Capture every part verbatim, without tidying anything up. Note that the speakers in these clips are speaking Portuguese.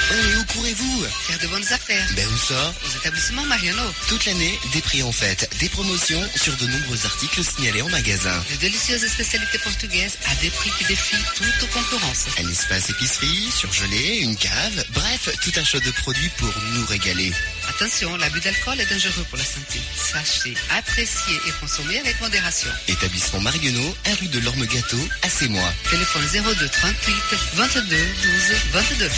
Oh, et où courez-vous? Faire de bonnes affaires. Ben où ça? Aux établissements Marionneau. Toute l'année, des prix en fête, des promotions sur de nombreux articles signalés en magasin. De délicieuses spécialités portugaises à des prix qui défient toute concurrence. Un espace épicerie, surgelé, une cave, bref, tout un choix de produits pour nous régaler. Attention, l'abus d'alcool est dangereux pour la santé. Sachez, apprécier et consommer avec modération. Établissement Marionneau, un rue de l'Orme Gâteau, à Sémois. Téléphone zéro deux trente-huit vingt-deux douze vingt-deux.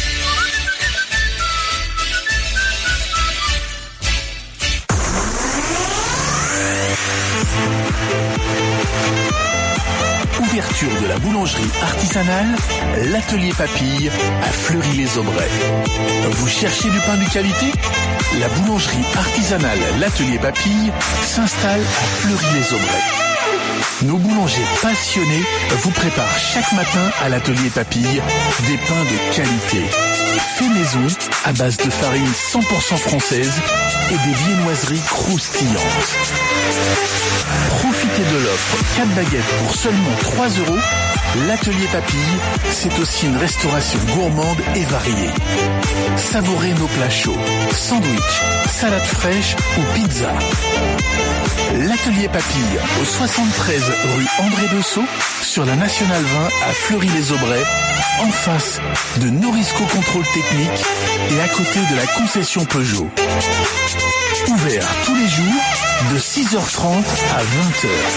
Ouverture de la boulangerie artisanale, l'atelier Papille à Fleury-les-Aubrais. Vous cherchez du pain de qualité? La boulangerie artisanale, l'atelier Papille s'installe à Fleury-les-Aubrais. Nos boulangers passionnés vous préparent chaque matin à l'atelier Papille des pains de qualité. Fait maison à base de farine cent pour cent française et des viennoiseries croustillantes. Profitez de l'offre quatre baguettes pour seulement trois euros. L'atelier Papille, c'est aussi une restauration gourmande et variée. Savourez nos plats chauds, sandwich, salade fraîche ou pizza. L'atelier Papille au soixante-treize rue André Bessot sur la Nationale vingt à Fleury-les-Aubrais, en face de Norisco Contrôle Technique et à côté de la concession Peugeot. Ouvert tous les jours de six heures trente à vingt heures.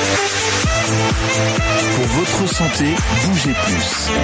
Pour votre santé, bougez plus.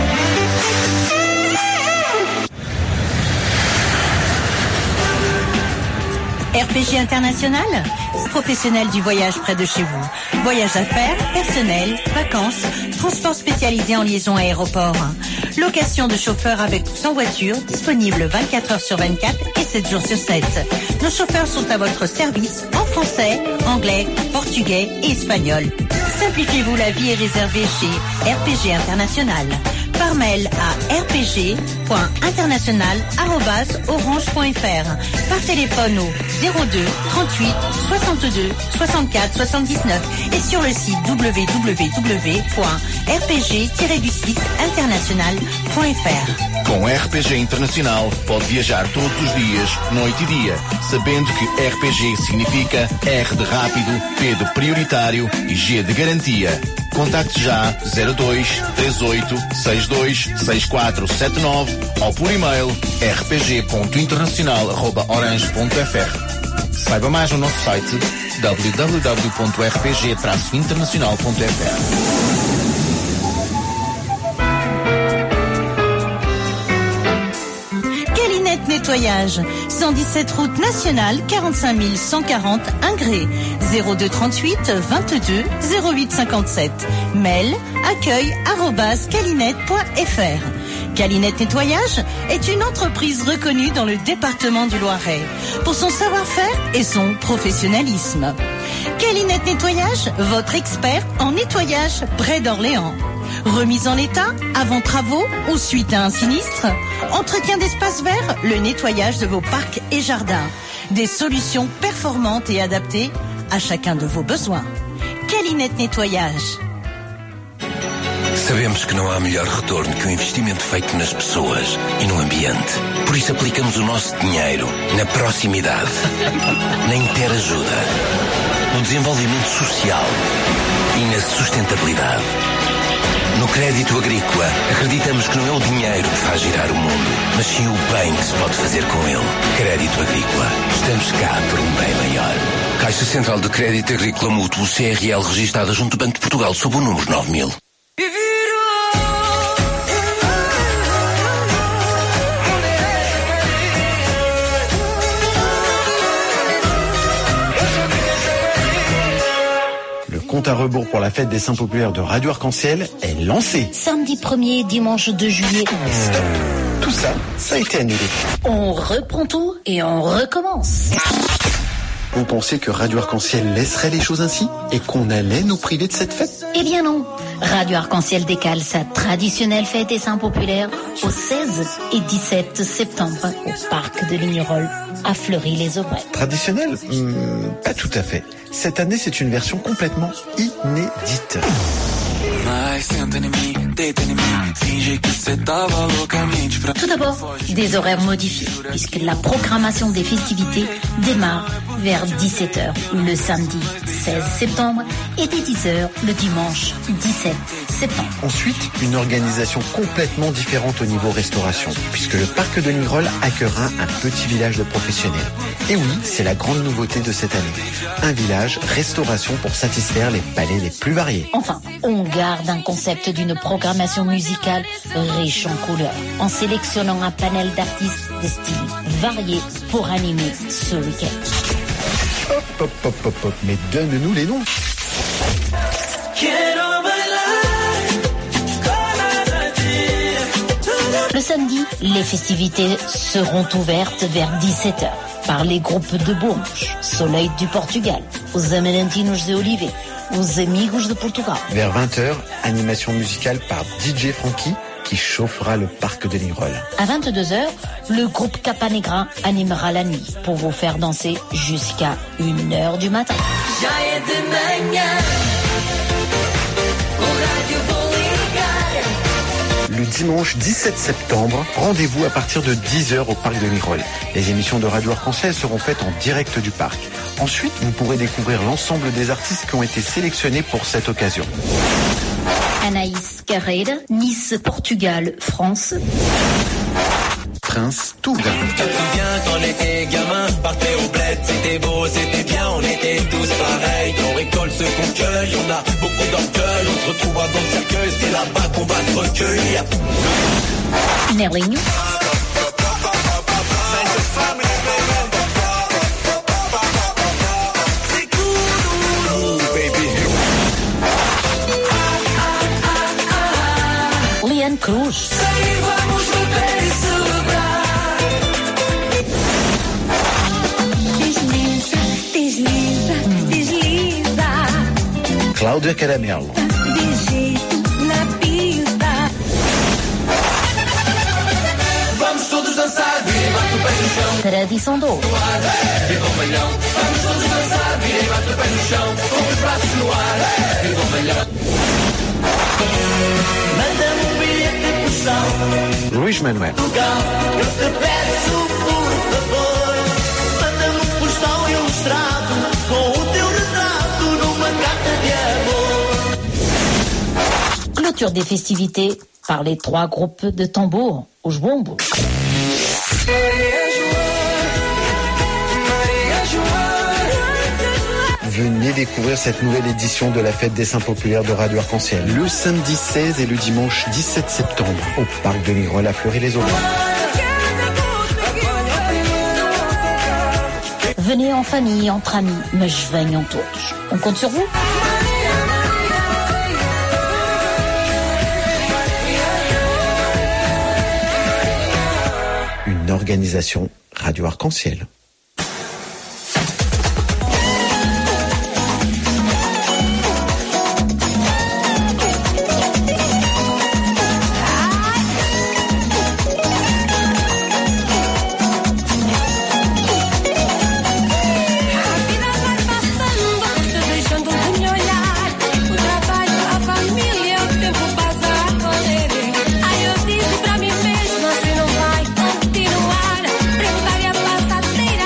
R P G International, professionnel du voyage près de chez vous. Voyage d'affaires, personnel, vacances, transport spécialisé en liaison aéroport. Location de chauffeurs avec ou sans voiture, disponible vingt-quatre heures sur vingt-quatre et sept jours sur sept. Nos chauffeurs sont à votre service en français, anglais, portugais et espagnol. Simplifiez-vous la vie et réservez chez R P G International. Par mail à r p g point international arobase orange point f r. Par téléphone au zéro deux trente-huit soixante-deux soixante-quatre soixante-dix-neuf et sur le site w w w point r p g tiret du six international point f r. Com R P G Internacional pode viajar todos os dias, noite e dia, sabendo que R P G significa R de rápido, P de prioritário e G de garantia. Contacte já zero dois três oito seis dois seis quatro sete nove ou por e-mail r p g ponto internacional arroba orange ponto f r. Saiba mais no nosso site w w w ponto r p g traço internacional ponto f r. Nettoyage, cent dix-sept route nationale, quarante-cinq mille cent quarante Ingré, zéro deux trente-huit vingt-deux zéro huit cinquante-sept. Mail accueil arobase calinette point f r. Calinette Nettoyage est une entreprise reconnue dans le département du Loiret pour son savoir-faire et son professionnalisme. Calinette Nettoyage, votre expert en nettoyage près d'Orléans. Remise en état, avant travaux ou suite à un sinistre. Entretien d'espaces verts, le nettoyage de vos parcs et jardins. Des solutions performantes et adaptées a chacun de vos besoins. Calinette Nettoyage. Sabemos que não há melhor retorno que o investimento feito nas pessoas e no ambiente. Por isso aplicamos o nosso dinheiro na proximidade, na interajuda, no desenvolvimento social e na sustentabilidade. No crédito agrícola, acreditamos que não é o dinheiro que faz girar o mundo, mas sim o bem que se pode fazer com ele. Crédito agrícola. Estamos cá por um bem maior. Caixa Central de Crédito Agrícola Mútuo, C R L, registada junto do Banco de Portugal, sob o número nove mil. Le compte à rebours pour la fête des Saints populaires de Radio Arc-en-Ciel est lancé. Samedi premier, dimanche deux juillet. Et stop. Tout ça, ça a été annulé. On reprend tout et on recommence. Vous pensez que Radio Arc-en-Ciel laisserait les choses ainsi et qu'on allait nous priver de cette fête? Eh bien non. Radio Arc-en-Ciel décale sa traditionnelle fête des Saints populaires au seize et dix-sept septembre au parc de Lignerolles à Fleury-les-Aubrais. Traditionnelle? Hum, Pas tout à fait. Cette année, c'est une version complètement inédite. My sympathy me Tout d'abord, des horaires modifiés, puisque la programmation des festivités démarre vers dix-sept heures le samedi seize septembre et dès dix heures le dimanche dix-sept septembre. Ensuite, une organisation complètement différente au niveau restauration, puisque le parc de Lignerolles accueillera un petit village de professionnels. Et oui, c'est la grande nouveauté de cette année. Un village restauration pour satisfaire les palais les plus variés. Enfin, on garde un concept d'une programmation musicale riche en couleurs, en sélectionnant un panel d'artistes de styles variés pour animer ce week-end. Hop, hop, hop, hop, hop, mais donne-nous les noms. Le samedi, les festivités seront ouvertes vers dix-sept heures par les groupes de Bourges, Soleil du Portugal, Os Amarentinos de Olivet, Os Amigos de Portugal. Vers vingt heures, animation musicale par D J Frankie qui chauffera le parc de Lignerolles. À vingt-deux heures, le groupe Capanegra animera la nuit pour vous faire danser jusqu'à une heure du matin. Le dimanche dix-sept septembre, rendez-vous à partir de dix heures au parc de Lignerolles. Les émissions de Radio Arc-en-Ciel seront faites en direct du parc. Ensuite, vous pourrez découvrir l'ensemble des artistes qui ont été sélectionnés pour cette occasion. Anaïs Carreira, Nice, Portugal, France. Prince Touga. Je te souviens quand on était gamin, partait au bled, c'était beau, c'était bien, on était tous pareils. On récolte ce qu'on cueille, on a beaucoup d'orgueil, on se retrouvera dans le cercueil, c'est là-bas qu'on va se recueillir. Nerlinho. Liane Cruz. Cláudia Caramelo. Vamos todos dançar, virem, bate o pé no chão. Tradição do ouro. Viva o malhão. Vamos todos dançar, virem, bate o pé no chão. Com os braços no ar, viva o malhão. Manda-me um bilhete pro chão. Luís Manuel. Eu te peço, por favor, manda-me um postal ilustrado com o teu retrato numa carta de amor. Clôture des festivités par les trois groupes de tambour au Jbombo. Venez découvrir cette nouvelle édition de la fête des Saints populaires de Radio Arc-en-Ciel. Le samedi seize et le dimanche dix-sept septembre au parc de Lignerolles à Fleury-les-Aubrais. Venez en famille, entre amis, mas venham todos. On compte sur vous. Une organisation Radio Arc-en-Ciel. Pra mim mesmo assim não vai continuar. Perguntaria passatempo.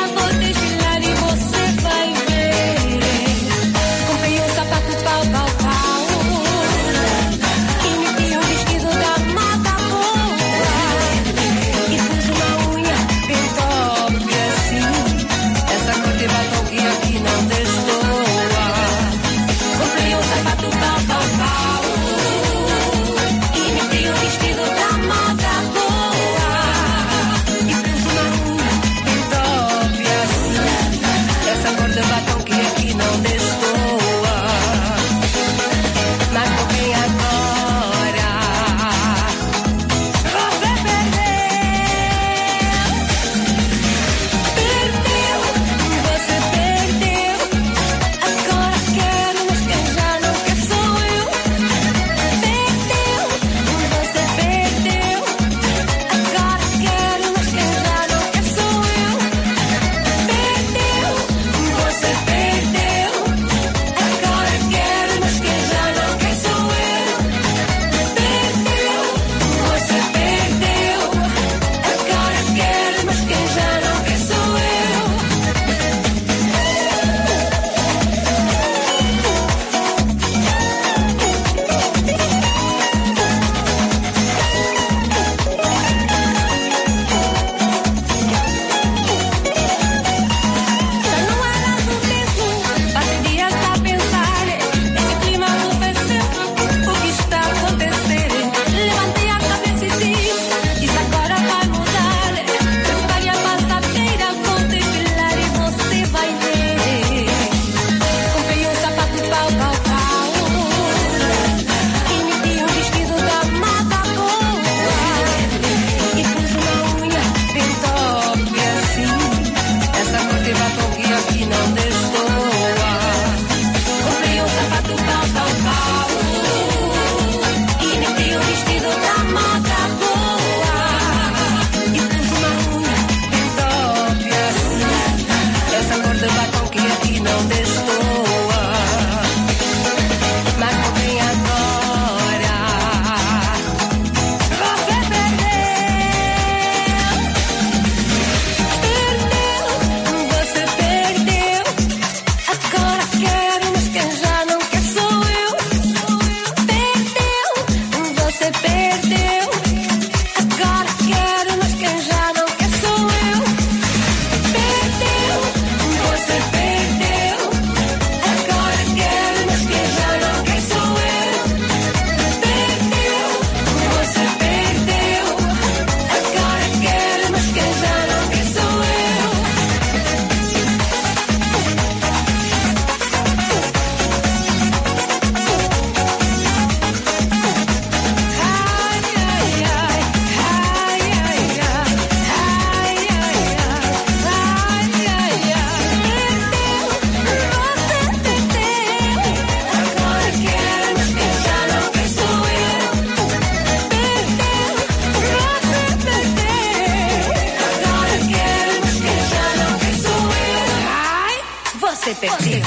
Você perdeu.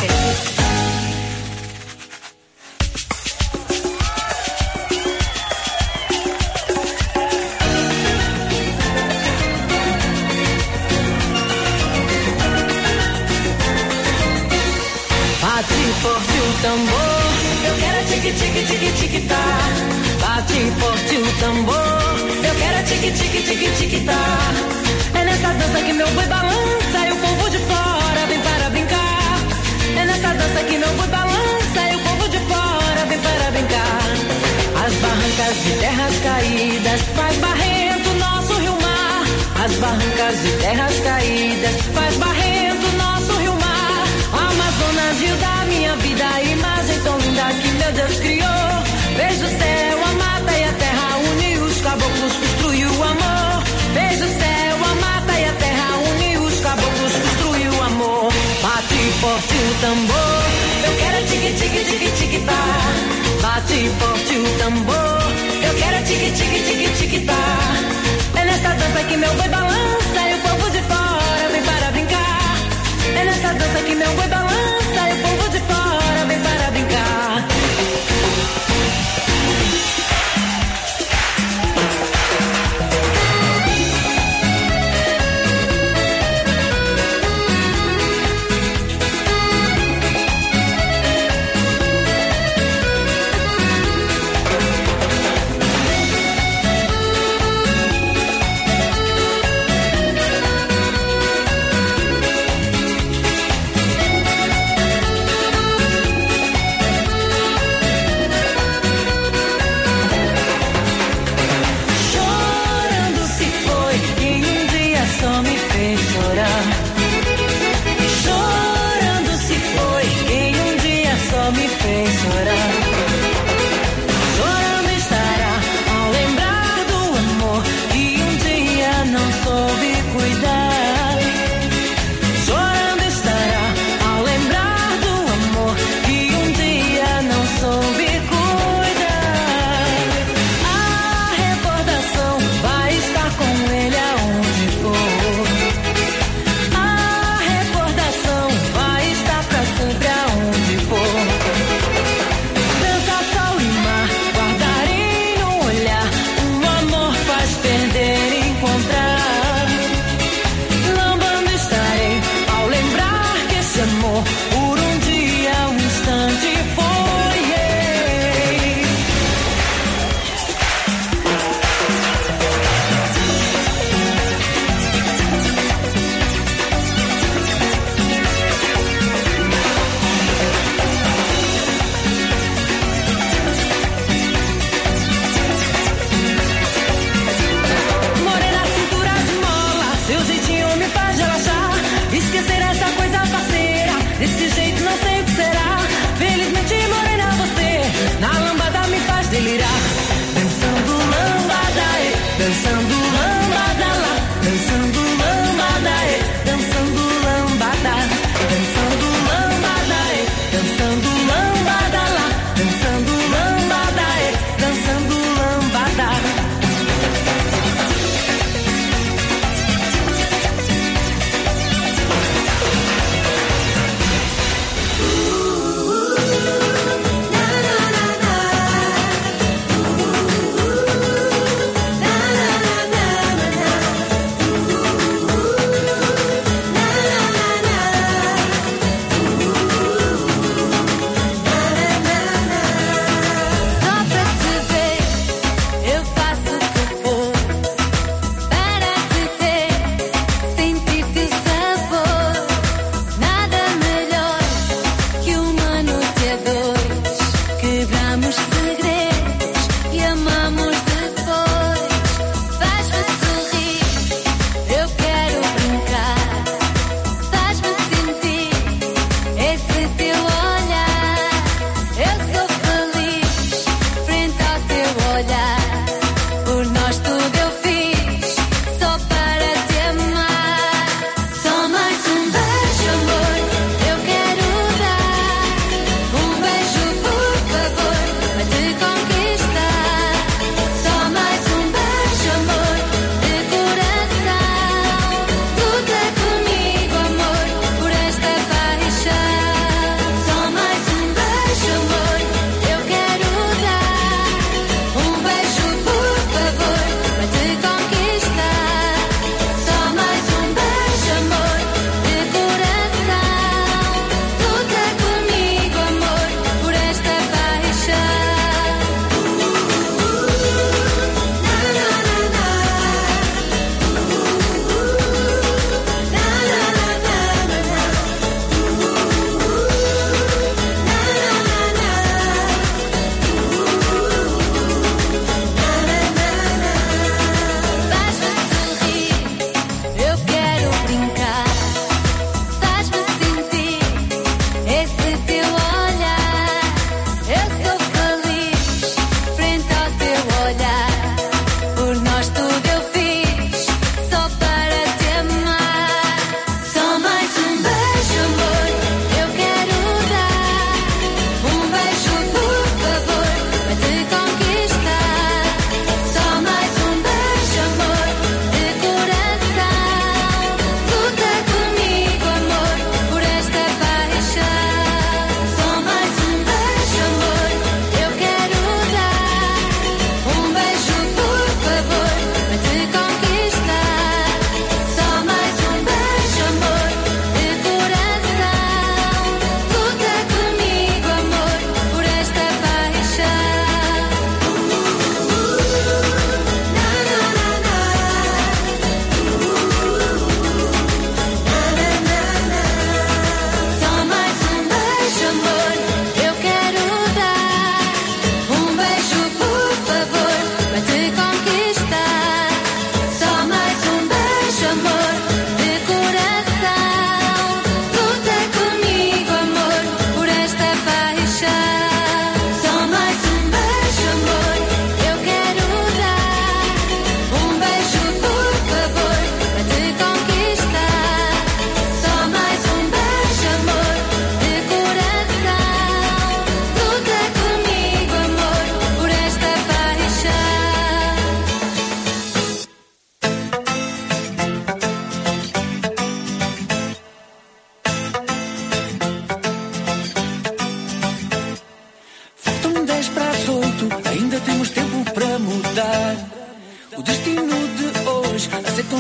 Bate forte o tambor, eu quero tique tique tique tique tá. Bate forte o tambor, eu quero tique tique tique tique tá. É nessa dança que meu boi balança e o povo de fora vem para brincar. É nessa dança que meu boi balança e o povo de fora vem para brincar. As barrancas de terras caídas faz barrento nosso rio mar. As barrancas de terras caídas faz barrento nosso rio mar. Amazonas, rio da minha vida, a imagem tão linda que meu Deus criou. Vejo o céu, a mata e a terra, une os caboclos, construiu o amor. Vejo o céu, a mata e a terra, une os caboclos, construiu o amor. Bate forte o tambor, eu quero tique tique tique tique tá. Bate forte o tambor, eu quero tique tique tique tique tá. É nessa dança que meu boi balança e o povo de fora vem para brincar. É nessa dança que meu boi balança e o povo de fora vem para brincar.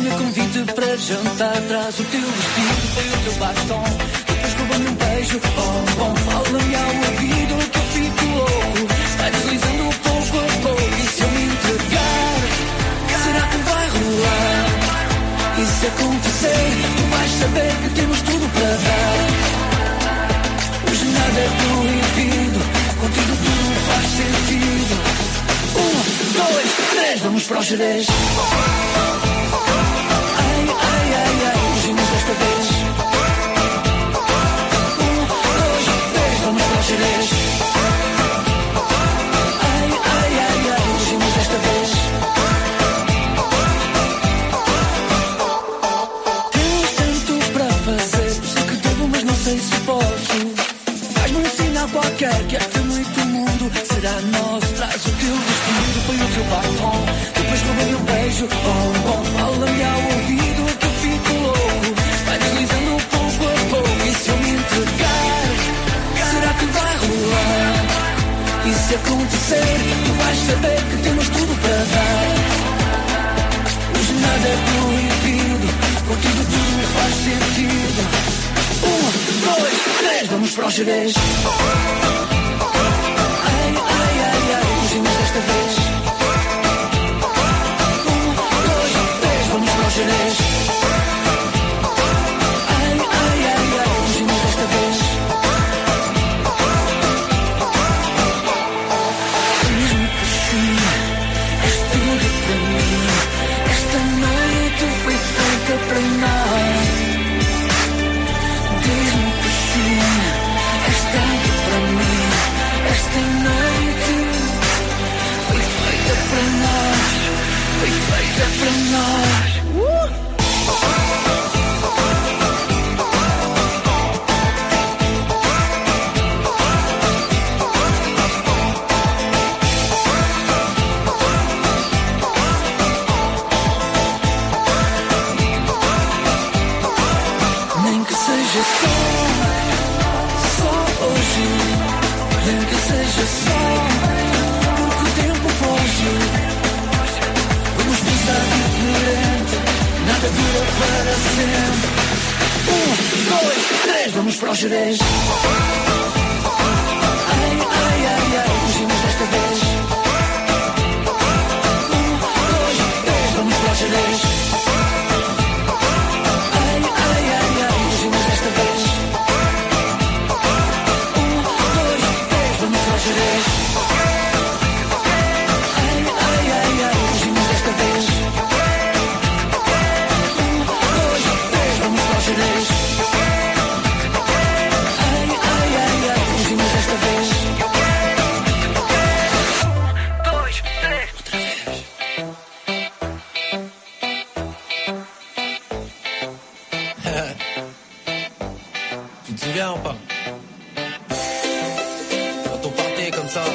Tenho convite para jantar, traz o teu vestido, põe o teu batom, depois rouba-me um beijo, bom, bom, fala-me ao ouvido que eu fico louco, vai deslizando pouco a pouco, e se eu me entregar, será que vai rolar? E se acontecer, tu vais saber que temos tudo para dar. Hoje nada é proibido, contigo tudo faz sentido. Um, dois, três, vamos para o Jerez. Ai, ai, ai, ai, fugimos desta vez. Um, dois, três, vamos para o Jerez. Ai, ai, ai, ai, fugimos desta vez. Temos tanto para fazer, sei que devo, mas não sei se posso. Faz-me um sinal qualquer que esta noite o mundo será nosso. Traz o teu vestido, põe o teu batom, depois rouba-me um beijo, bom, bom, fala-me ao ouvido que eu fico louco, vai deslizando pouco a pouco, e se eu me entregar, será que vai rolar? E se acontecer, tu vais saber que temos tudo para dar. Hoje nada é proibido, contigo tudo faz sentido. Um, dois, três, vamos para o Jerez. Ai, ai, ai, ai, fugimos desta vez. Um, dois, três, vamos para o Jerez. Ai, ai, ai, ai, fugimos desta vez. Diz-me que sim, és tudo para mim. Esta noite foi feita para nós. Diz-me que sim, és tanto para mim. Esta noite foi feita para nós, foi feita para nós. Uh! Nem que seja só, só hoje. Nem que seja só, porque o tempo foge. Vamos pensar diferente, nada dura para sempre. Um, dois, três, vamos para o Jerez. Ai, ai, ai, ai, fugimos desta vez. Um, dois, três, vamos para o Jerez. Ai, ai, ai, ai, fugimos desta vez. Jerez. Ai, ai, ai, ai, fugimos desta vez. Um, dois, três, vamos para o Jerez. Ai, ai, ai, ai, fugimos desta vez. Um, dois, três, outra vez. Tu te souviens ou pas? Comme ça,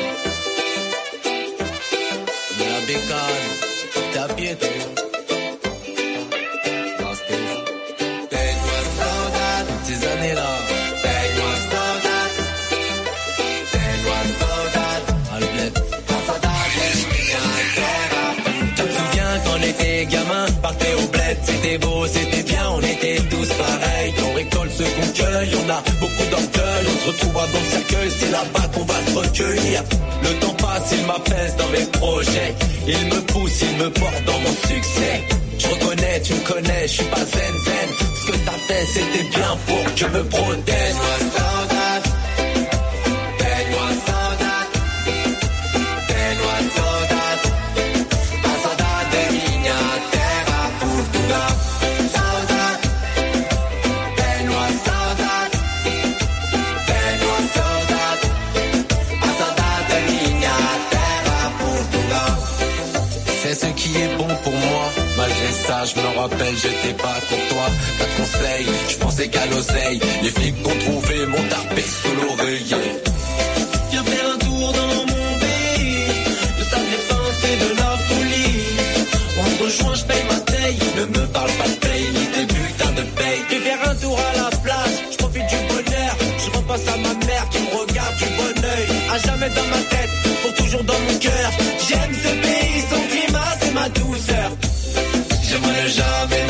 de la bécane, t'es à pied, t'as vu? Paye-moi saudade, toutes ces années-là. Paye-moi saudade, paye-moi saudade. Alblette, la saudade est minha terra. Tu te souviens quand on était gamin, partait au bled, c'était beau, c'était bien, on était tous pareils. On récolte ce qu'on cueille, on a beaucoup d'orgueil, on se retrouvera dans le cercueil, c'est là-bas qu'on va se recueillir. Le temps passe, il m'apaise dans mes projets, il me pousse, il me porte dans mon succès. Je reconnais, tu me connais, je suis pas zen zen. Ce que t'as fait, c'était bien pour que je me protège. Paye-moi saudade, paye-moi saudade, paye-moi saudade. A saudade é minha terra, Portugal. Saudade, paye-moi saudade, paye-moi saudade. A saudade é minha terra, Portugal. C'est ce qui est bon pour moi. Malgré ça, je me rappelle, j'étais pas courtois. Pas de conseils, je pensais qu'à l'oseille. Les flics qu'on trouvait m'ont tapé sous l'oreiller. Viens faire un tour dans mon pays. Le sable est fin, c'est de la folie. On se rejoint, je paye ma taille. Ne me parle pas de paye, ni des bulletins de paye. Viens faire un tour à la plage, je profite du bonheur. Je repasse à ma mère qui me regarde du bon oeil. À jamais dans ma tête, pour toujours dans mon cœur. J'aime ce pays, son climat, c'est ma douceur. J'aimerais jamais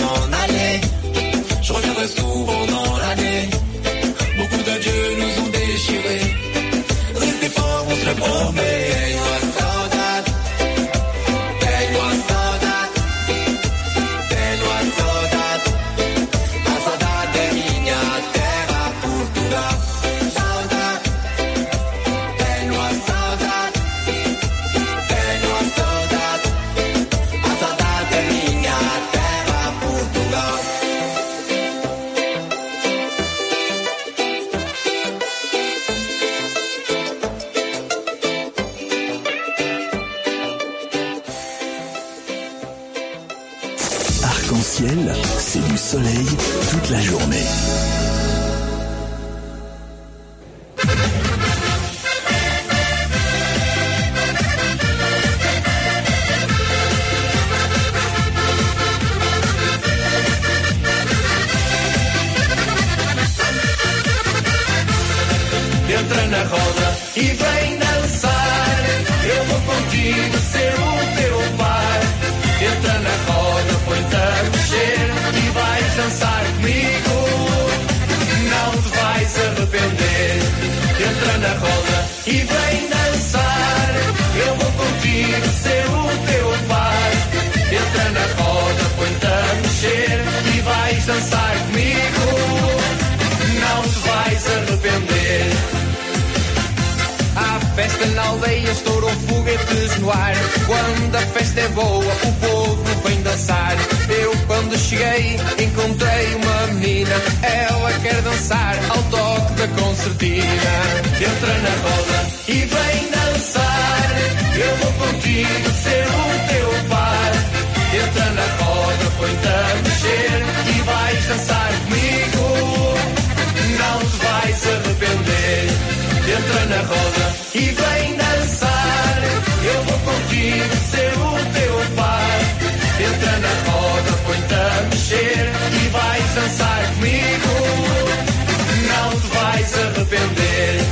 ciel, c'est du soleil toute la journée. Entra na roda e vem dançar. Eu vou contigo ser o teu par. Entra na roda, põe-te a mexer e vais dançar comigo. Não te vais arrepender. Entra na roda e vem dançar. Eu vou contigo ser o teu par. Entra na roda, põe-te a mexer e vais dançar comigo. Não te vais arrepender. Há festa na aldeia, estouram foguetes no ar. Quando a festa é boa, o povo vem dançar. Eu quando cheguei, encontrei uma menina. Ela quer dançar ao toque da concertina. Entra na roda e vem dançar. Eu vou contigo ser o teu par. Entra na roda, põe-te a mexer e vais dançar comigo. Não te vais arrepender. Entra na roda e vem dançar. Eu vou contigo ser o teu par. Entra na roda, põe-te a mexer e vais dançar comigo. Não te vais arrepender.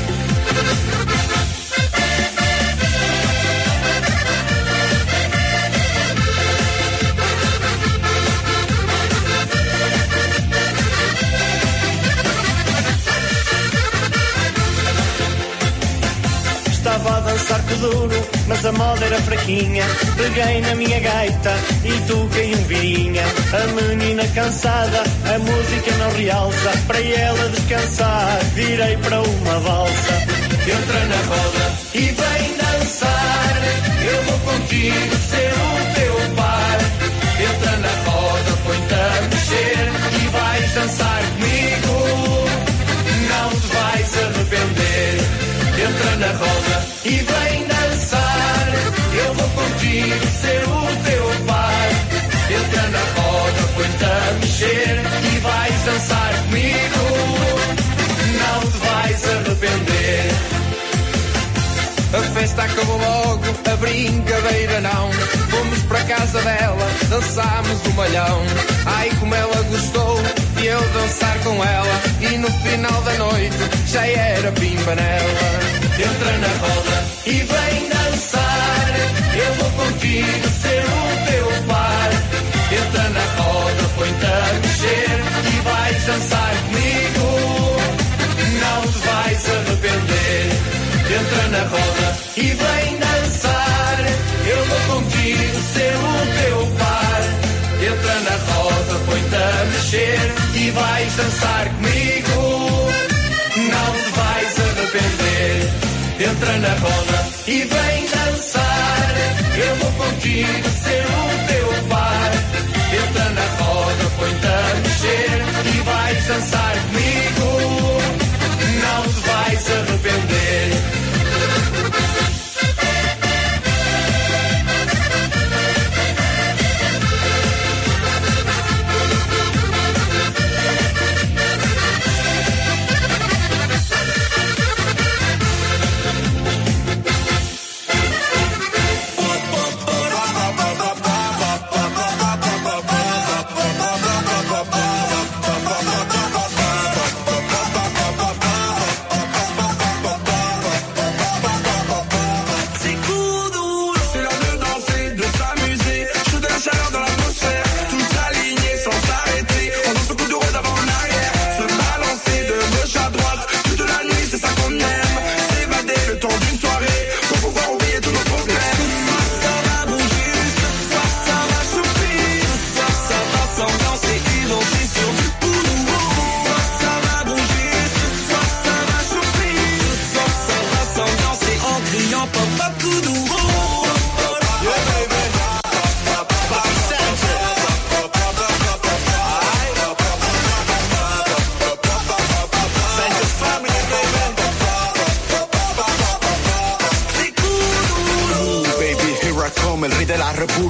Estava a dançar com duro, mas a moda era fraquinha. Peguei na minha gaita e toquei um virinha. A menina cansada, a música não realça. Para ela descansar, virei para uma valsa. Entra na roda e vem dançar. Eu vou contigo ser o teu par. Entra na roda, põe-te a mexer e vais dançar comigo. Não te vais arrepender. Entra na roda e vem dançar. Eu vou contigo ser o teu par. Entra na roda, põe-te a mexer e vais dançar comigo. Não te vais arrepender. A festa acabou logo, a brincadeira não. Fomos para a casa dela, dançámos o malhão. Ai como ela gostou de eu dançar com ela. E no final da noite já era pimbanela. Entra na roda e vem dançar. Eu vou contigo ser o teu par. Entra na roda, põe-te a mexer e vais dançar comigo. Não te vais arrepender. Entra na roda e vem dançar. Eu vou contigo ser o teu par. Entra na roda, põe-te a mexer e vais dançar comigo. Não te vais arrepender. Entra na roda e vem dançar. Eu vou contigo ser o teu par. Entra na roda, põe-te a mexer e vais dançar comigo. Não te vais arrepender.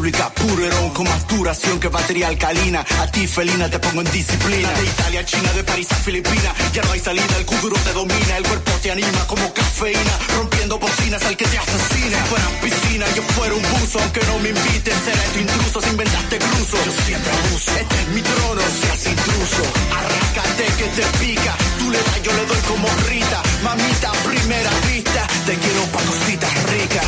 pública, puro herón con maturación que batería alcalina. A ti felina te pongo en disciplina. De Italia a China, de París a Filipinas, ya no hay salida, el kuduro te domina, el cuerpo te anima como cafeína, rompiendo bocinas al que te asesina. Si fuera piscina, yo fuera un buzo, aunque no me invites, seré tu intruso, si inventaste cruzo, yo siempre abuso, este es mi trono, seas intruso, arráncate que te pica, tú le das, yo le doy como Rita, mamita a primera vista, te quiero pa' cositas ricas.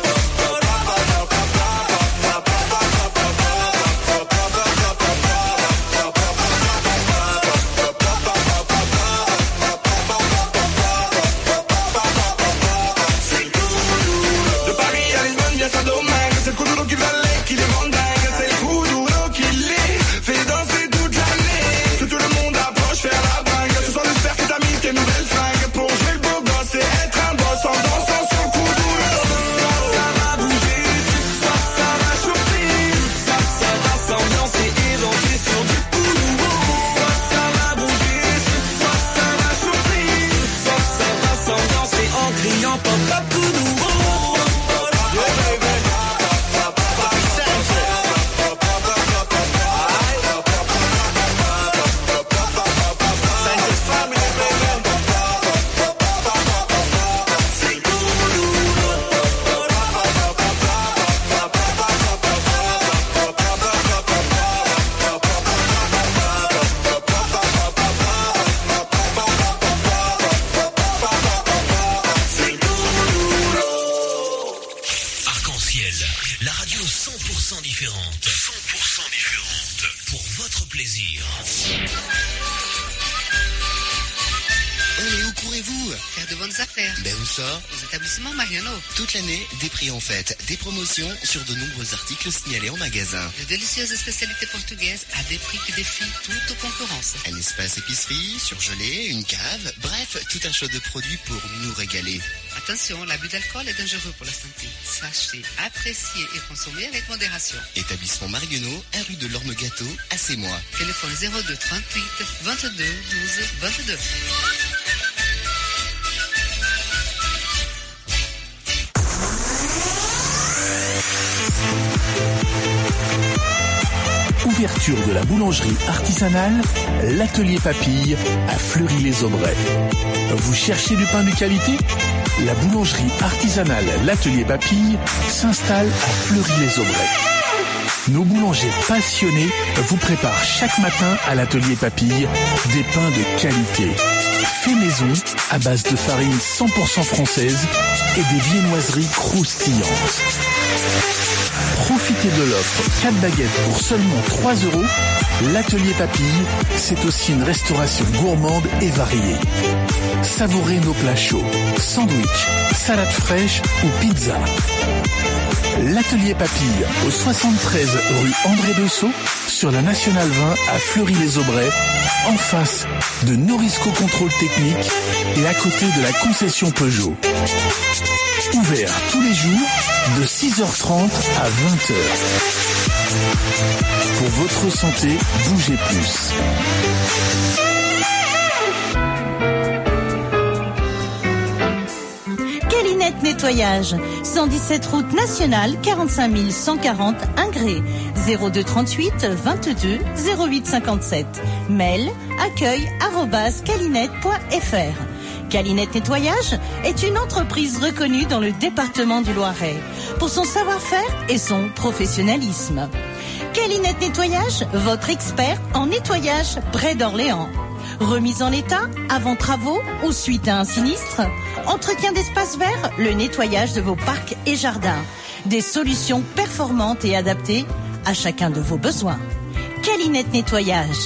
Toute l'année, des prix en fête, des promotions sur de nombreux articles signalés en magasin. De délicieuses spécialités portugaises à des prix qui défient toute concurrence. Un espace épicerie, surgelé, une cave, bref, tout un choix de produits pour nous régaler. Attention, l'abus d'alcool est dangereux pour la santé. Sachez, apprécier et consommer avec modération. Établissement Marguenot, un rue de l'Orme-Gâteau, à Sémois. Téléphone zéro deux trente-huit vingt-deux douze vingt-deux. Ouverture de la boulangerie artisanale, l'atelier Papille à Fleury-les-Aubrais. Vous cherchez du pain de qualité? La boulangerie artisanale l'atelier Papille s'installe à Fleury-les-Aubrais. Nos boulangers passionnés vous préparent chaque matin à l'atelier Papille des pains de qualité. Fait maison à base de farine cent pour cent française et des viennoiseries croustillantes. Profitez de l'offre quatre baguettes pour seulement trois euros. L'atelier Papille, c'est aussi une restauration gourmande et variée. Savourez nos plats chauds, sandwich, salade fraîche ou pizza. L'atelier Papille au soixante-treize rue André Bessot sur la Nationale vingt à Fleury-les-Aubrais, en face de Norisco Contrôle Technique et à côté de la concession Peugeot. Ouvert tous les jours de six heures trente à vingt heures. Pour votre santé, bougez plus. Calinette Nettoyage, cent dix-sept route nationale, quarante-cinq mille cent quarante Ingré, zéro deux trente-huit vingt-deux zéro huit cinquante-sept. Mail accueil arobase calinette point fr. Calinette Nettoyage est une entreprise reconnue dans le département du Loiret pour son savoir-faire et son professionnalisme. Calinette Nettoyage, votre expert en nettoyage près d'Orléans. Remise en état, avant travaux ou suite à un sinistre. Entretien d'espaces verts, le nettoyage de vos parcs et jardins. Des solutions performantes et adaptées à chacun de vos besoins. Calinette Nettoyage.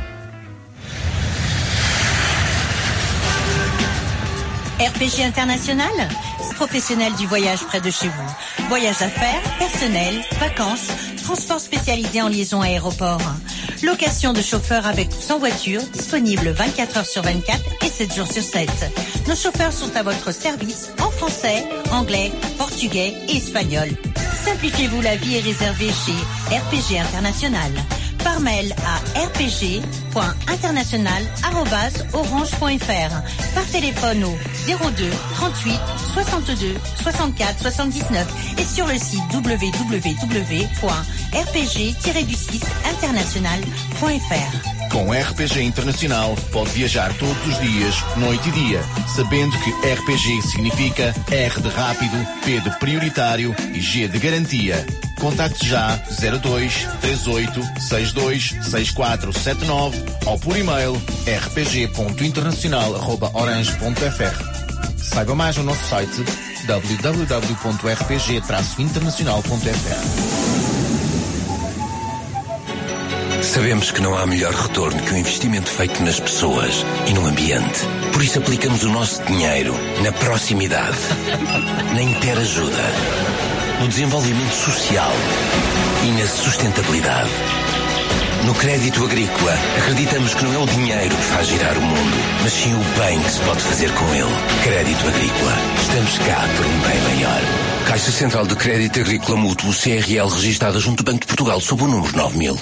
R P G International, professionnel du voyage près de chez vous. Voyage d'affaires, personnel, vacances, transport spécialisé en liaison aéroport. Location de chauffeurs avec ou sans voiture, disponible vingt-quatre heures sur vingt-quatre et sept jours sur sept. Nos chauffeurs sont à votre service en français, anglais, portugais et espagnol. Simplifiez-vous la vie et réservez chez R P G International. par mail à r p g point international arobase orange point f r, par téléphone au zéro deux trente-huit soixante-deux soixante-quatre soixante-dix-neuf et sur le site w w w point r p g tiret du six international point f r. Com R P G Internacional pode viajar todos os dias, noite e dia, sabendo que R P G significa R de rápido, P de prioritário e G de garantia. Contacte já zero dois três oito seis dois seis quatro sete nove ou por e-mail r p g ponto internacional arroba orange ponto f r. Saiba mais no nosso site w w w ponto r p g traço internacional ponto f r. Sabemos que não há melhor retorno que o investimento feito nas pessoas e no ambiente. Por isso aplicamos o nosso dinheiro na proximidade, na interajuda, no desenvolvimento social e na sustentabilidade. No crédito agrícola, acreditamos que não é o dinheiro que faz girar o mundo, mas sim o bem que se pode fazer com ele. Crédito agrícola. Estamos cá por um bem maior. Caixa Central de Crédito Agrícola Mútuo, C R L, registada junto do Banco de Portugal, sob o número nove mil.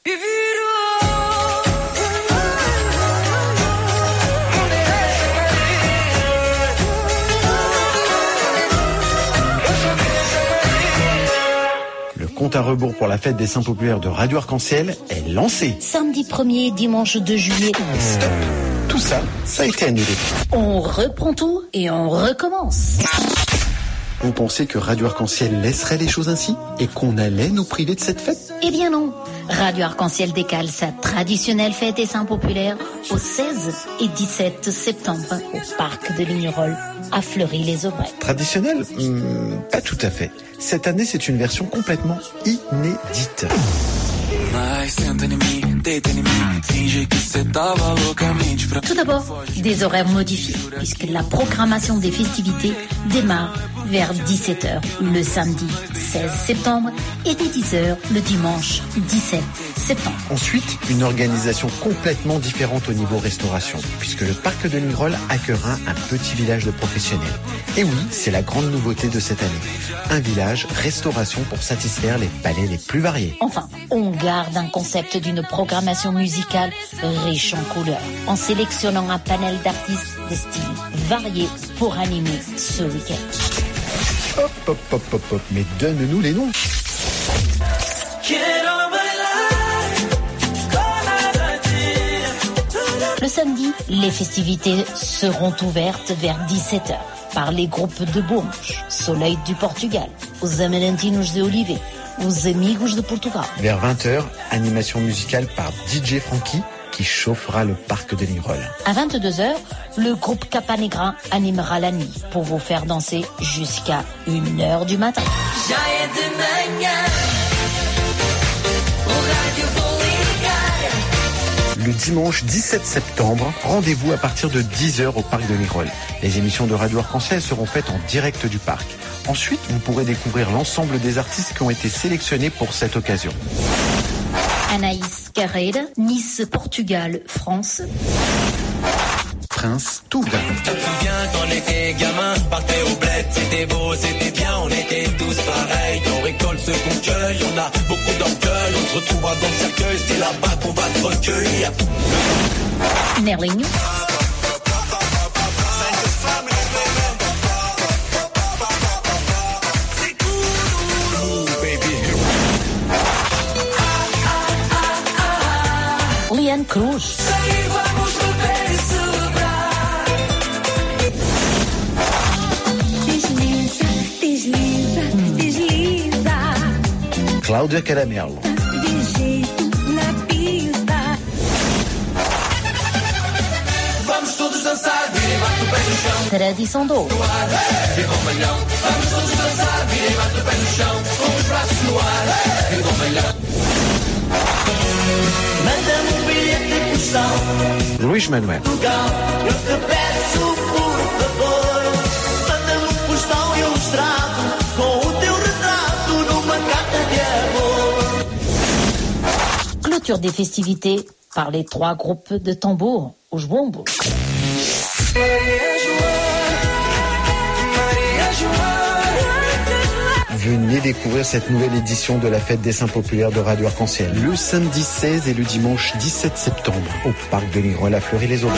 Le compte à rebours pour la fête des Saints populaires de Radio Arc-en-Ciel est lancé. Samedi premier, dimanche deux juillet. Et stop. Tout ça, ça a été annulé. On reprend tout et on recommence. Vous pensez que Radio Arc-en-Ciel laisserait les choses ainsi et qu'on allait nous priver de cette fête? Eh bien non. Radio Arc-en-Ciel décale sa traditionnelle fête des Saints populaires au seize et dix-sept septembre au parc de Lignerolles à Fleury-les-Aubrais. Traditionnelle? hmm, Pas tout à fait. Cette année, c'est une version complètement inédite. Tout d'abord, des horaires modifiés, puisque la programmation des festivités démarre vers dix-sept heures le samedi seize septembre et dès dix heures le dimanche dix-sept septembre. Ensuite, une organisation complètement différente au niveau restauration, puisque le parc de Lignerolles accueillera un petit village de professionnels. Et oui, c'est la grande nouveauté de cette année. Un village restauration pour satisfaire les palais les plus variés. Enfin, on garde un concept d'une programmation musicale riche en couleurs, en sélectionnant un panel d'artistes de styles variés pour animer ce week-end. Hop, hop, hop, hop, hop, mais donne-nous les noms. Le samedi, les festivités seront ouvertes vers dix-sept heures par les groupes de Bombos, Soleil du Portugal, os Amarentinos de Olivet, os Amigos de Portugal. Vers vingt heures, animation musicale par D J Frankie qui chauffera le parc de Lignerolles. À vingt-deux heures, le groupe Capanegra animera la nuit pour vous faire danser jusqu'à une heure du matin. Le dimanche dix-sept septembre, rendez-vous à partir de dix heures au parc de Lignerolles. Les émissions de Radio Arc-en-Ciel seront faites en direct du parc. Ensuite, vous pourrez découvrir l'ensemble des artistes qui ont été sélectionnés pour cette occasion. Anaïs Carreira, Nice, Portugal, France. Prince Touga. Tu te souviens quand on était gamin, partait au bled, c'était beau, c'était bien, on était tous pareils. On récolte ce qu'on cueille, on a beaucoup d'orgueil, on se retrouvera dans le cercueil, c'est là-bas qu'on va se recueillir. Nerling. Liane Cruz. Cláudia Caramelo. Vamos todos dançar, virem, bate o pé no chão. Tradição do Viva o malhão. Vamos todos dançar, virem, bate o pé no chão. Com os braços no ar, viva o malhão. Manda-me um bilhete postal. Luís Manuel. Eu te peço, por favor, manda-me um postal ilustrado com o teu retrato numa carta de amor. Clôture des festivités par les trois groupes de tambour, os Bombos. Venez découvrir cette nouvelle édition de la Fête des Saints Populaires de Radio Arc-en-Ciel. Le samedi seize et le dimanche dix-sept septembre au parc de Lignerolles à Fleury-les-Aubrais.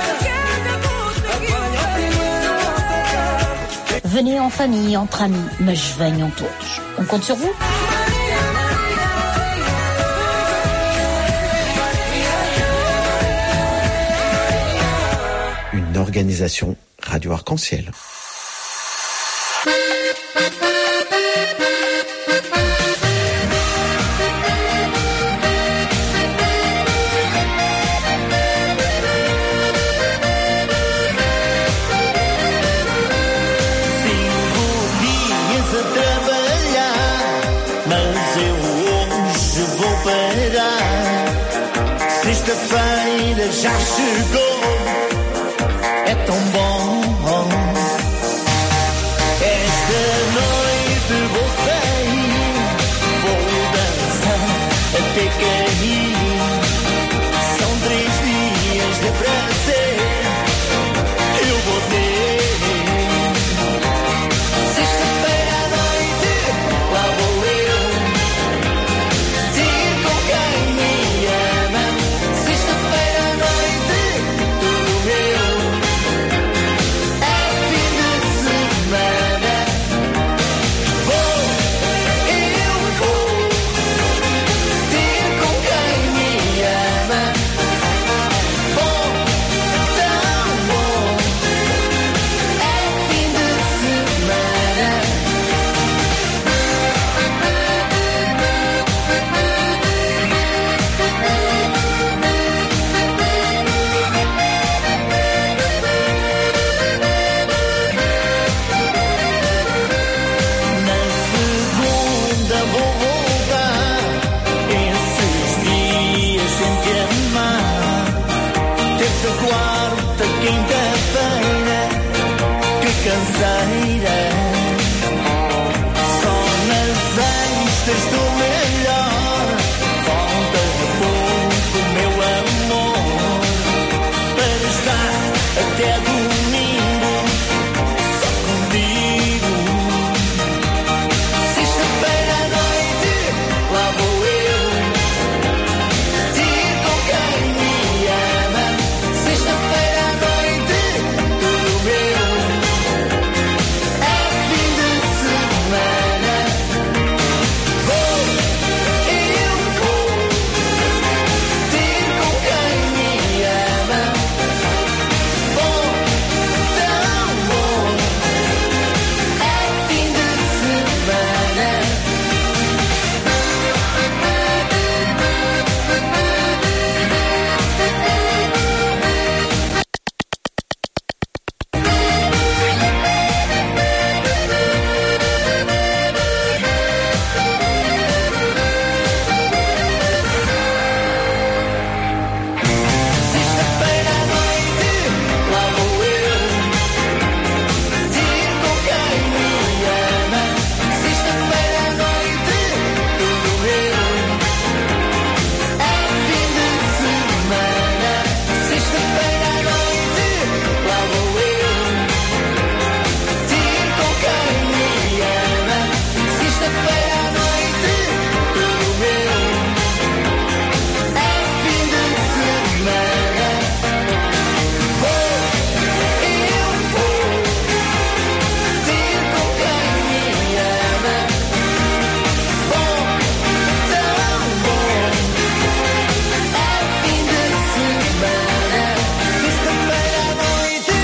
Venez en famille, entre amis, mas venham todos. On compte sur vous. Une organisation Radio Arc-en-Ciel. Sexta-feira já chegou, é tão bom. Esta noite vou sair, vou dançar até cair. São três dias de prazer, eu vou ter. Sexta-feira à noite, lá vou eu, ir com quem me ama. Sexta-feira à noite, tudo meu, é fim de semana. Vou, eu vou, ter com quem me ama. Bom, tão bom, é fim de semana. Na segunda vou voltar, esses dias sem te amar. Terça, quarta, quinta-feira, que canseira. Só nas extras do melhor, falta pouco, meu amor, para estar até domingo só contigo. Sexta-feira à noite, lá vou eu, ir com quem me ama. Sexta-feira à noite, tudo meu, é fim de semana. Vou, eu vou, ter com quem me ama. Bom, tão bom, é fim de semana. Sexta-feira à noite, lá vou eu, ir com quem me ama. Sexta-feira à noite, tudo meu, é fim de semana. Sexta-feira à noite, lá vou eu, ir com quem me ama. Sexta-feira à noite, tudo meu, é fim de semana. Vou, eu vou, ter com quem me ama. Bom, tão bom, é fim de semana. Sexta-feira à noite.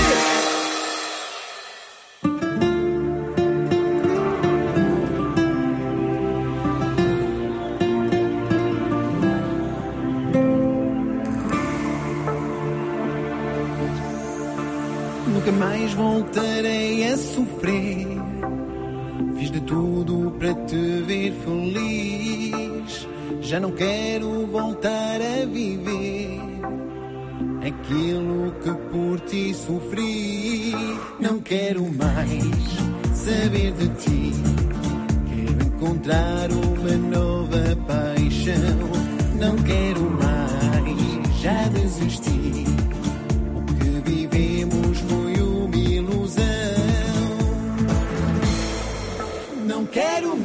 Nunca mais voltarei a sofrer. Fiz de tudo para te ver feliz. Já não quero voltar a viver aquilo que por ti sofri. Não quero mais saber de ti. Quero encontrar uma nova paixão. Não quero mais, já desisti. O que vivemos foi uma ilusão. Não quero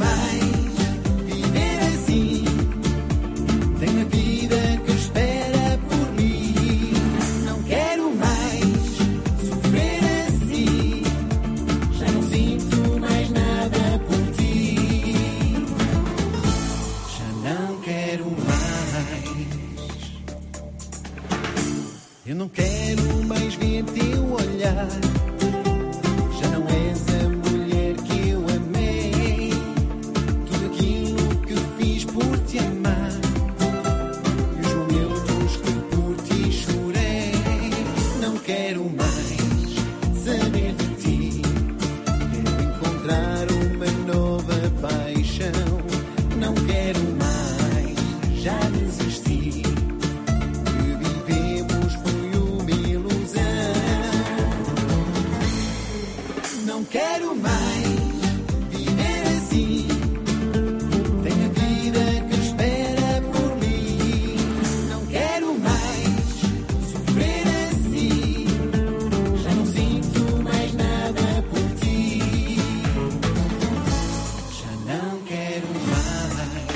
quero mais ver teu olhar. Já não és a mulher que eu amei. Tudo aquilo que fiz por te amar e os momentos que por ti chorei. Não quero mais saber de ti. Quero encontrar uma nova paixão. Não quero mais, já desisti. O que vivemos foi uma ilusão. Não quero mais viver assim. Tenho a vida que espera por mim. Não quero mais sofrer assim. Já não sinto mais nada por ti. Já não quero mais.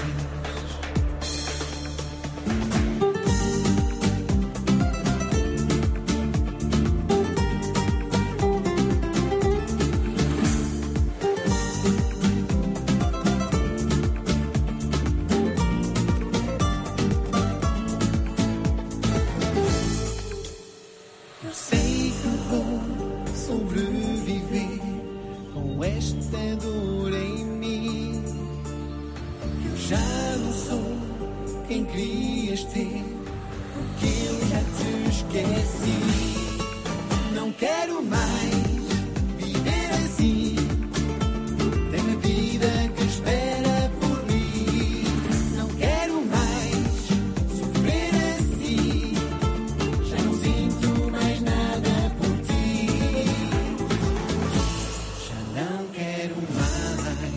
Eu sei que vou sobreviver com esta dor em mim. Eu já não sou quem querias ter, porque eu já te esqueci. Não quero mais viver assim. Tenho a vida que espera por mim. Não quero mais sofrer assim. Já não sinto mais nada por ti. Já não quero mais.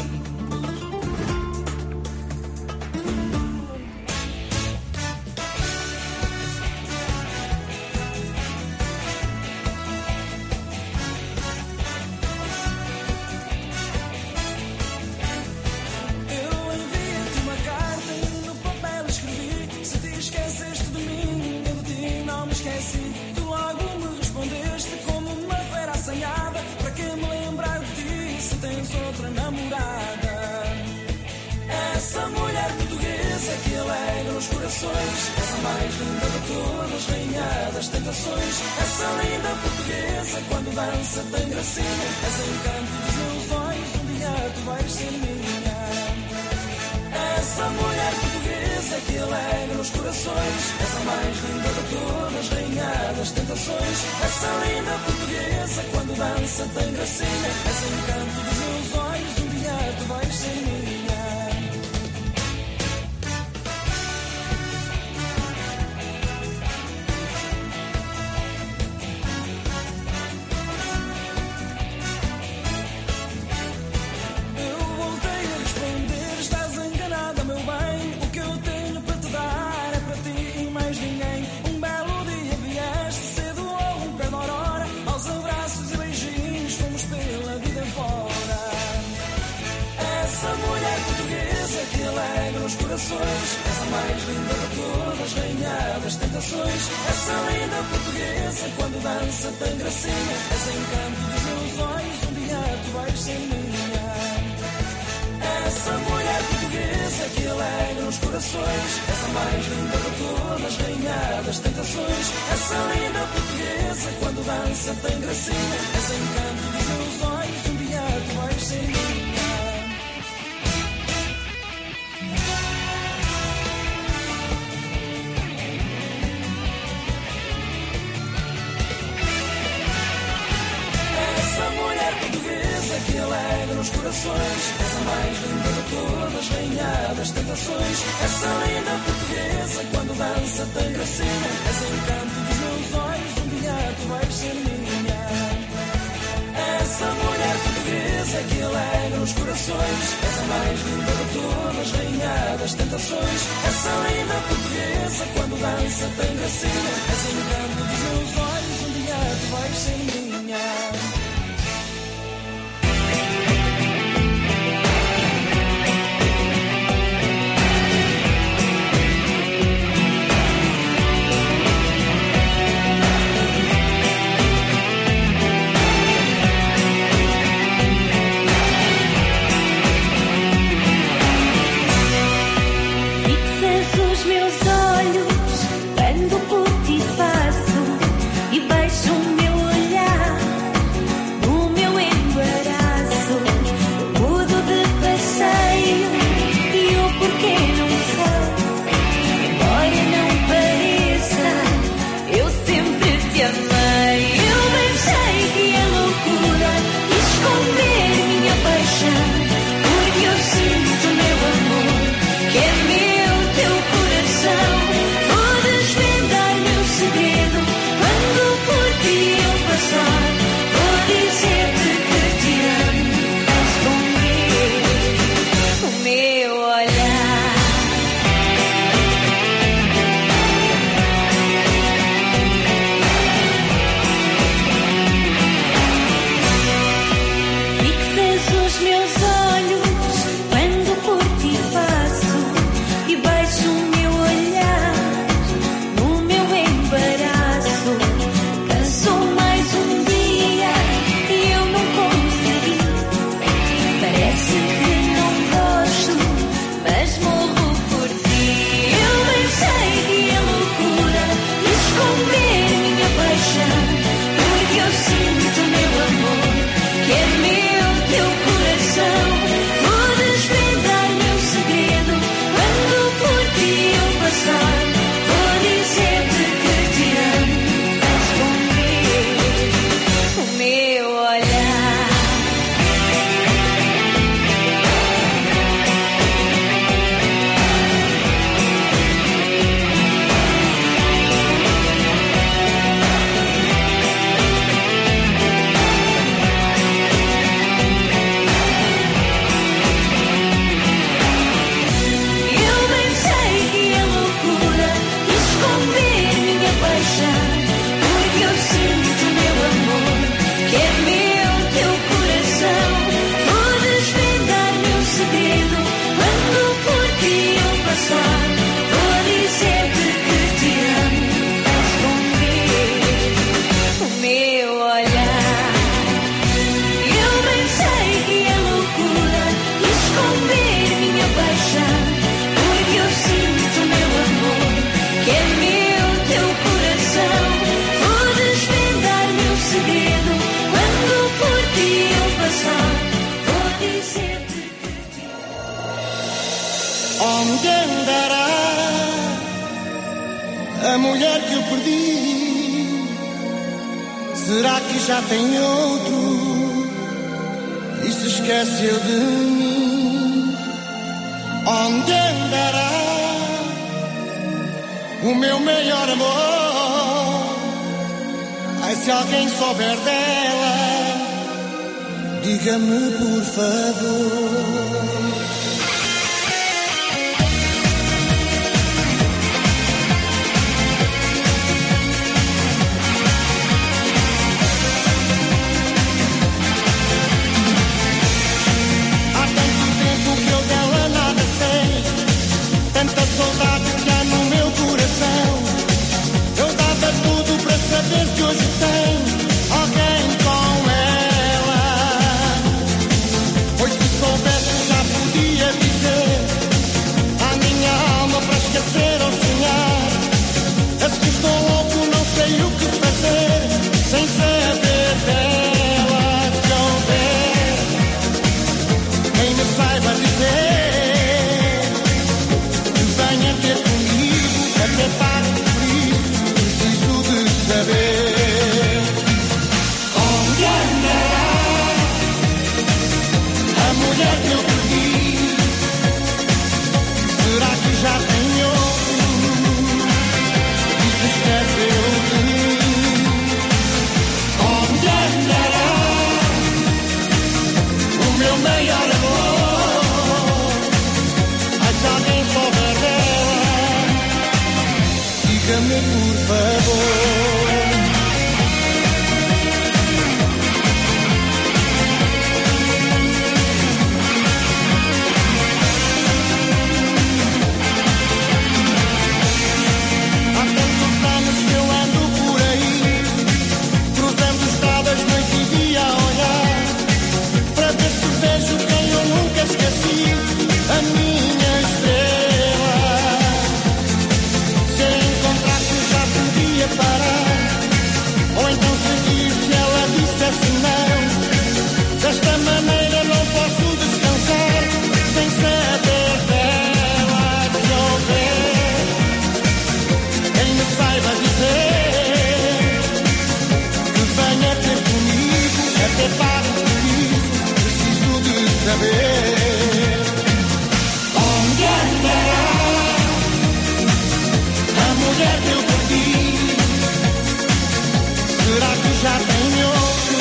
Eu enviei-te uma carta e no papel escrevi: se te esqueceste de mim, eu de ti não me esqueci. Tu logo me respondeste como uma fera assanhada: para que me lembrar de ti se tens outra namorada? Essa mulher portuguesa que alegra os corações, essa mais linda de todas, rainha das tentações. Essa linda portuguesa quando dança tem gracinha. Esse encanto dos meus olhos, um dia tu vais ser minha. Essa mulher portuguesa que alegra os corações, essa mais linda de todas, rainha das tentações. Essa linda portuguesa quando dança tem gracinha. Esse encanto dos meus olhos, um dia tu vais ser minha. Eu voltei a responder: estás enganada, meu bem. O que eu tenho para te dar é para ti e mais ninguém. Um belo dia vieste cedo ou um pé de aurora. Aos abraços e beijinhos fomos pela vida fora. Essa mulher portuguesa que alegra os corações, essa mais linda de todas, rainha das tentações. Essa linda portuguesa quando dança tem gracinha. Esse encanto dos meus olhos, um dia tu vais ser minha. Essa mulher portuguesa que alegra os corações, essa mais linda de todas, rainha das tentações. Essa linda portuguesa quando dança tem gracinha. Esse encanto dos meus olhos, um dia tu vais ser minha. Essa mulher portuguesa que alegra os corações, essa mais linda de todas, rainha das tentações. Essa linda portuguesa quando dança tem gracinha. Esse encanto dos meus olhos, um dia tu vais ser minha. Essa mulher portuguesa que alegra os corações, essa mais linda de todas, rainha das tentações. Essa linda portuguesa quando dança tem gracinha. Esse encanto dos meus olhos, um dia tu vais ser minha. Fixas os meus olhos quando por ti passo. passar, vou dizer-te que te amo. Vais esconder o meu olhar. Fixas os meus olhos quando por ti passo e baixo o meu olhar no meu embaraço. Cansou mais um dia e eu não consegui. Parece que não gosto, mas morro por ti. Eu bem sei que é loucura esconder minha paixão, porque eu sinto meu amor, que é meu, teu coração. Vou desvendar meu segredo quando por ti eu passar. Vou dizer-te que te amo. Vais esconder o meu olhar. Eu bem sei que é loucura esconder minha paixão, porque eu sinto meu amor, que é meu, teu coração. Vou desvendar meu segredo quando por ti eu passar. Vou dizer-te que te amo. Vais esconder o meu olhar. Eu bem sei que é loucura esconder minha paixão, porque eu sinto meu amor, que é meu, teu coração. Vou desvendar meu segredo quando por ti eu passar. Vou dizer-te que te Onde andará a mulher que eu perdi? Será que já tem outro e se esqueceu de mim? Onde andará o meu melhor amor? Ai, se alguém souber dela, diga-me por favor. Há tanto tempo que eu dela nada sei, tanta saudade que há no meu coração. Eu dava tudo para saber se hoje tem alguém com ela. Pois se soubesse já podia dizer à minha alma para esquecer ou sonhar. Assim estou louco, não sei o que fazer sem saber dela. Se houver quem me saiba dizer que venha ter comigo, até pago por isso, preciso de saber. Onde andará a mulher que eu perdi? Será que já tem outro e se esqueceu de mim? Onde andará o meu melhor amor? Ai, se alguém souber dela, diga-me por favor. Há tantos anos que eu ando por aí, cruzando estradas noite e dia a olhar, para ver se vejo quem eu nunca esqueci, a minha estrela. Se a encontrasse já podia parar, ou então seguir se ela dissesse não. Desta maneira não posso descansar sem saber dela. Se houver quem me saiba dizer que venha ter comigo, até pago por isso, preciso de saber. Onde andará a mulher que eu perdi? Será que já tem outro,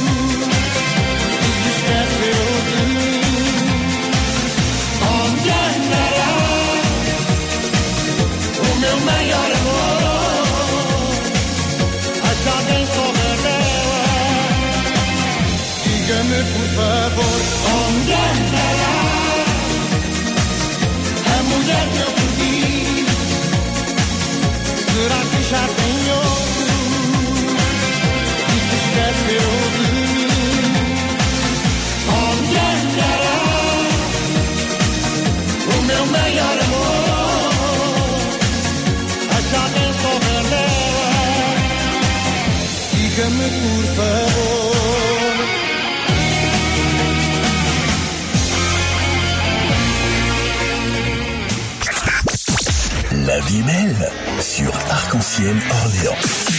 se esqueceu de mim. Onde andará o meu maior amor? Acha alguém souber dela? Diga-me por favor, onde andará a mulher que eu perdi? Será que já tem outro e se esqueceu de mim? Onde andará o meu maior amor? Acha alguém souber dela? Diga-me por favor. La vie est belle sur Arc-en-Ciel Orléans.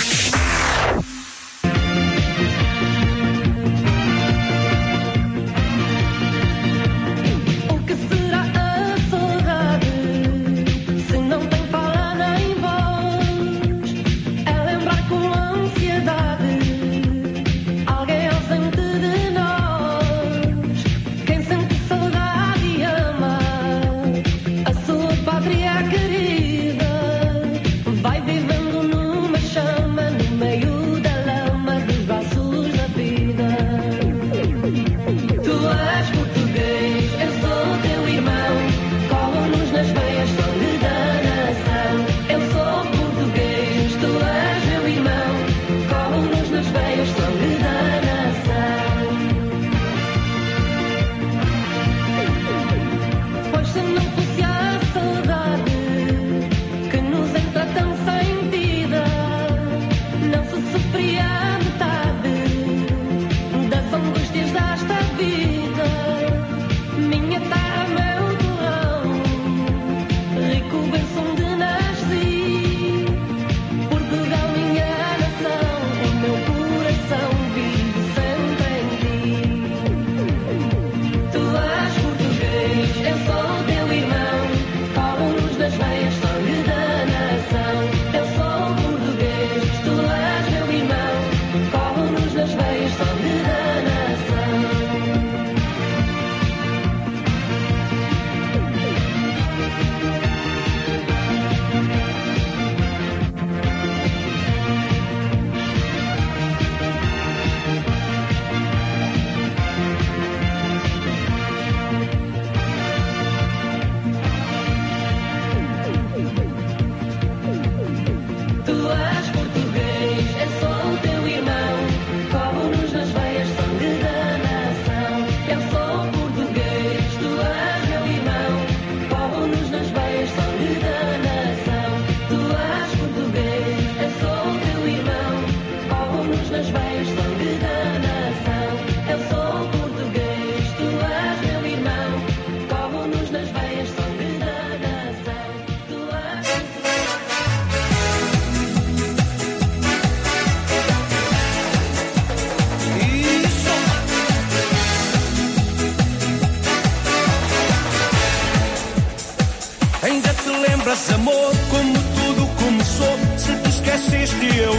lembras, amor, como tudo começou? Se te esqueceste, eu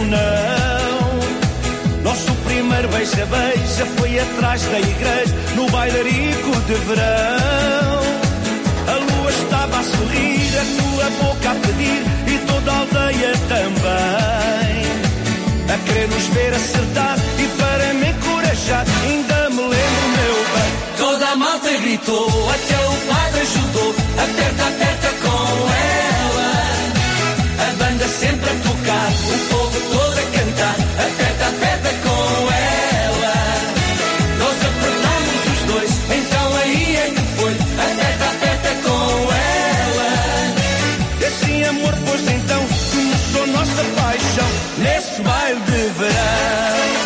não. Nosso primeiro beija-beija foi atrás da igreja, no bailarico de verão. A lua estava a sorrir, a tua boca a pedir, e toda a aldeia também, a querer nos ver acertar e para me encorajar. Ainda me lembro, meu bem, toda a malta gritou, até o padre ajudou. Aperta, aperta com ela, a banda sempre a tocar, o povo todo a cantar. Aperta, aperta com ela, nós apertamos os dois, então aí é que foi. Aperta, aperta com ela, e assim, amor, pois então começou nossa paixão nesse baile de verão.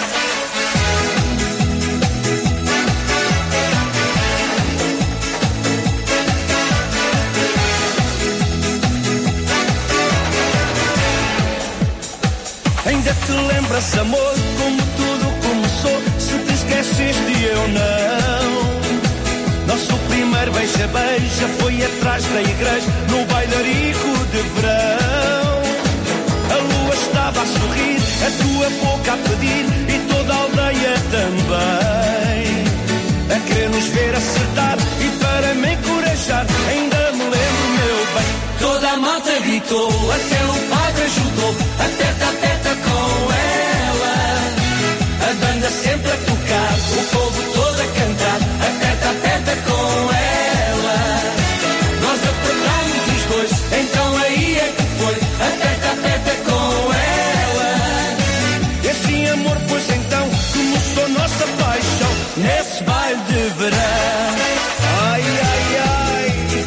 Ainda te lembras, amor, como tudo começou? Se te esqueceste, eu não. Nosso primeiro beija-beija foi atrás da igreja, no bailarico de verão. A lua estava estava a sorrir, a tua boca a pedir e toda a aldeia também a querer nos ver acertar e para me encorajar ainda me lembro, meu bem. Toda a malta gritou, até o padre ajudou, aperta, aperta com ela. A banda sempre a tocar, o povo todo a cantar, aperta, aperta com ela. Nós apertámos os dois, então aí é que foi, aperta, aperta com ela. E assim amor, pois então começou nossa paixão nesse baile de verão. Ai, ai, ai.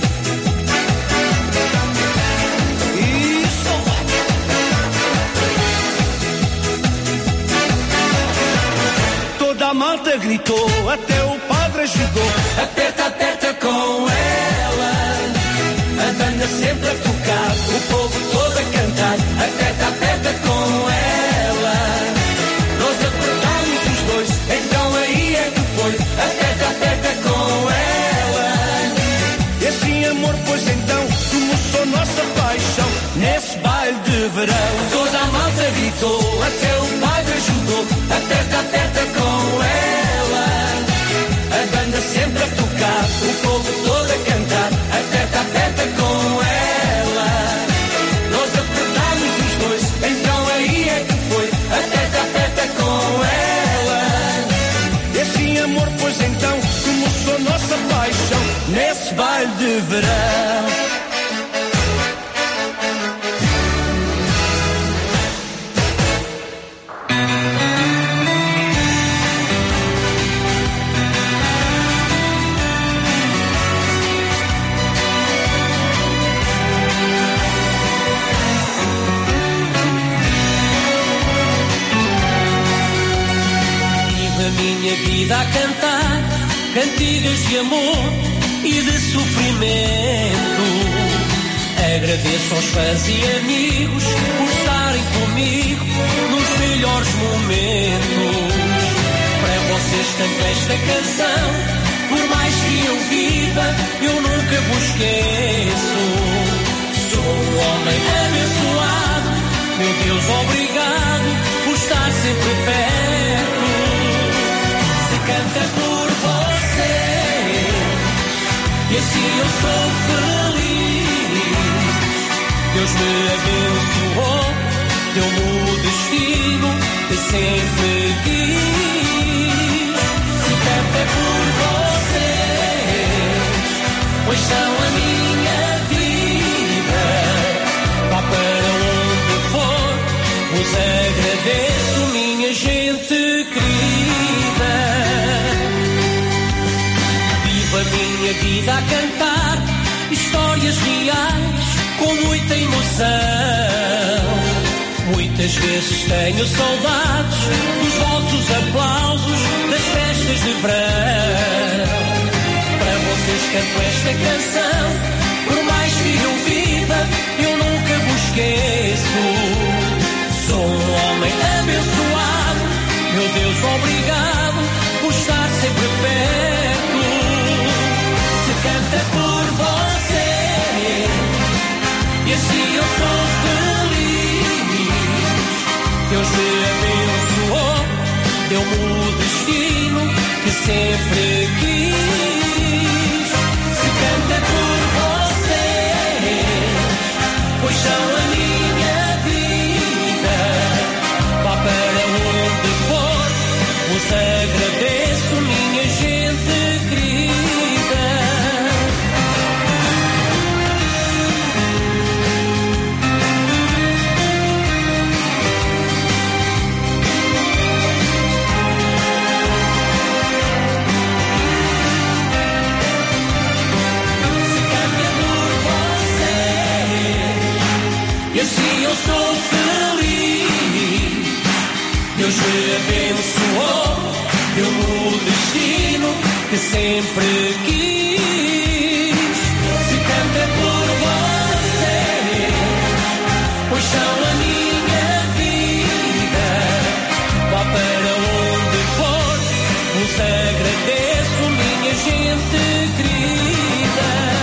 Isso. Toda a malta gritou, até o padre ajudou, aperta, aperta com ela. A banda sempre a tocar, o povo todo a cantar, aperta, aperta com ela. Nós apertámos os dois, então aí é que foi, aperta, aperta com ela. E assim amor, pois então começou nossa paixão nesse baile de verão. Toda a malta gritou, até o padre ajudou, aperta, aperta com ela. A banda sempre a tocar, o povo todo a cantar, aperta, aperta com ela. Nós apertámos os dois, então aí é que foi, aperta, aperta com ela. E assim amor, pois então começou nossa paixão nesse baile de verão. Minha vida a cantar cantigas de amor e de sofrimento. Agradeço aos fãs e amigos por estarem comigo nos melhores momentos. Para vocês canto esta canção, por mais que eu viva, eu nunca vos esqueço. Sou um homem abençoado, meu Deus, obrigado por estar sempre perto. Canta por você, e assim eu sou feliz. Deus me abençoou, deu-me o destino que sempre quis. Se canta por você, pois são a minha vida. Vá para onde for, vos agradeço, minha gente querida. A minha vida a cantar histórias reais com muita emoção. Muitas vezes tenho saudades dos vossos aplausos das festas de verão. Para vocês canto esta canção, por mais que eu viva, eu nunca vos esqueço. Sou um homem abençoado, meu Deus, obrigado por estar sempre perto. Canta por você, e assim eu sou feliz. Deus me abençoou, deu-me o destino que sempre quis. Se canta por você, pois são a minha vida. Vá para onde for, vos agradeço, minha gente querida. E assim eu sou feliz. Deus me abençoou, deu-me o destino que sempre quis. Se canta por você, pois são a minha vida. Vá para onde for, vos agradeço, minha gente querida.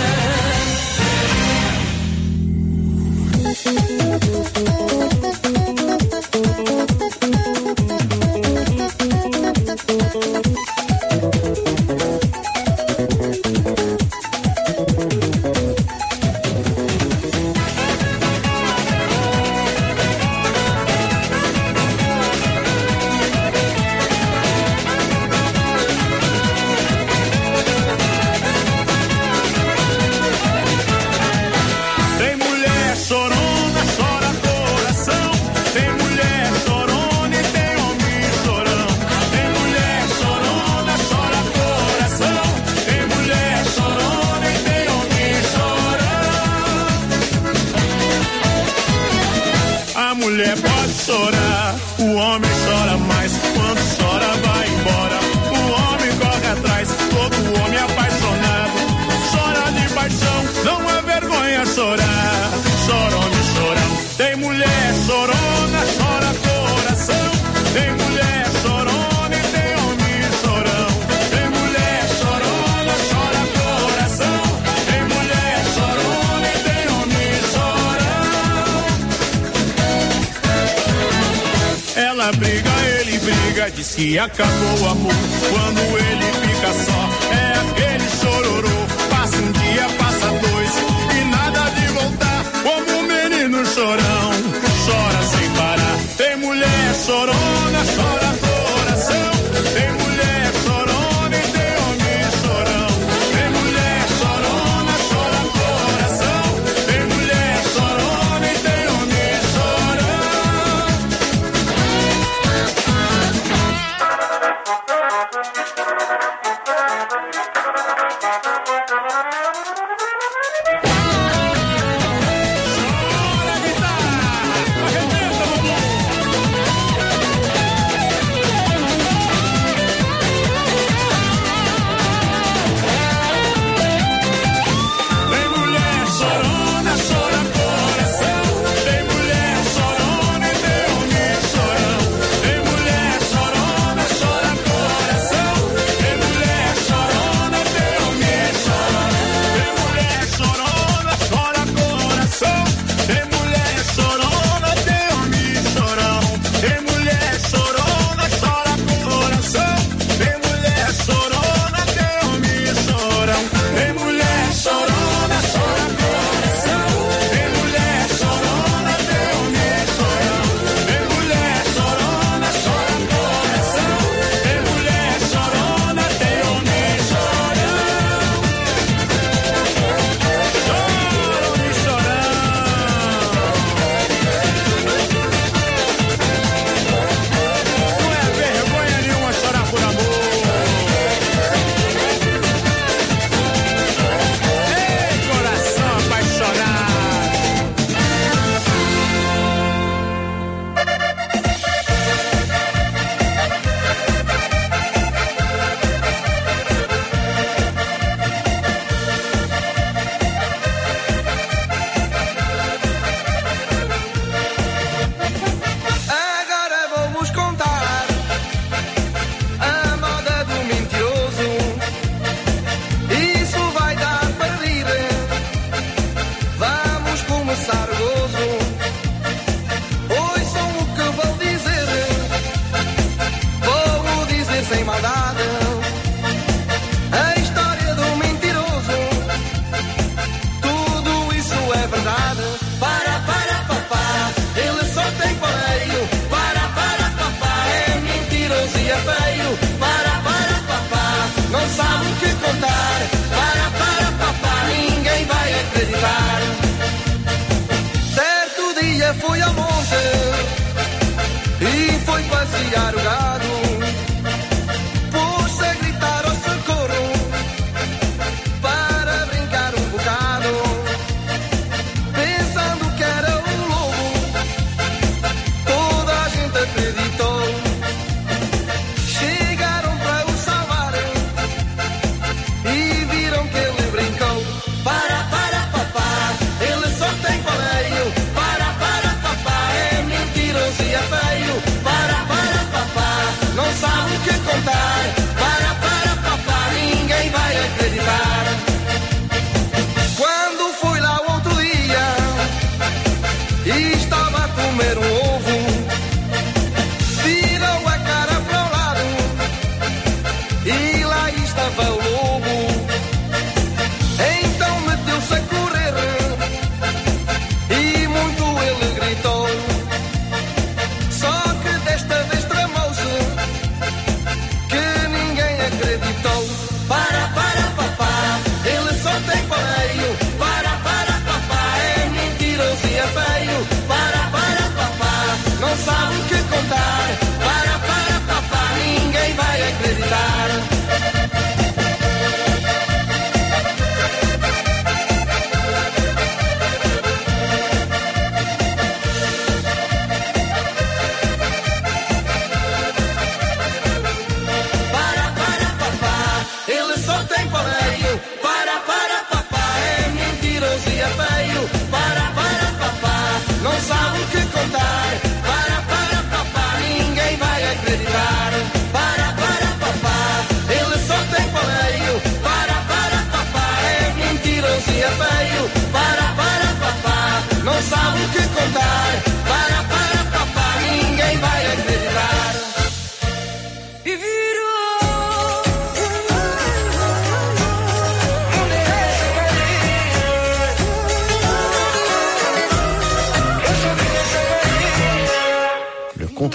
mulher pode chorar, o homem chora mais, quando chora vai embora. O homem corre atrás, todo homem apaixonado chora de paixão, não há vergonha chorar. Chorão de chorão, tem mulher chorona, chora coração. Tem mulher chorona e tem homem chorão. Tem mulher chorona, chora coração. Tem mulher chorona e tem homem chorão. Ela briga, ele briga, diz que acabou o amor. Quando ele fica só, é aquele chororô. Passa um dia, passa dois e nada de voltar. Como um menino chorão, chora sem parar. Tem mulher chorona, chora coração. Tem mulher chorona e tem homem chorão. Tem mulher chorona, chora coração. Tem mulher chorona e tem homem chorão.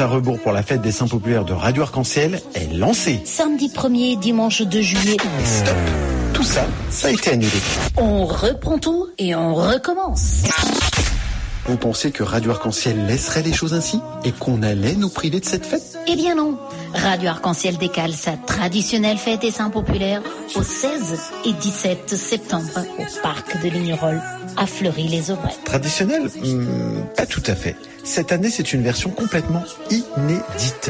à rebours pour la fête des Saints populaires de Radio Arc-en-Ciel est lancé. Samedi premier, dimanche deux juillet. Stop. Tout ça, ça a été annulé. On reprend tout et on recommence. On pensait que Radio Arc-en-Ciel laisserait les choses ainsi et qu'on allait nous priver de cette fête? Eh bien non. Radio Arc-en-Ciel décale sa traditionnelle fête des Saints populaires au seize et dix-sept septembre au parc de Lignerolles à Fleury-les-Aubrais. Traditionnel? hmm, Pas tout à fait. Cette année, c'est une version complètement inédite.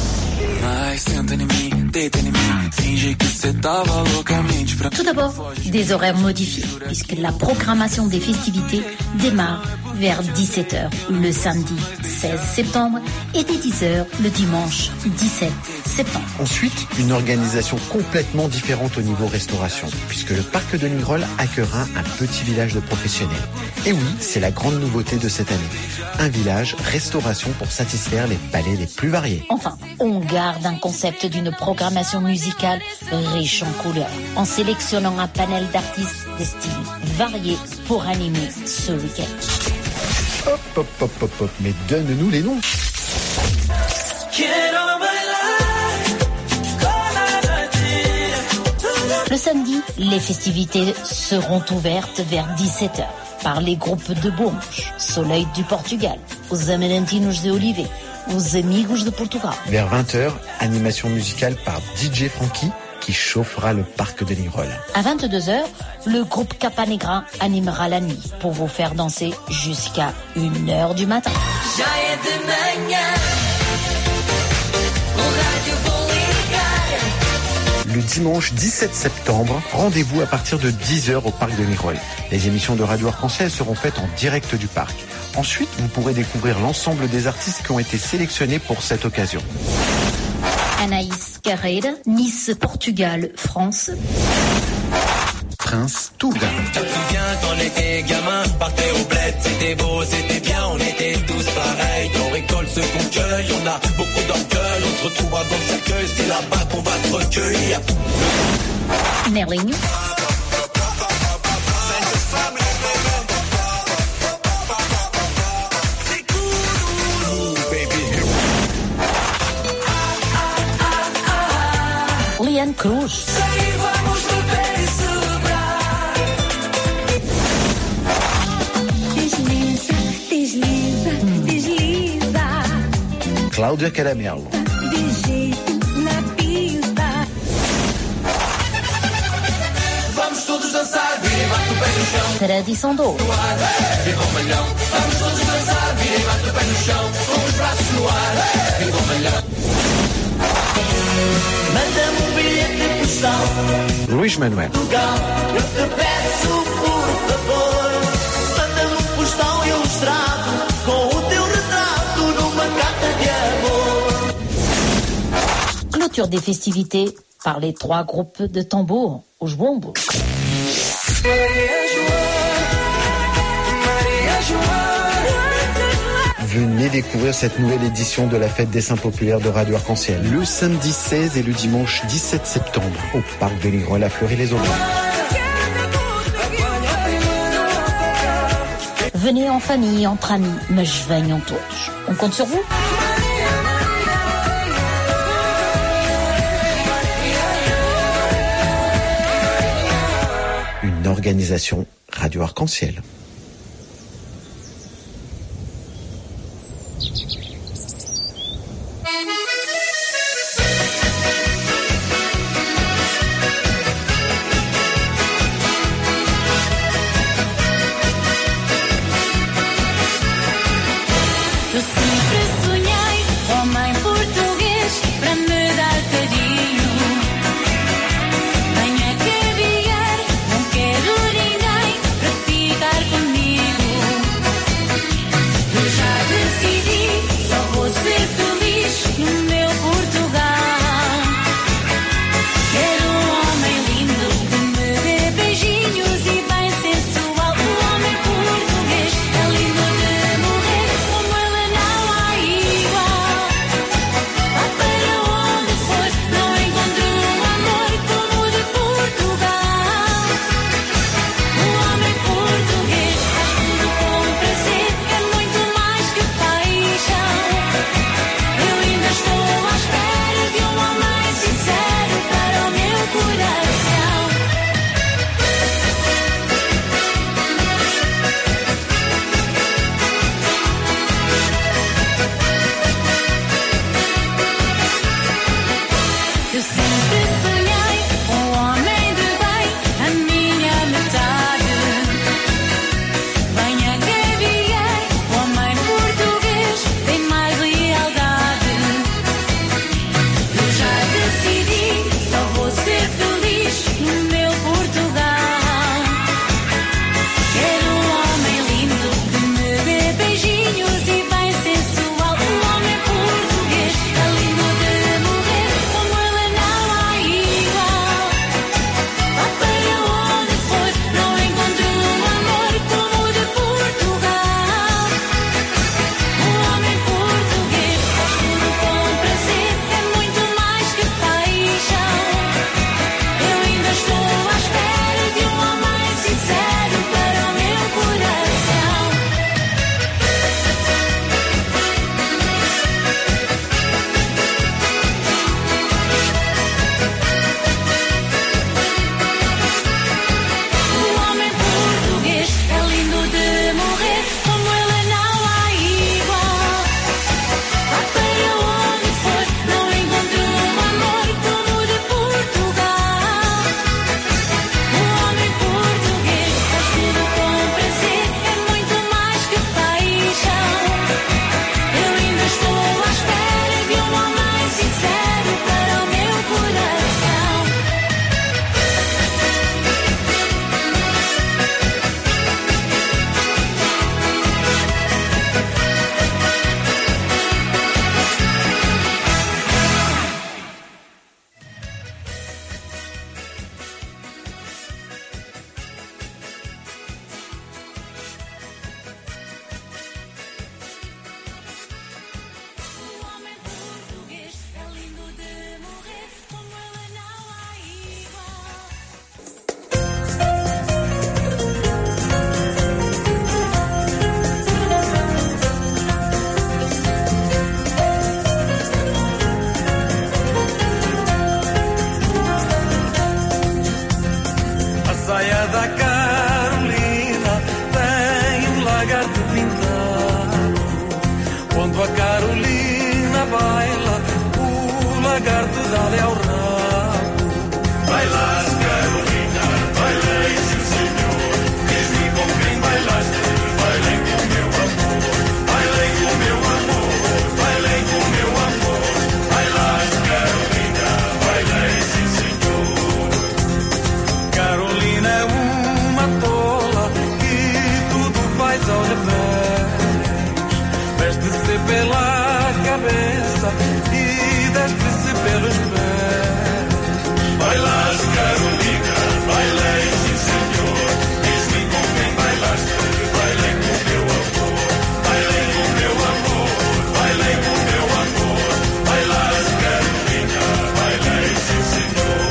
Tout d'abord, des horaires modifiés, puisque la programmation des festivités démarre vers dix-sept heures le samedi seize septembre et dès dix heures le dimanche dix-sept septembre. Ensuite, une organisation complètement différente au niveau restauration, puisque le parc de Lignerolles accueillera un petit village de professionnels. Et oui, c'est la grande nouveauté de cette année. Un village restauration pour satisfaire les palais les plus variés. Enfin, on garde un concept d'une programmation musicale riche en couleurs, en sélectionnant un panel d'artistes de styles variés pour animer ce week-end. Hop, hop, hop, hop, hop, mais donne-nous les noms. Le samedi, les festivités seront ouvertes vers dix-sept heures par les groupes de Bourges, Soleil du Portugal, Os Amarentinos de Olivet, Os Amigos de Portugal. Vers vingt heures, animation musicale par D J Frankie qui chauffera le parc de Lignerolles. À vingt-deux heures, le groupe Capanegra animera la nuit pour vous faire danser jusqu'à une heure du matin. Le dimanche dix-sept septembre, rendez-vous à partir de dix heures au parc de Lignerolles. Les émissions de Radio Arc-en-Ciel seront faites en direct du parc. Ensuite, vous pourrez découvrir l'ensemble des artistes qui ont été sélectionnés pour cette occasion. Anaïs Carreira, Nice, Portugal, France. Prince Touga. Tu te souviens quand on était gamin, partait au bled, c'était beau, c'était bien, on était tous pareils. On récolte ce qu'on cueille, on a beaucoup d'orgueil, on se retrouvera dans le cercueil, c'est là-bas qu'on va se recueillir. Merling. Liane Cruz. Desliza, desliza, desliza. Cláudia Caramelo. De jeito na pista. Vamos todos dançar, vira e bate o pé no chão. Tradição do No ar, viva o malhão. Vamos todos dançar, vira e bate o pé no chão. Com os braços no ar, viva o malhão. Manda-me um bilhete postal. Luís Manuel. Portugal, eu te peço por favor. Manda-me um postal ilustrado com o teu retrato numa carta de amor. Clôture des festivités par les trois groupes de tambour aux Bombos. Venez découvrir cette nouvelle édition de la fête des Saints populaires de Radio Arc-en-Ciel. Le samedi seize et le dimanche dix-sept septembre au parc de Lignerolles à Fleury-les-Aubrais. Venez en famille, entre amis, mas venham todos. On compte sur vous. Une organisation Radio Arc-en-Ciel. Eu sempre sonhei, homem português, para me dar carinho. Venha que vier, não quero ninguém para ficar comigo. lagarto, dá-lhe ao rabo. Bailas, Carolina, bailei, sim senhor. Diz-me com quem bailaste, bailei com o meu amor. Bailei com o meu amor, bailei com o meu amor. Bailas, Carolina, bailei, sim senhor. Carolina é uma tola que tudo faz ao revés. Veste-se pela cabeça e desce-se pelos pés. Bailas, Carolina, bailei, sim senhor. Diz-me com quem bailaste, bailei com o meu amor. Bailei com o meu amor, bailei com o meu amor. Bailas, Carolina, bailei, sim senhor.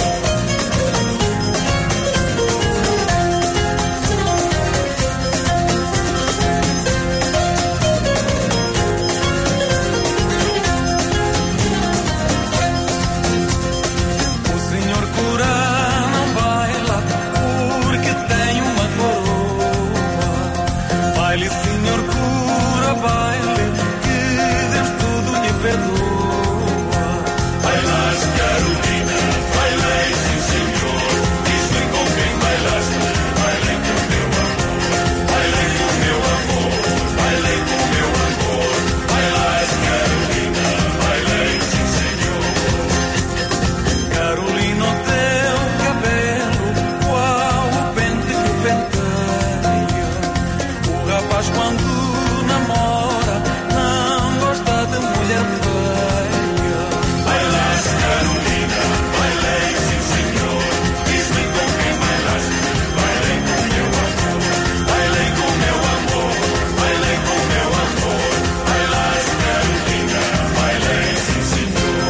Baile, senhor cura, baile, que Deus tudo lhe perdoa. Bailas, Carolina, bailei, sim senhor. Diz-me com quem bailaste, bailei com o meu amor. Bailei com o meu amor, bailei com o meu amor. Bailas, Carolina, bailei, sim senhor. Carolina, o teu cabelo, qual o pente que penteia. O rapaz quando namora não gosta de mulher feia. Bailas, Carolina, bailei, sim senhor. Diz-me com quem bailaste, bailei com o meu amor. Bailei com o meu amor, bailei com o meu amor. Bailas, Carolina, bailei, sim senhor.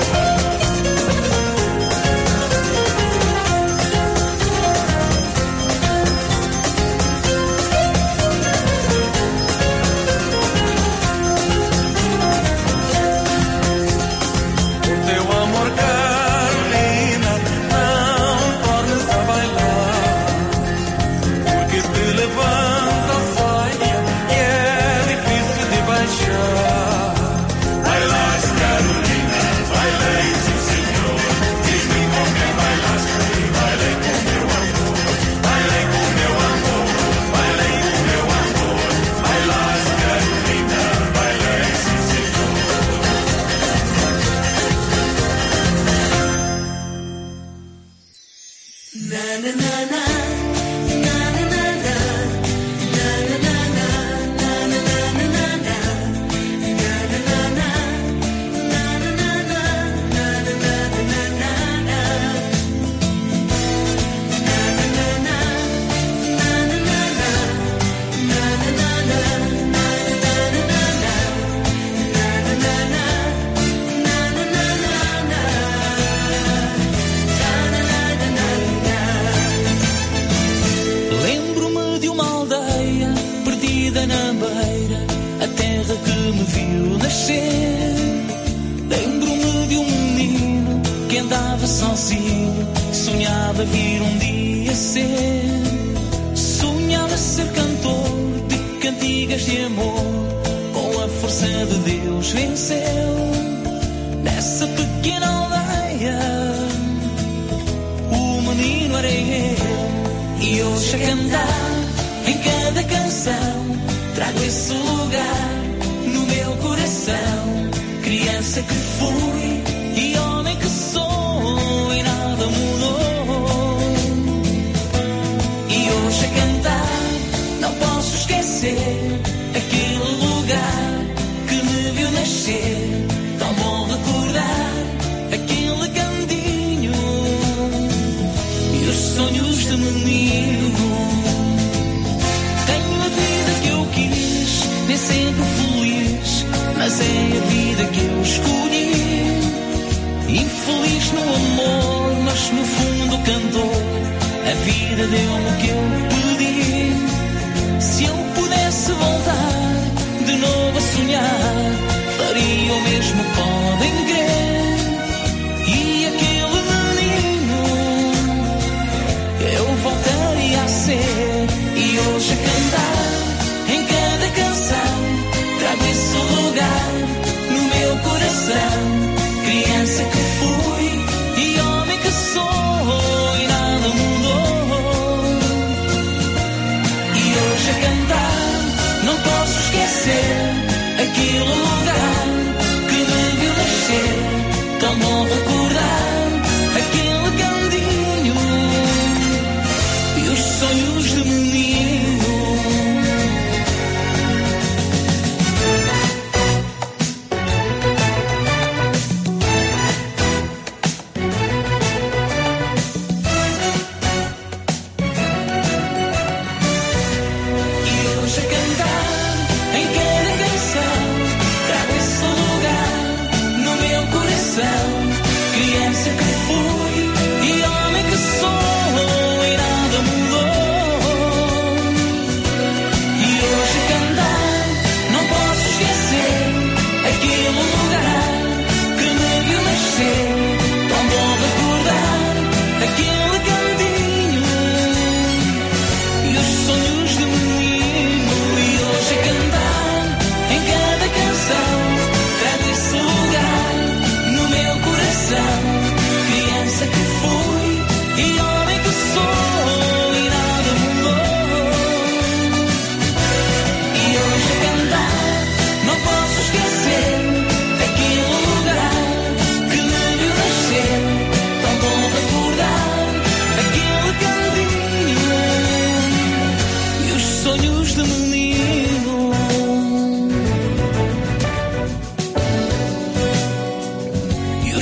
O teu amor, Carolina, não tornes a bailar, porque te levanta a saia e é difícil de baixar. Bailas, Carolina, bailei, sim senhor. Diz-me com quem bailaste, bailei com o meu amor. Bailei com o meu amor, bailei com o meu amor. Bailas, Carolina, bailei, sim senhor. Na na na na, na na na na, na na na na, na na na na na, na na na na, na na na na, na na na na na, na na na na, na na na na, na na na na, na Lembro-me de uma aldeia perdida na beira, a terra que me viu nascer. Lembro-me de um menino que andava sozinho, sonhava vir um dia ser. Sonhava ser cantor de cantigas de amor, com a força de Deus venceu. Nessa pequena aldeia, o menino era eu. E hoje a cantar em cada canção trago esse lugar no meu coração. Criança que fui e homem que sou, e nada mudou. E hoje a cantar não posso esquecer aquele lugar que me viu nascer. Tão bom recordar aquele cantinho e os sonhos de menino. Tenho a vida que eu quis, nem sempre feliz, mas é a vida que eu escolhi. Infeliz no amor, mas no fundo cantor, a vida deu-me o que eu pedi. Se eu pudesse voltar de novo a sonhar, faria o mesmo, podem crer. E aquele menino eu voltaria a ser. E hoje a cantar em cada canção trago esse lugar no meu coração. Criança que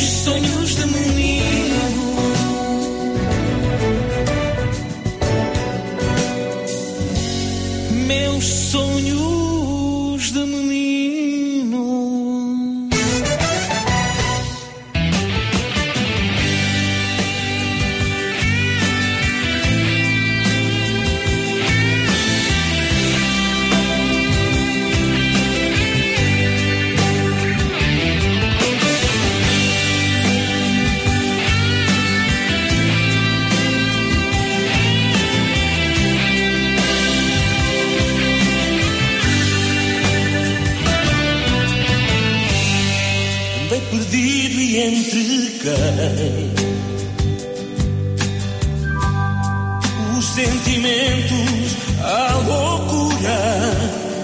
Meus sonhos de menino, meus sonhos de menino. Perdido e entreguei os sentimentos à loucura,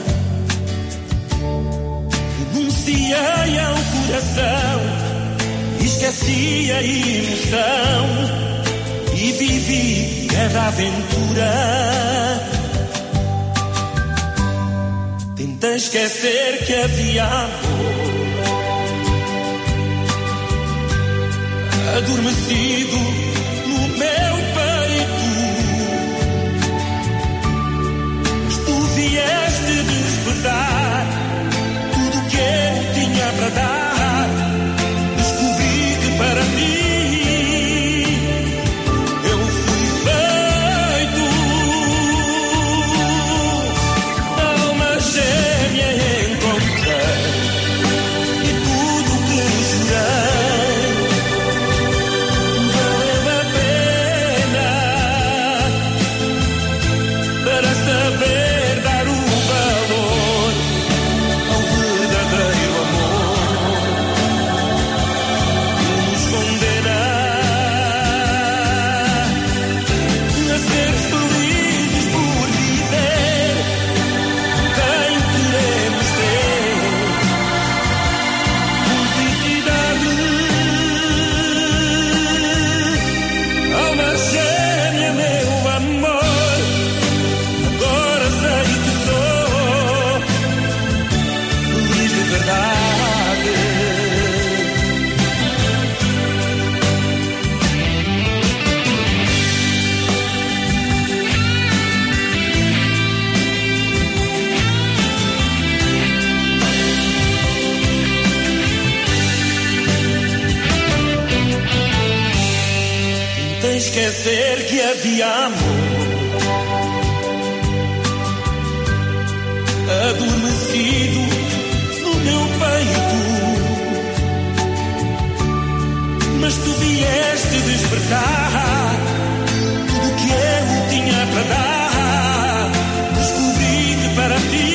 renunciei ao coração, esqueci a emoção e vivi cada aventura. Tentei esquecer que havia amor adormecido no meu peito, mas tu vieste despertar tudo que eu tinha para dar. Descobri que para ti eu fui feito alma gêmea, encontrei e tudo que jurei saber dar o valor ao verdadeiro amor que nos condena a ser felizes por viver quem queremos ter. Felicidade, alma gêmea, meu amor. Tentei esquecer que havia amor adormecido no meu peito, mas tu vieste despertar tudo que eu tinha para dar. Descobri que para ti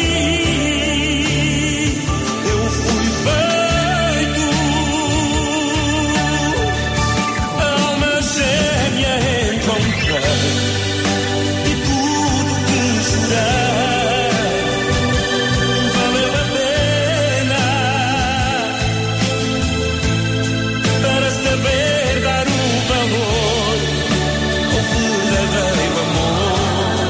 eu fui feito alma gêmea, encontrei e tudo que jurei valeu a pena para saber dar o valor ao verdadeiro amor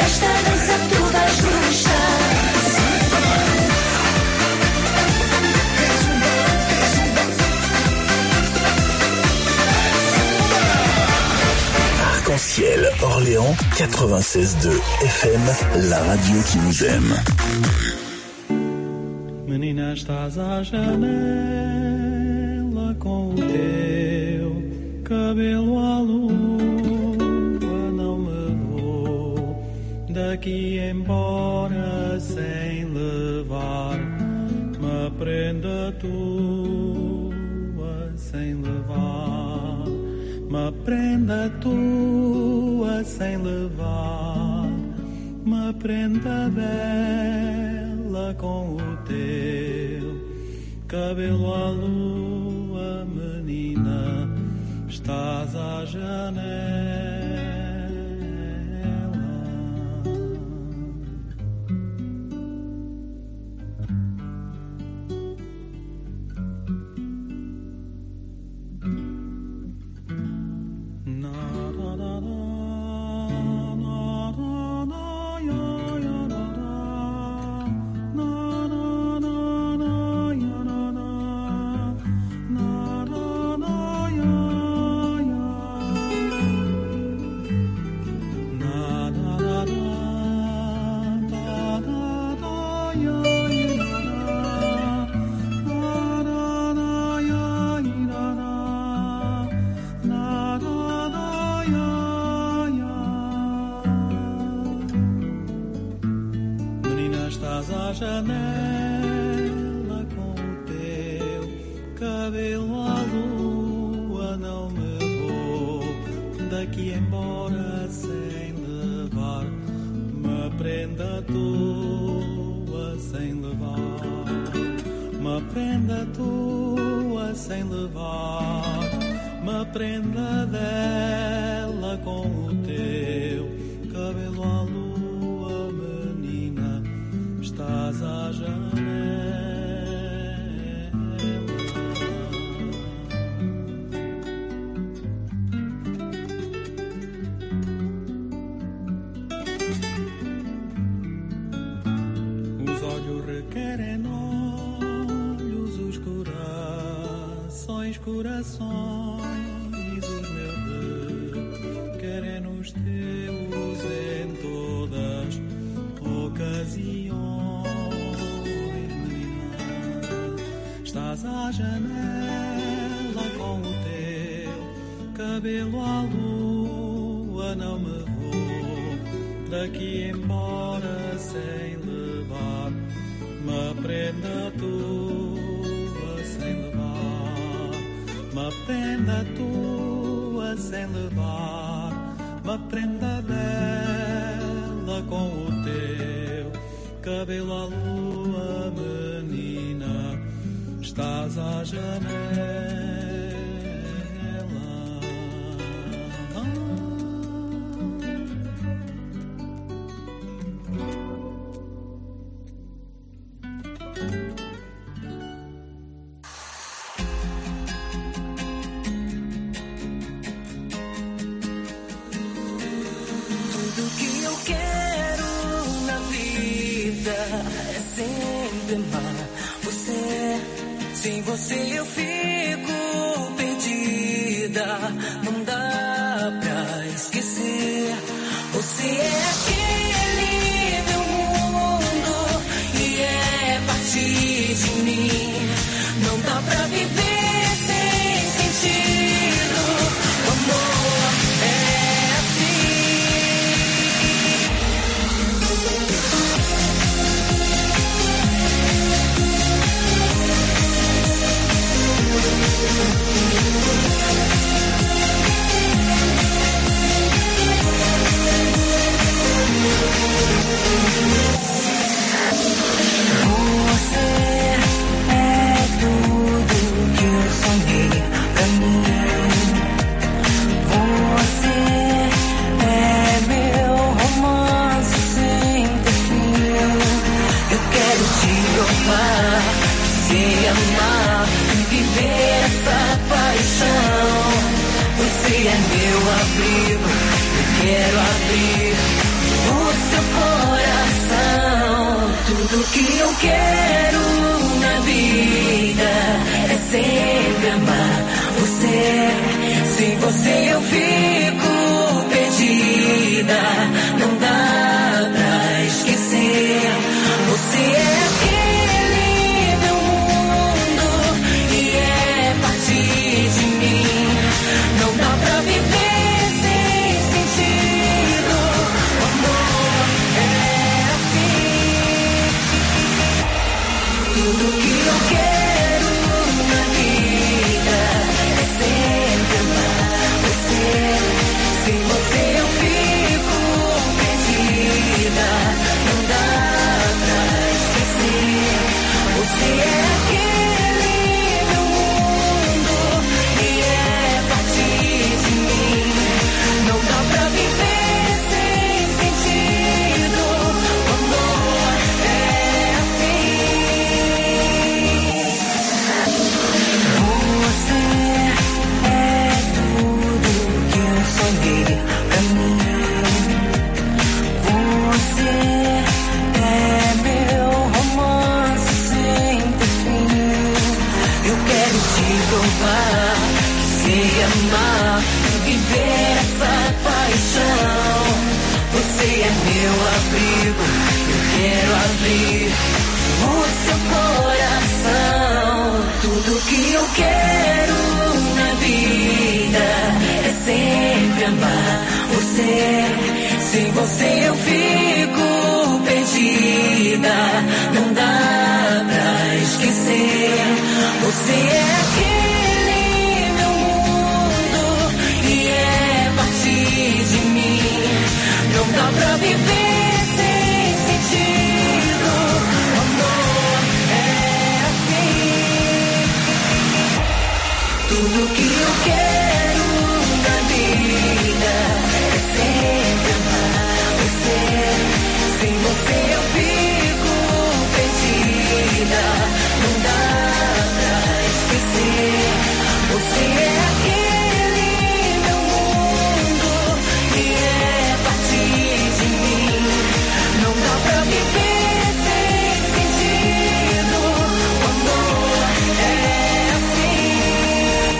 Nesta dança tu vais gostar. Arc-en-ciel Orléans quatre-vingt-seize deux F M, la radio qui nous aime. Menina, estás à janela com o teu cabelo à lua, não me vou daqui embora sem levar uma prenda tua, sem levar uma prenda tua, sem levar uma prenda bela com o teu cabelo à lua, menina, estás à janela. Janela com o teu cabelo à lua, não me vou daqui embora sem levar uma prenda tua, sem levar uma prenda tua, sem levar uma prenda dela com o teu cabelo à lua, menina, estás à janela. Os olhos requerem olhos, os corações, corações, os meus requerem os teus em todas ocasiões. Estás à janela com o teu cabelo à lua, não me vou daqui embora sem levar uma prenda tua, sem levar uma prenda tua, sem levar uma prenda bela com o teu cabelo à lua, menina, estás à janela. Tudo que eu quero na vida é sempre amar você. Sem você eu fico perdida, não dá pra esquecer. Você é aquele meu mundo e é parte de mim. Não dá pra viver sem sentido. O amor é você é tudo que eu sonhei pra mim. Você é meu romance sem ter fim. Eu quero te provar, se amar e viver essa paixão. Você é meu abrigo, eu quero abrir o seu Tudo que eu quero na vida é sempre amar você. Sem você eu fico perdida, não dá pra esquecer. Você é aquele meu mundo e é parte de mim. Não dá pra viver sem sentido. O amor é assim. Tudo que eu quero na vida é sempre amar você. Sem você eu fico perdida, não dá pra esquecer. Você é aquele meu mundo e é parte de mim. Não dá pra viver sem sentido. O amor é assim. Você é tudo que eu sonhei pra mim. Você é meu romance sem ter fim. Eu quero te provar que sei amar e viver essa paixão. Você é meu abrigo, eu quero abrir o seu coração. Tudo que eu quero na vida é sempre amar você. Sem você eu fico perdida, não dá pra esquecer. Você é aquele meu mundo e é parte de mim. Não dá pra viver sem sentido. O amor é assim. Tudo que eu quero na vida é sempre amar você. Sem você eu fico perdida, não dá pra esquecer. Você é aquele meu mundo e é parte de mim. Não dá pra viver sem sentido. O amor é assim.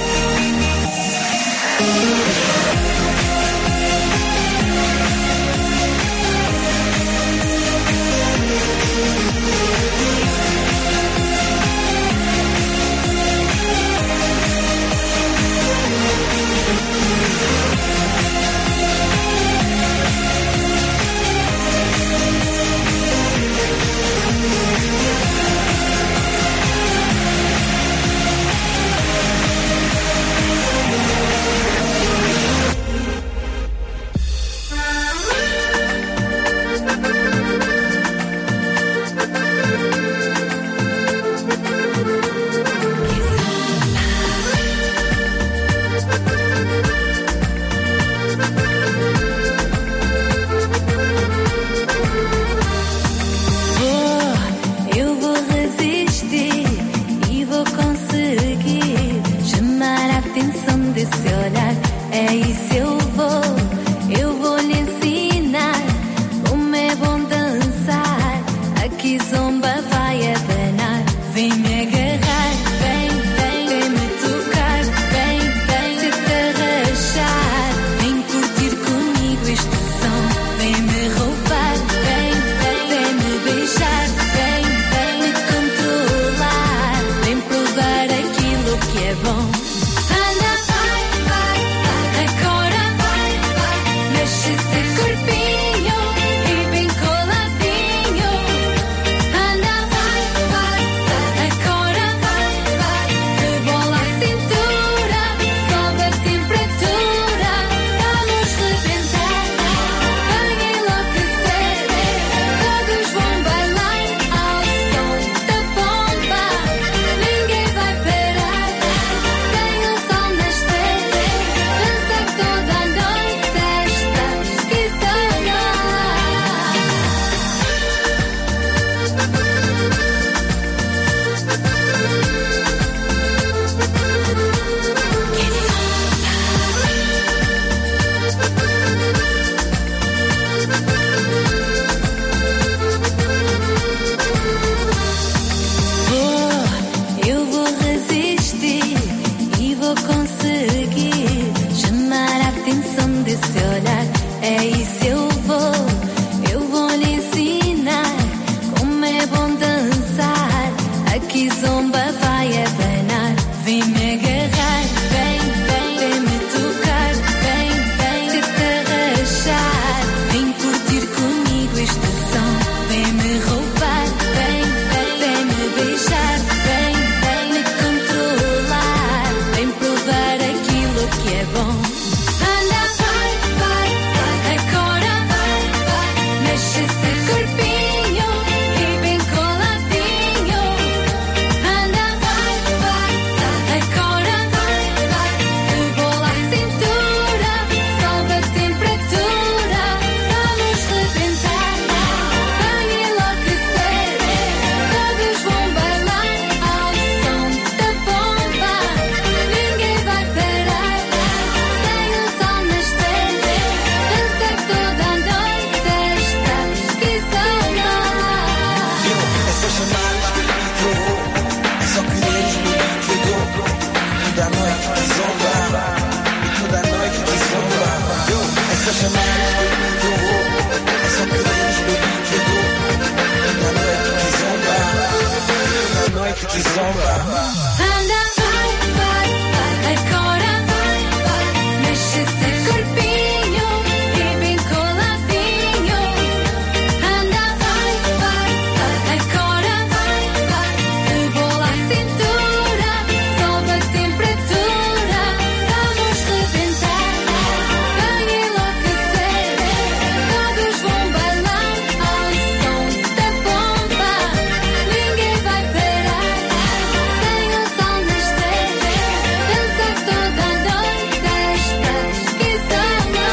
coração. Vem me roubar, vem, vem me beijar, vem, vem me controlar, vem provar aquilo que é bom. Anda, vai, vai, vai, agora vai, vai, mexe esse corpinho e bem coladinho. Anda, vai, vai, vai, agora vai, vai, rebola a cintura, sobe a temperatura, vamos rebentar, vem enlouquecer, todos vão bailar ao som da bomba, ninguém vai parar, sem o sol nascer, dançar toda a noite esta esquizona. É só chamar o espírito, é só quereres no líquido. Toda a noite que zomba, e toda a noite que zomba. É só chamar o espírito, é só quereres no líquido. Toda a noite que zomba, toda a noite que zomba. Anda, vai, vai, vai, agora vai, vai, mexe esse corpinho e bem coladinho. Anda, vai, vai, vai, agora vai, vai, rebola a cintura, sobe a temperatura, vamos rebentar, vem enlouquecer, todos vão bailar ao som da bomba, ninguém vai parar, sem o sol nascer, dançar toda a noite esta esquizona.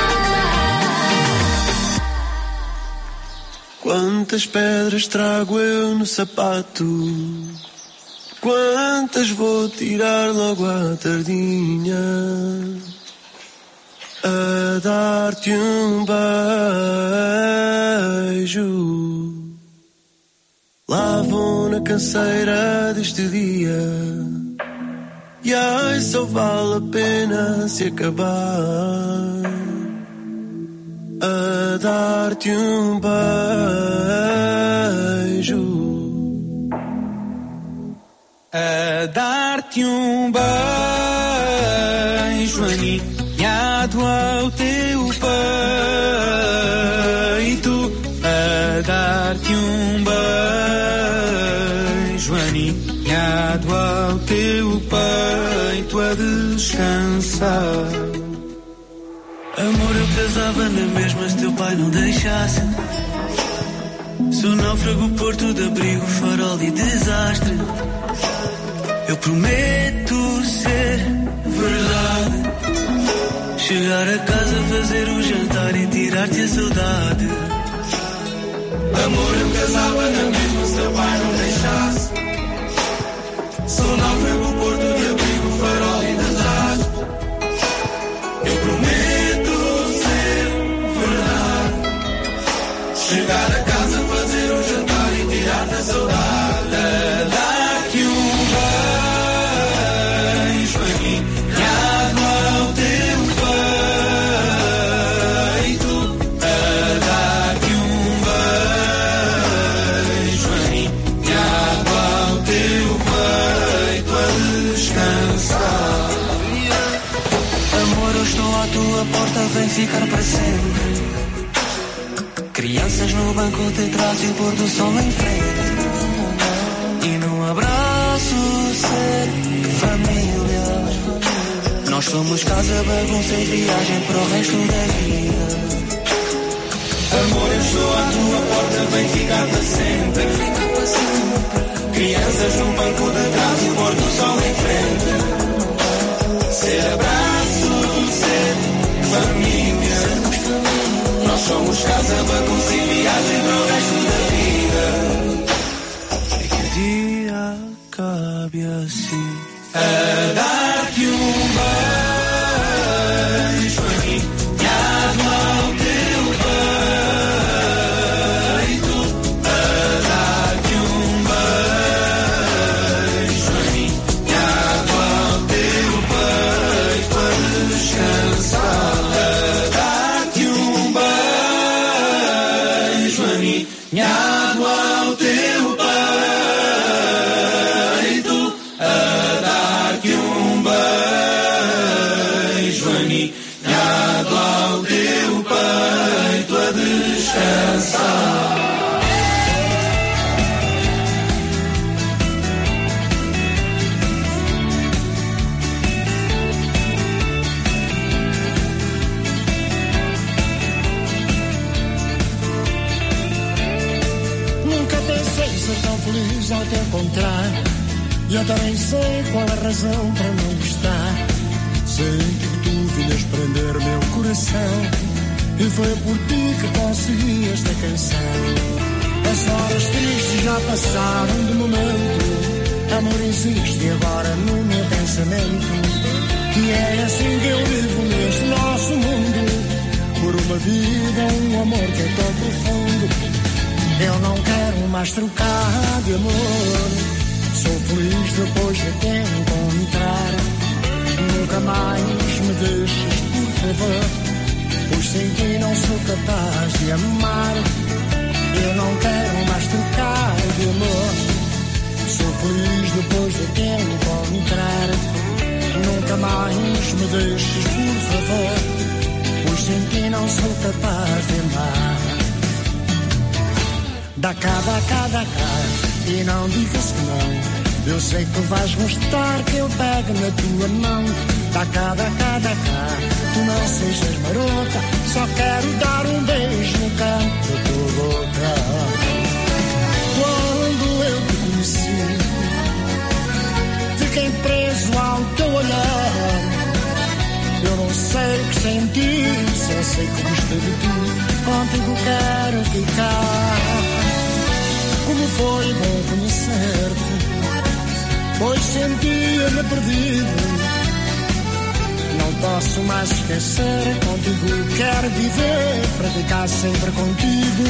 Quantas pedras trago eu no sapato? Quantas vou tirar logo à tardinha? A dar-te um beijo. Lá vou na canseira deste dia. E ai, só vale a pena se acabar. A dar-te um beijo, a dar-te um beijo aninhado ao teu peito, a dar-te um beijo aninhado ao teu peito, a descansar. amor, eu casava na mesma se teu pai não deixasse. Sou náufrago, porto de abrigo, farol e desastre. Eu prometo ser verdade. Chegar a casa, fazer o jantar e tirar-te a saudade. Amor, eu casava na mesma se teu pai não deixasse. Sou náufrago, porto de abrigo, farol e desastre. Eu prometo ser verdade. Chegar a casa, fazer o jantar e tirar-te a saudade. Dar-te um beijo aninhado ao teu peito, a dar-te um beijo aninhado ao teu peito, a descansar. Amor, eu estou à tua porta, vem ficar para sempre. Crianças no banco de trás e o pôr do sol em frente. E num abraço ser família. Nós somos casa, bagunça e viagem para o resto da vida. Amor, eu estou à tua porta, vem ficar para sempre. Crianças num banco de trás e o pôr do sol em frente. Ser abraço, ser família. Nós somos casa, bagunça e viagem para o resto da vida. E que o dia acabe assim. A dar-te um beijo aninhado ao teu peito, a dar-te um beijo aninhado ao teu peito, a descansar. A dar-te um beijo aninhado ao teu peito, a dar-te um beijo aninhado ao teu peito, a descansar. ser tão feliz ao te encontrar. E eu também sei qual a razão para não gostar. Sinto que tu vinhas prender meu coração, e foi por ti que consegui esta canção. As horas tristes já passaram de momento. Amor existe agora no meu pensamento. E é assim que eu vivo neste nosso mundo. Por uma vida, um amor que é tão profundo. Eu não quero mais trocar de amor. Sou feliz depois de te encontrar. Nunca mais me deixes, por favor, pois sem ti não sou capaz de amar. Eu não quero mais trocar de amor. Sou feliz depois de te encontrar. Nunca mais me deixes, por favor, pois sem ti não sou capaz de amar. Dá cá, dá cá, dá cá, e não digas que não. Eu sei que tu vais gostar que eu pegue na tua mão. Dá cá, dá cá, dá cá, tu não sejas marota. Só quero dar um beijo no canto da tua boca. Quando eu te conheci, fiquei preso ao teu olhar. Eu não sei o que senti, só sei que gostei de ti. Contigo quero ficar. Como foi bom conhecer-te, pois sentia-me perdido. Não posso mais esquecer, contigo quero viver, para ficar sempre contigo.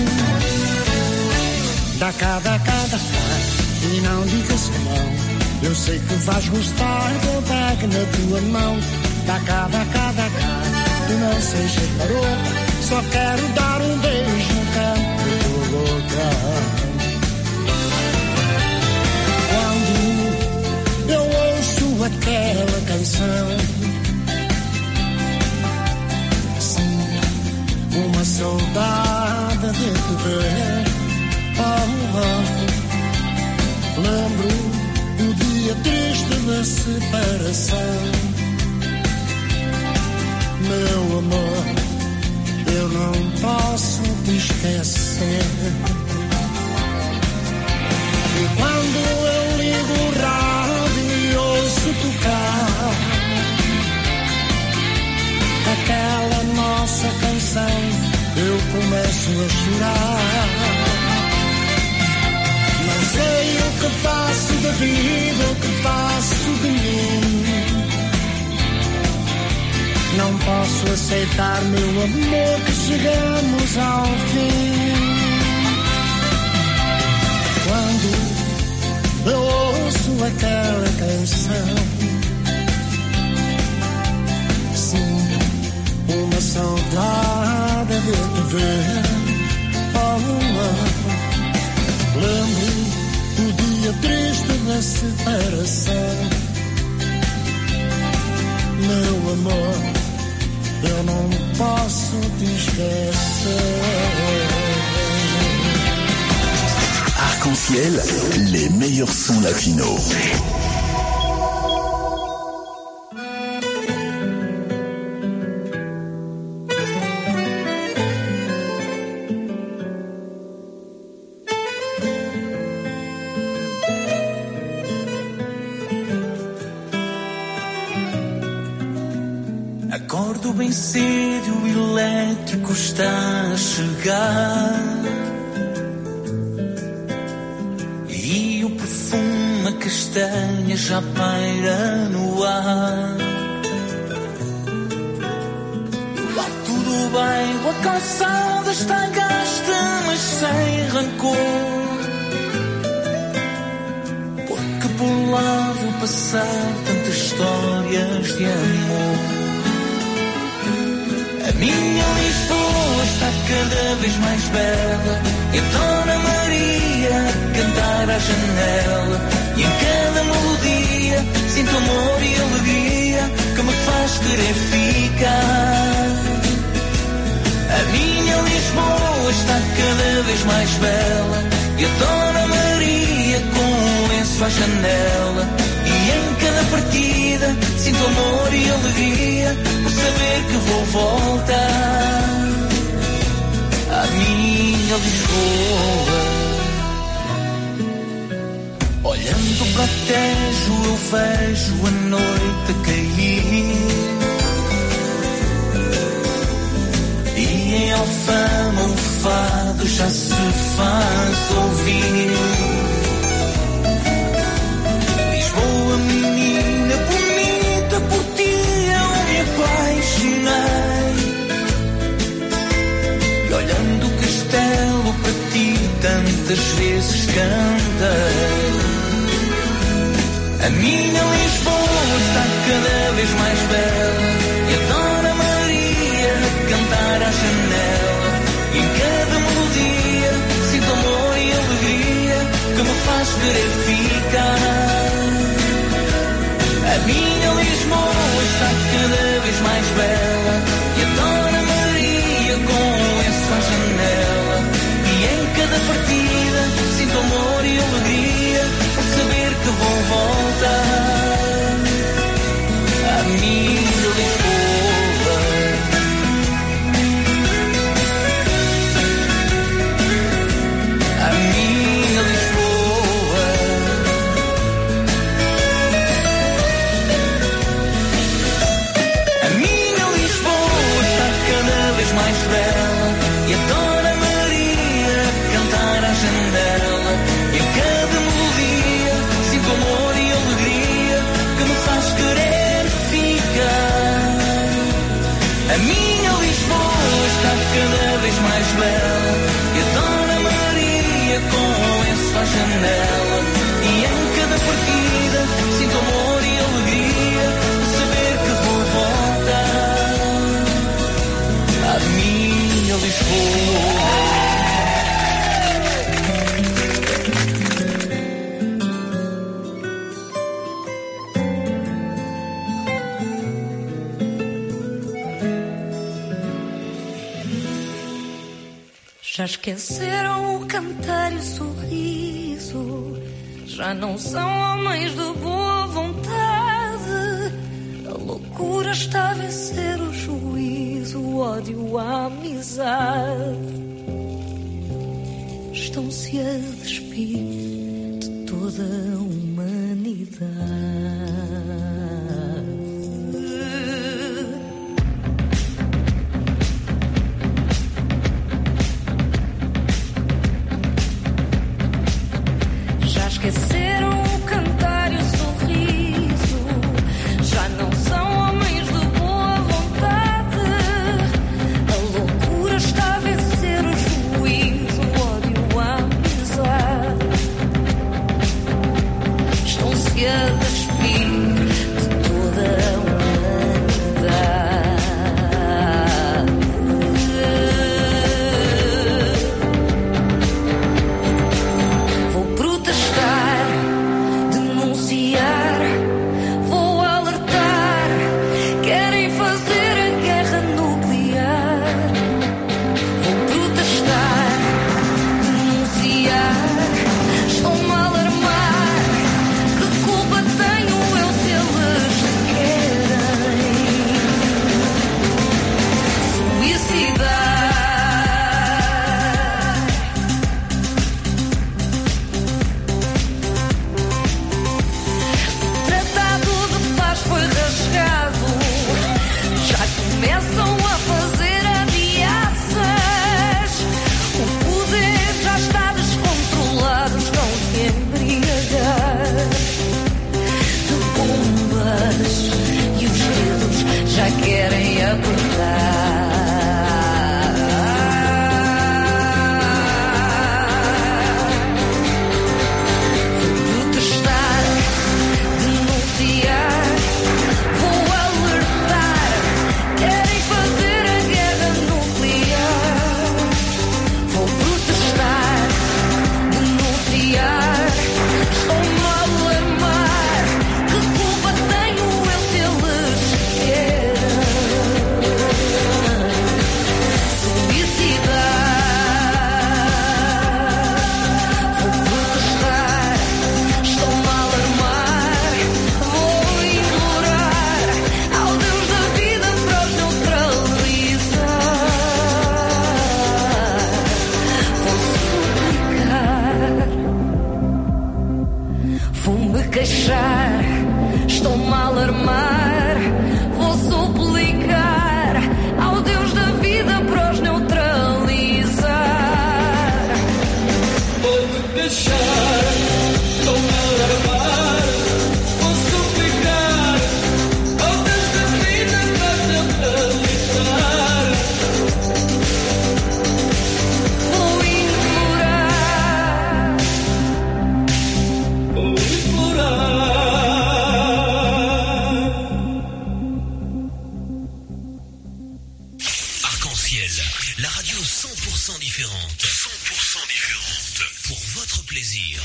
Dá cá, dá cá, dá cá, e não digas que não. Eu sei que vais gostar que eu pegue na tua mão. Dá cá, dá cá, dá cá, tu não sejas garota. Só quero dar um beijo no canto da tua boca. Quando eu ouço aquela canção, sinto uma saudade de te ver. Oh, oh. Lembro do dia triste da separação. Meu amor, eu não posso te esquecer. E quando eu ligo o rádio e ouço tocar aquela nossa canção, eu começo a chorar. Não sei o que faço da vida, o que faço de mim. Não posso aceitar, meu amor, que chegamos ao fim. Quando eu ouço aquela canção, sinto uma saudade de te ver. Oh, oh. Lembro do dia triste da separação. Meu amor, eu não posso te esquecer. Arc-en-ciel, les meilleurs sons latinos. Acordo bem cedo, o elétrico está a chegar. E o perfume a castanha já paira no ar. Lá tudo o bairro, a calçada está gasta, mas sem rancor. Porque por lá vou passar tantas histórias de amor. A minha Lisboa está cada vez mais bela, e a Dona Maria a cantar à janela. E em cada melodia sinto amor e alegria que me faz querer ficar. A minha Lisboa está cada vez mais bela, e a Dona Maria com o lenço à janela. E em cada partida sinto amor e alegria por saber que vou voltar à minha Lisboa. Tejo eu vejo a noite a cair, e em Alfama o fado já se faz ouvir. Lisboa, menina bonita, por ti eu me apaixonei, e olhando o castelo para ti tantas vezes cantei. A minha Lisboa está cada vez mais bela, e a Dona Maria a cantar à janela, e em cada melodia sinto amor e alegria que me faz querer ficar. A minha Lisboa está cada vez mais bela, e a Dona Maria com lenço à janela, e em cada partida sinto amor e alegria por saber que vou voltar. A minha Lisboa, a minha Lisboa, a minha Lisboa está cada vez mais bela, e a Dona Maria a cantar à janela, e em cada melodia sinto amor e alegria que me faz querer ficar. A minha Lisboa está cada vez mais bela, e a Dona Maria com lenço à janela, e em cada partida sinto amor e alegria por saber que vou voltar. A minha Lisboa. Já esqueceram o cantar e o sorriso, já não são homens de boa vontade. A loucura está a vencer o juízo, o ódio, a amizade. Estão-se a despir de toda a humanidade. Esqueceram o cantar e o sorriso, já não são homens de boa vontade. A loucura está a vencer o juízo, o ódio, a amizade. Estão-se a despir de toda deixar, ou alarmar, ou suplicar, ou tanta vida para realizar. Vou implorar, vou Arc-en-ciel, la radio cent pour cent différente. cent pour cent différente. Pour votre plaisir.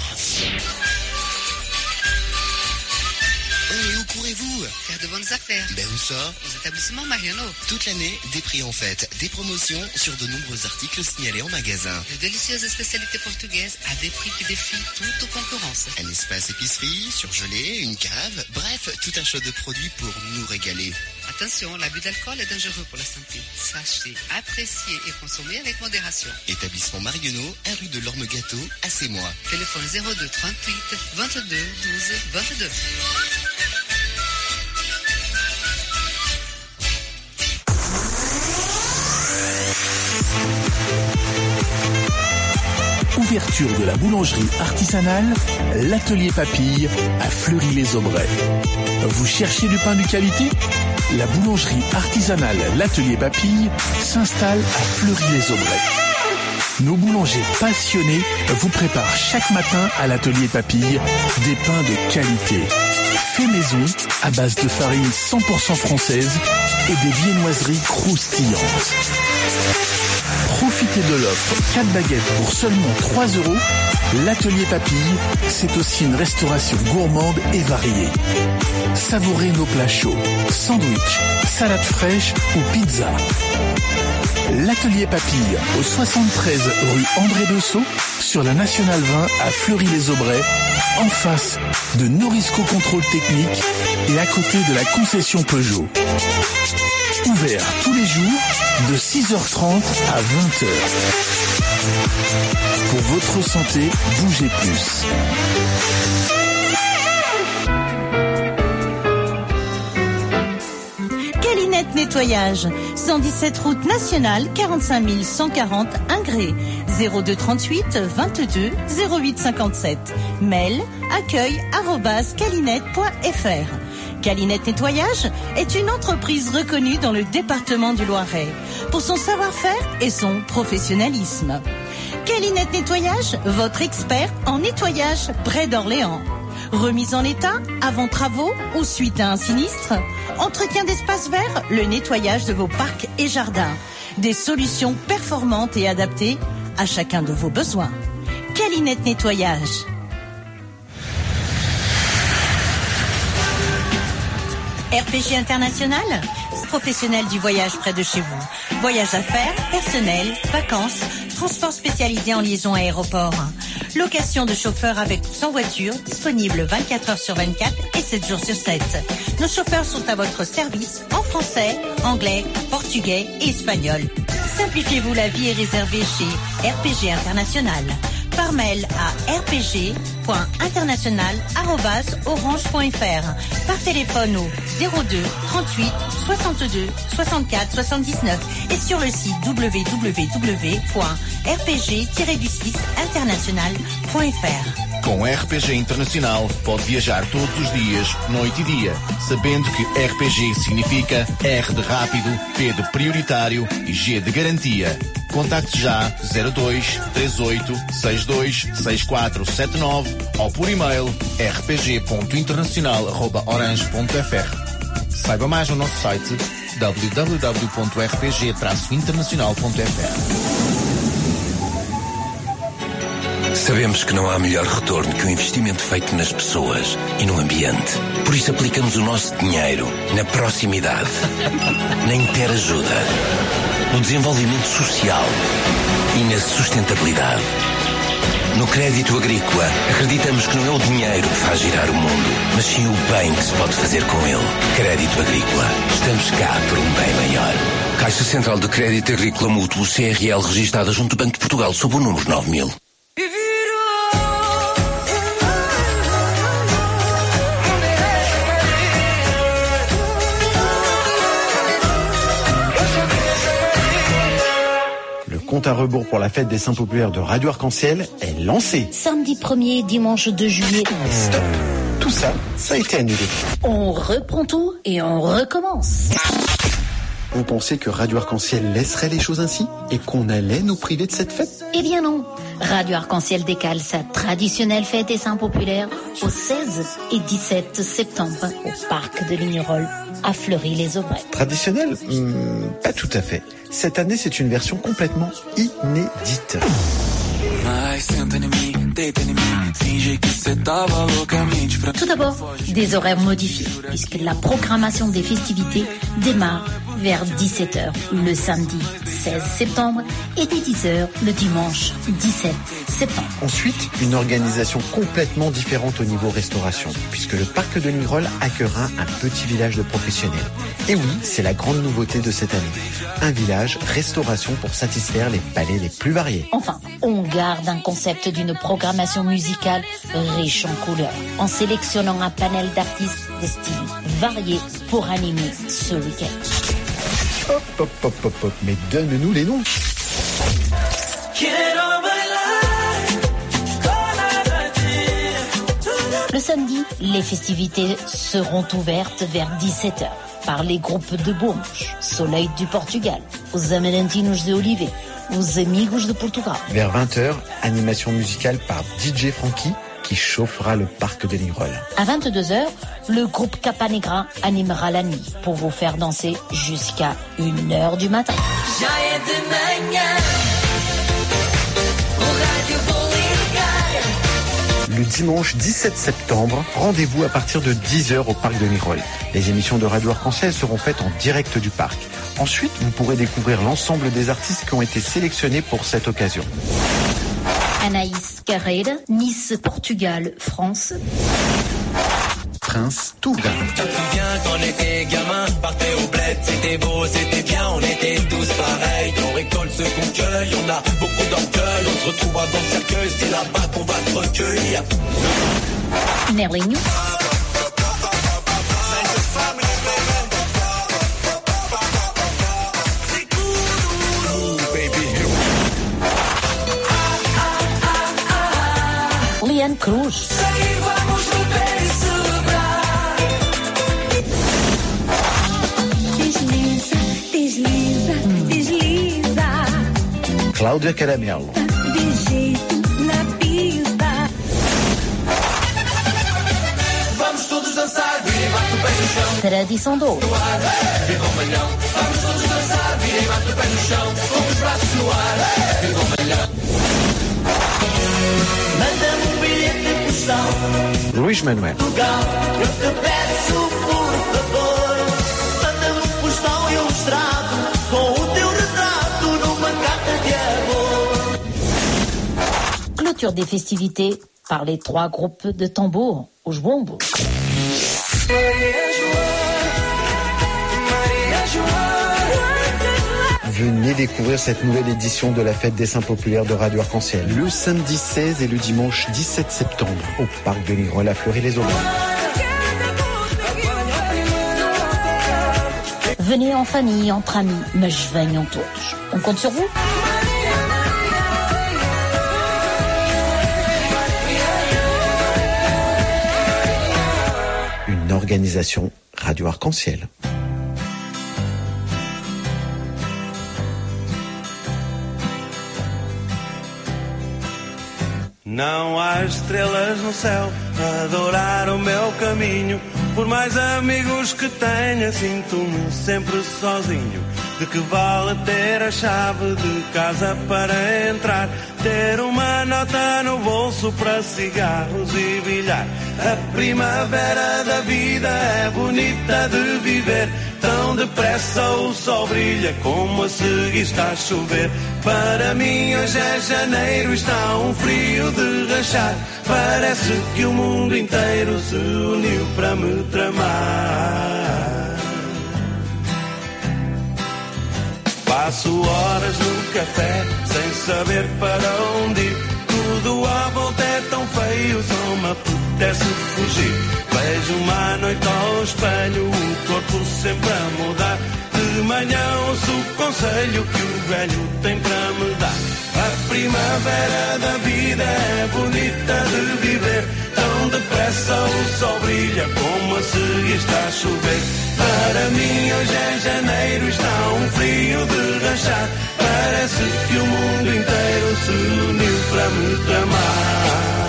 Oh, et où courez-vous? Faire de bonnes affaires. Ben où ça? Aux établissements Mariano. Toute l'année, des prix en fête, des promotions sur de nombreux articles signalés en magasin. De délicieuses spécialités portugaises à des prix qui défient toute concurrence. Un espace épicerie, surgelé, une cave, bref, tout un choix de produits pour nous régaler. Attention, l'abus d'alcool est dangereux pour la santé. Sachez apprécier et consommer avec modération. Établissement Marionneau, un rue de l'Orme Gâteau, à Sémois. Téléphone zéro deux trente-huit vingt-deux douze vingt-deux. Ouverture de la boulangerie artisanale, l'atelier Papille à Fleury-les-Aubrais. Vous cherchez du pain de qualité? La boulangerie artisanale l'atelier Papille s'installe à Fleury-les-Aubrais. Nos boulangers passionnés vous préparent chaque matin à l'atelier Papille des pains de qualité. Fait maison à base de farine cent pour cent française et des viennoiseries croustillantes. Profitez de l'offre quatre baguettes pour seulement trois euros. L'atelier Papille, c'est aussi une restauration gourmande et variée. Savourez nos plats chauds, sandwich, salade fraîche ou pizza. L'atelier Papille au soixante-treize rue André Dessau sur la Nationale vingt à Fleury-les-Aubrais, en face de Norisco Contrôle Technique et à côté de la concession Peugeot. Ouvert tous les jours de six heures trente à vingt heures. Pour votre santé, bougez plus. Calinette Nettoyage, cent dix-sept route nationale, quarante-cinq mille cent quarante Ingré, zéro deux trente-huit vingt-deux zéro huit cinquante-sept. Mail accueil arobase calinette point fr. Calinette Nettoyage est une entreprise reconnue dans le département du Loiret pour son savoir-faire et son professionnalisme. Calinette Nettoyage, votre expert en nettoyage près d'Orléans. Remise en état, avant travaux ou suite à un sinistre. Entretien d'espaces verts, le nettoyage de vos parcs et jardins. Des solutions performantes et adaptées à chacun de vos besoins. Calinette Nettoyage. R P G International, professionnel du voyage près de chez vous. Voyage d'affaires, personnel, vacances, transport spécialisé en liaison aéroport. Location de chauffeurs avec ou sans voiture, disponible vingt-quatre heures sur vingt-quatre et sept jours sur sept. Nos chauffeurs sont à votre service en français, anglais, portugais et espagnol. Simplifiez-vous la vie et réservez chez R P G International. Par mail à r p g point international arobase orange point f r. Par téléphone au zéro deux trente-huit soixante-deux soixante-quatre soixante-dix-neuf et sur le site w w w point r p g tiret du six international point f r. Com R P G Internacional pode viajar todos os dias, noite e dia, sabendo que R P G significa R de rápido, P de prioritário e G de garantia. Contacte já zero dois três oito seis dois seis quatro sete nove ou por e-mail r p g ponto internacional arroba orange ponto f r. Saiba mais no nosso site w w w ponto r p g traço internacional ponto f r. Sabemos que não há melhor retorno que o investimento feito nas pessoas e no ambiente. Por isso aplicamos o nosso dinheiro na proximidade, na interajuda, no desenvolvimento social e na sustentabilidade. No crédito agrícola, acreditamos que não é o dinheiro que faz girar o mundo, mas sim o bem que se pode fazer com ele. Crédito agrícola. Estamos cá por um bem maior. Caixa Central de Crédito Agrícola Mútuo C R L registada junto do Banco de Portugal sob o número nove mil. compte à rebours pour la fête des Saints populaires de Radio Arc-en-Ciel est lancé. Samedi premier, dimanche deux juillet. Stop. Tout ça, ça a été annulé. On reprend tout et on recommence. Vous pensez que Radio Arc-en-Ciel laisserait les choses ainsi et qu'on allait nous priver de cette fête? Eh bien non. Radio Arc-en-Ciel décale sa traditionnelle fête des Saints populaires au seize et dix-sept septembre au parc de Lignerolles à Fleury-les-Aubrais. Traditionnel? hmm, Pas tout à fait. Cette année, c'est une version complètement inédite. Tout d'abord, des horaires modifiés, puisque la programmation des festivités démarre vers dix-sept heures le samedi seize septembre et dès dix heures le dimanche dix-sept septembre. Ensuite, une organisation complètement différente au niveau restauration, puisque le parc de Lignerolles accueillera un petit village de professionnels. Et oui, c'est la grande nouveauté de cette année. Un village restauration pour satisfaire les palais les plus variés. Enfin, on garde un concept d'une programmation musicale riche en couleurs, en sélectionnant un panel d'artistes de styles variés pour animer ce week-end. Hop, hop, hop, hop, hop, mais donne-nous les noms. Le samedi, les festivités seront ouvertes vers dix-sept heures par les groupes de Bourges, Soleil du Portugal, Os Amarentinos de Olivet, Os Amigos de Portugal. Vers vingt heures, animation musicale par D J Frankie qui chauffera le parc de Lignerolles. À vingt-deux heures, le groupe Capanegra animera la nuit pour vous faire danser jusqu'à une heure du matin. Le dimanche dix-sept septembre, rendez-vous à partir de dix heures au parc de Lignerolles. Les émissions de Radio Arc-en-Ciel seront faites en direct du parc. Ensuite, vous pourrez découvrir l'ensemble des artistes qui ont été sélectionnés pour cette occasion. Anaïs Carrera, Nice, Portugal, France. Prince Touga. Tu te souviens quand on était gamin, partait au bled, c'était beau, c'était bien, on était tous pareils. On récolte ce qu'on cueille, on a beaucoup d'orgueil, on se retrouvera dans le cercueil, c'est là-bas qu'on va se recueillir. Nerling. Liane Cruz. Desliza, desliza, desliza. Cláudia Caramelo. De jeito na pista. Vamos todos dançar, vira e bate o pé no chão. Tradição do ouro. Viva o malhão. Vamos todos dançar, vira e bate o pé no chão. Com os braços no ar. Viva o malhão. Manda-me um bilhete postal. Luís Manuel. Portugal, eu te peço por favor. Manda-me um postal ilustrado com o teu retrato numa carta de amor. Clôture des festivités par les trois groupes de tambour au Jbombo. Venez découvrir cette nouvelle édition de la fête des Saints populaires de Radio Arc-en-Ciel. Le samedi seize et le dimanche dix-sept septembre au parc de Lignerolles à Fleury-les-Aubrais. Venez en famille, entre amis, mas venham todos. On compte sur vous. Une organisation Radio Arc-en-Ciel. Não há estrelas no céu a adorar o meu caminho. Por mais amigos que tenha, sinto-me sempre sozinho. De que vale ter a chave de casa para entrar? Ter uma nota no bolso para cigarros e bilhar. A primavera da vida é bonita de viver. Tão depressa o sol brilha como a seguir está a chover. Para mim hoje é janeiro, está um frio de rachar. Parece que o mundo inteiro se uniu para me tramar. Passo horas no café sem saber para onde ir. Tudo à volta é tão feio, só me apetece fugir. Vejo uma noite ao espelho, o corpo sempre a mudar. De manhã ouço o conselho que o velho tem para me dar. A primavera da vida é bonita de viver. Tão depressa o sol brilha como a seguir está a chover. Para mim hoje é janeiro, está um frio de rachar. Parece que o mundo inteiro se uniu para me tramar.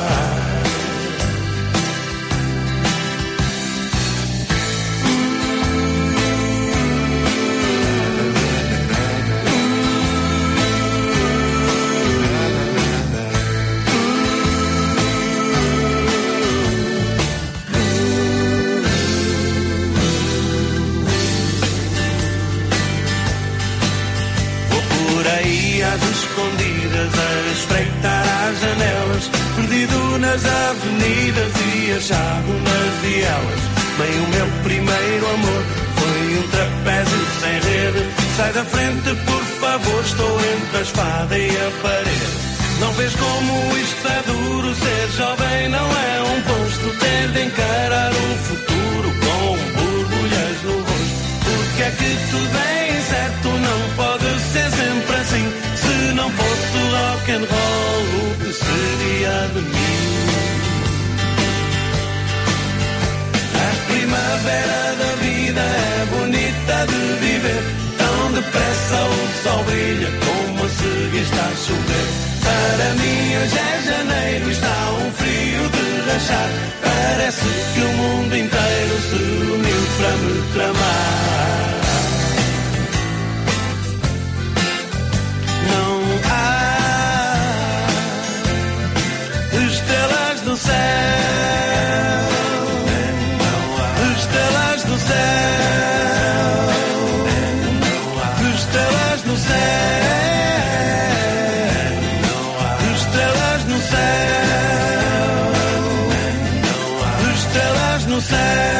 Escondidas a espreitar as janelas, perdido nas avenidas e achado nas vielas. Bem, o meu primeiro amor foi um trapézio sem rede. Sai da frente, por favor, estou entre a espada e a parede. Não vês como isto é duro, ser jovem não é um posto. Ter de encarar um futuro com borbulhas no rosto. Porque é que tudo é incerto, não pode ser sempre assim. Se não fosse rock and roll, o que seria de mim? A primavera da vida é bonita de viver. Tão depressa o sol brilha como a seguir está a chover. Para mim hoje é janeiro, está um frio de rachar. Parece que o mundo inteiro se uniu para me tramar. Não há estrelas no céu, estrelas no céu, estrelas no céu, estrelas no céu, estrelas no céu.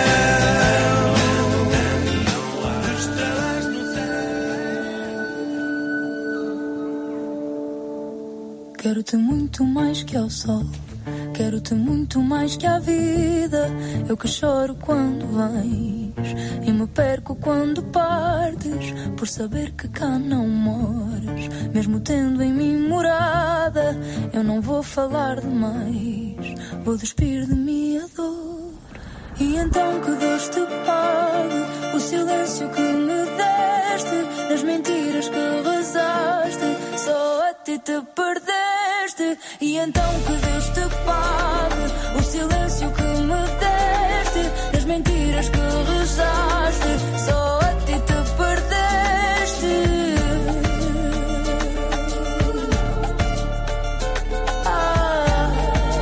Quero-te muito mais que ao sol, quero-te muito mais que à vida. Eu que choro quando vens e me perco quando partes, por saber que cá não moras. Mesmo tendo em mim morada, eu não vou falar demais, vou despir de mim a dor. E então que Deus te pague o silêncio que me deste, nas mentiras que rezaste, só a ti te perdeste. E então que Deus te pague o silêncio que me deste, nas mentiras que rezaste, só a ti te perdeste. Ah.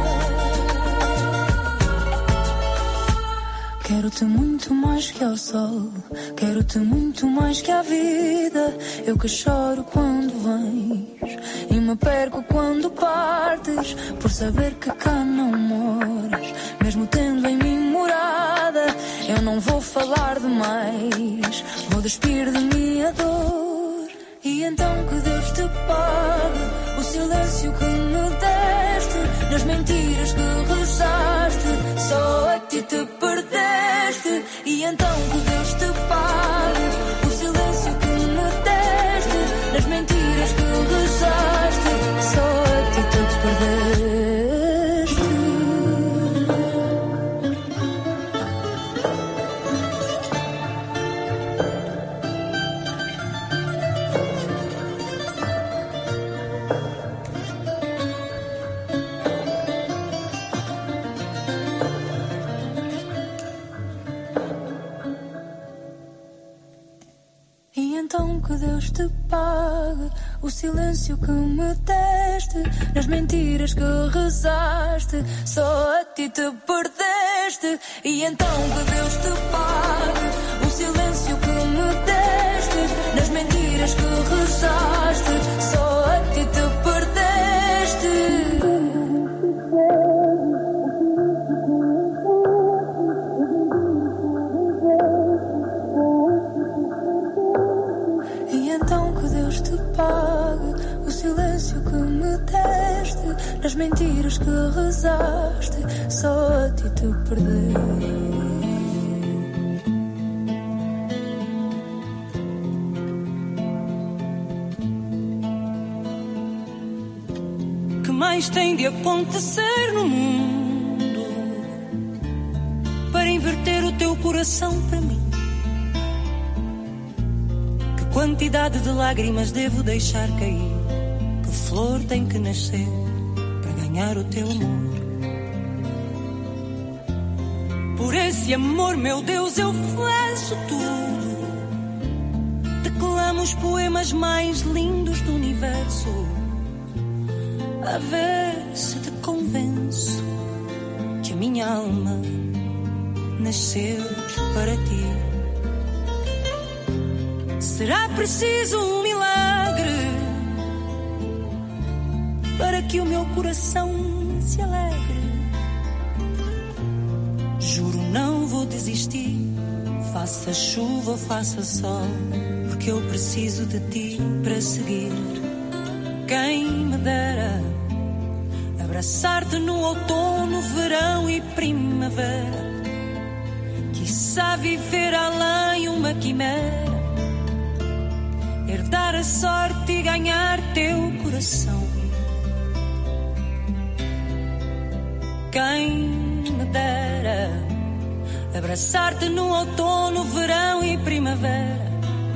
Quero-te muito mais que ao sol, quero-te muito mais que à vida. Eu que choro quando vens e me perco quando partes, por saber que cá não moras. Mesmo tendo em mim morada, eu não vou falar demais, vou despir de mim a dor. E então que Deus te pague o silêncio que me deste, nas mentiras que rezaste, só a ti te perdeste. E então que Deus te pague o silêncio que me deste, nas mentiras que rezaste, só a ti te perdeste. E então que Deus te pague o silêncio que me deste, nas mentiras que rezaste, só a ti te perdeste. E então que Deus te pague o silêncio que me deste, nas mentiras que rezaste, só a ti te perdeste. E então que Deus te pague o silêncio que me deste, nas mentiras que rezaste, só a ti te perdeste. mais tem de acontecer no mundo para inverter o teu coração para mim? Que quantidade de lágrimas devo deixar cair? Que flor tem que nascer para ganhar o teu amor? Por esse amor, meu Deus, eu faço tudo. Declamo os poemas mais lindos do universo, a ver se te convenço que a minha alma nasceu para ti. Será preciso um milagre para que o meu coração se alegre. Juro, não vou desistir, faça chuva ou faça sol, porque eu preciso de ti para seguir. Quem me dera abraçar-te no outono, verão e primavera, quiçá viver além uma quimera, herdar a sorte e ganhar teu coração. Quem me dera abraçar-te no outono, verão e primavera,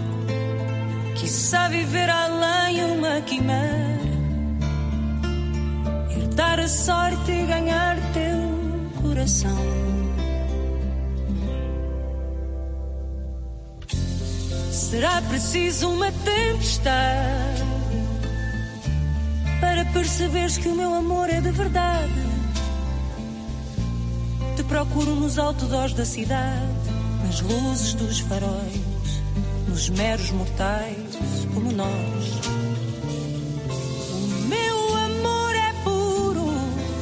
quiçá viver além uma quimera, herdar a sorte e ganhar teu coração. Será preciso uma tempestade para perceberes que o meu amor é de verdade. Te procuro nos outdoors da cidade, nas luzes dos faróis, nos meros mortais como nós. O meu amor é puro,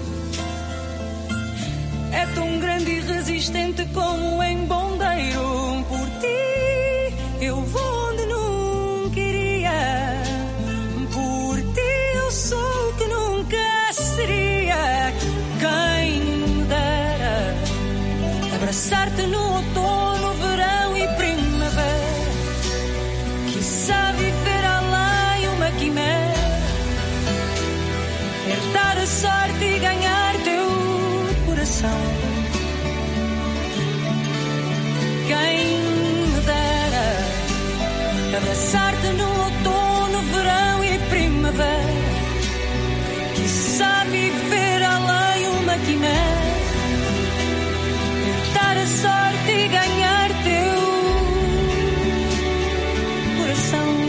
é tão grande e resistente como um embondeiro. Por ti eu vou onde nunca iria, por ti eu sou o que nunca seria. Quem me dera abraçar-te no outono, verão e primavera, quiçá viver além uma quimera, herdar a sorte e ganhar teu coração. Quem me dera abraçar-te no outono, verão e primavera, quiçá viver além uma quimera, herdar a sorte e ganhar teu coração.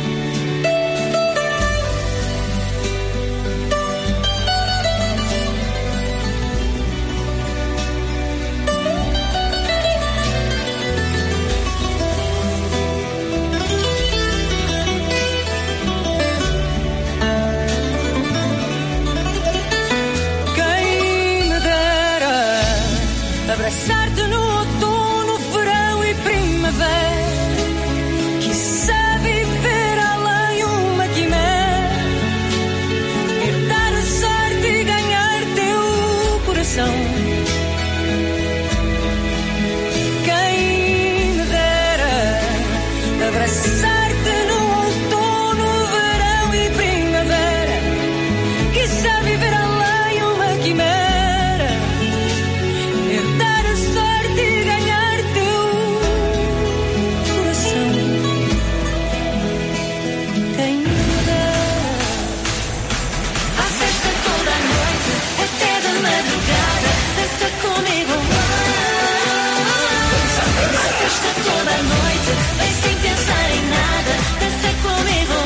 Abraçar-te no outono, verão e primavera, quiçá viver além uma quimera, herdar a sorte e ganhar teu coração. Quem me dera abraçar-te no outono, verão e primavera, quiçá viver além uma quimera, comigo. A festa toda a noite, vem sem pensar em nada, dança comigo.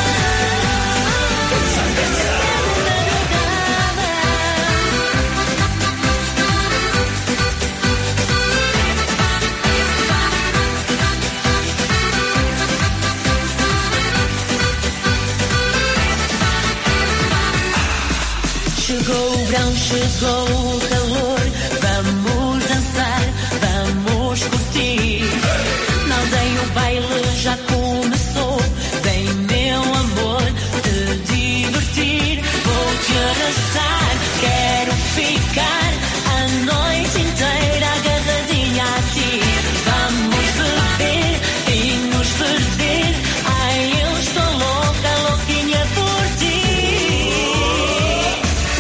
Chegou o verão, chegou o calor, vamos dançar, vamos curtir. Na aldeia o baile já começou, vem meu amor te divertir. Vou te abraçar, quero ficar a noite inteira agarradinha a ti. Vamos beber e nos perder, ai eu estou louca, louquinha por ti.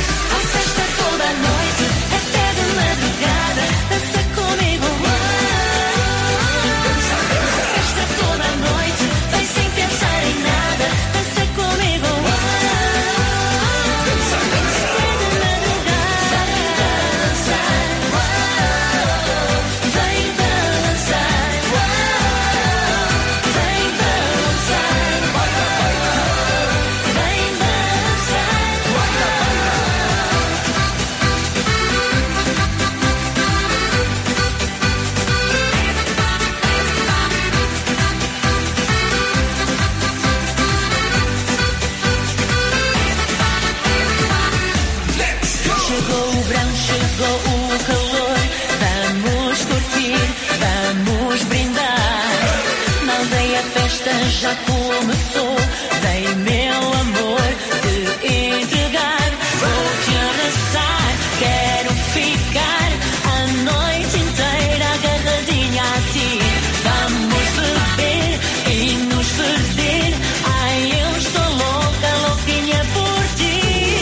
verão chegou o calor. Vamos curtir, vamos brindar. Na aldeia a festa já começou. Vem meu amor te entregar. Vou te arrasar, quero ficar a noite inteira agarradinha a ti. Vamos beber e nos perder. Ai, eu estou louca, louquinha por ti.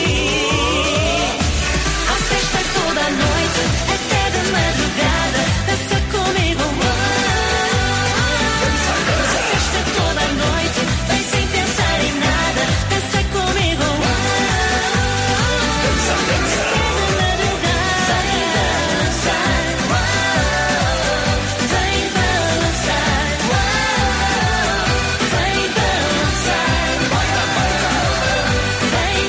A festa toda a noite, até de madrugada. Dança comigo, a festa toda a noite, vem sem pensar em nada. Dança comigo, até de madrugada. Vem balançar, vem balançar, vem balançar, vem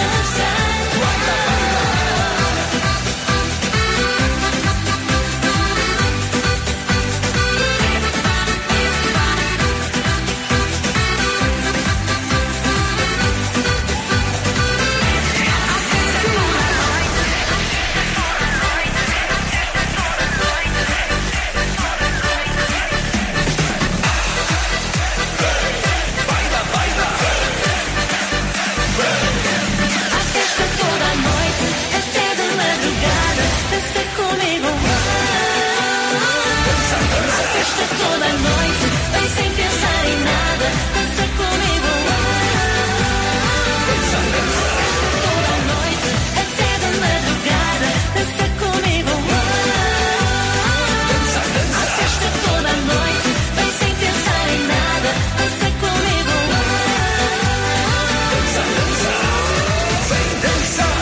a festa toda a noite, até de madrugada. Dança comigo, a festa toda a noite, vem sem pensar em nada. Dança comigo, toda a noite, até de madrugada. Dança comigo, a festa toda a noite, vem sem pensar em nada. Dança comigo, vem dançar.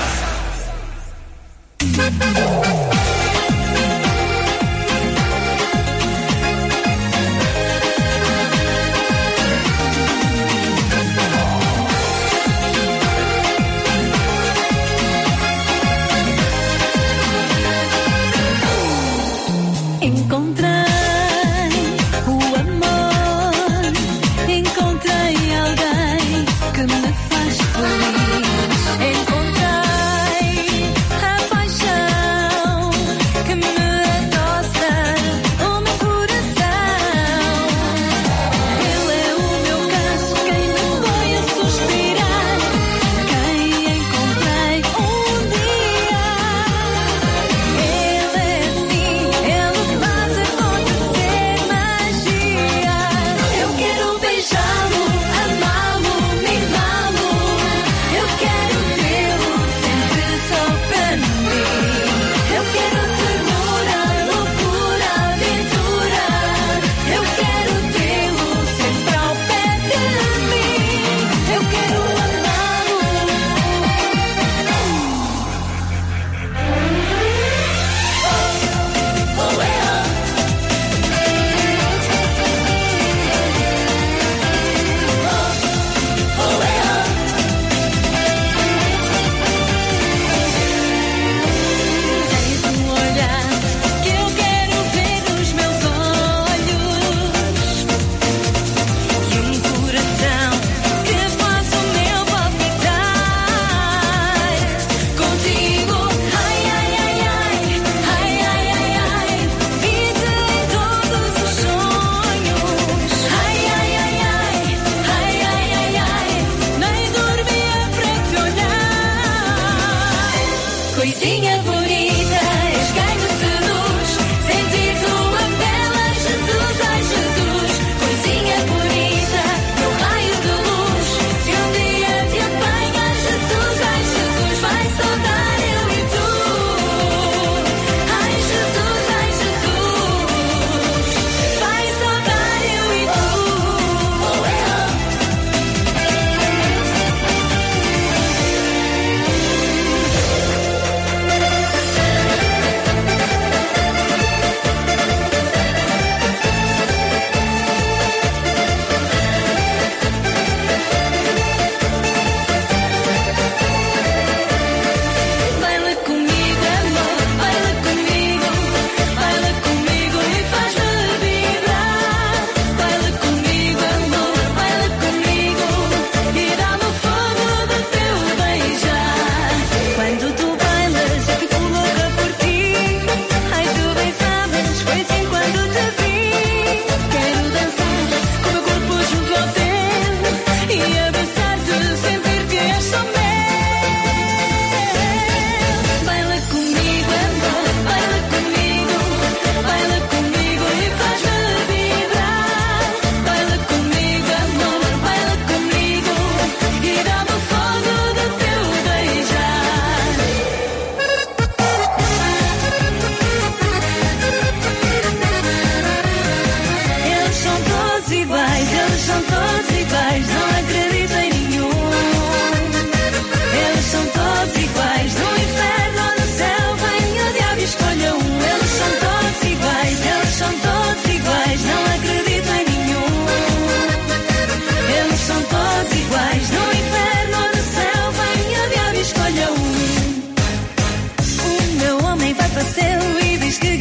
Encontrei o amor, encontrei alguém que me faz feliz. Encontrei a paixão que me adoça o meu coração. Ele é o meu caso, quem me põe a suspirar, quem encontrei um dia. Ele é assim, ele faz a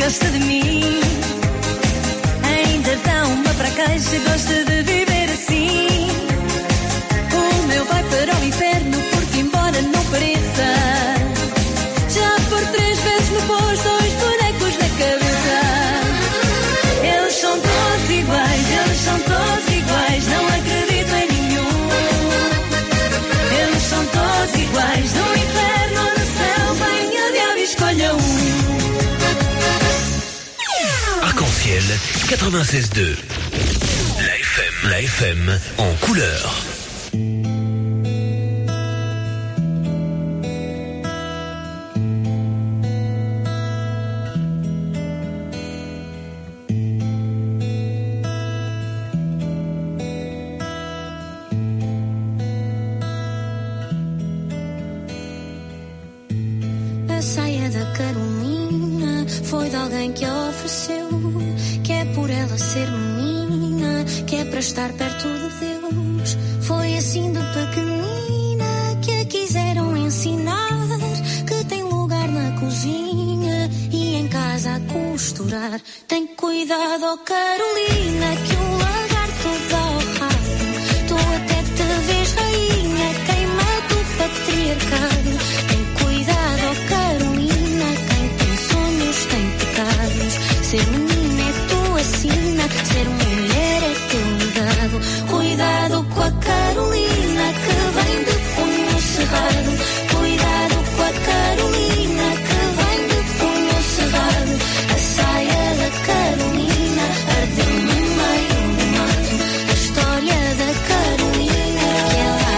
gosta de mim. Ainda dá uma para caixa, gosta de viver assim. O meu vai para o inferno porque embora não pareça, já por três vezes me pôs dois bonecos na cabeça. Eles são todos iguais, eles são todos iguais, não acredito em nenhum. Eles são todos iguais, no inferno ou no céu, venha diabo e escolha um. Arc-en-ciel quatre-vingt-seize deux. La F M, la F M en couleur. A saia da Carolina foi de alguém que a ofereceu, que é por ela ser menina, que é para estar perto de Deus. Foi assim de pequenina que a quiseram ensinar, que tem lugar na cozinha e em casa a costurar. Tem cuidado, oh Carolina, que o lagarto dá ao rabo. Tu até te vês rainha, queima do patriarcado. Tem cuidado, oh Carolina, quem tem sonhos tem pecados. Ser menina é tua sina, ser mulher é teu legado. Cuidado com a Carolina que vem de punho cerrado. Cuidado com a Carolina que vem de punho cerrado. A saia da Carolina ardeu no meio do mato. A história da Carolina que ela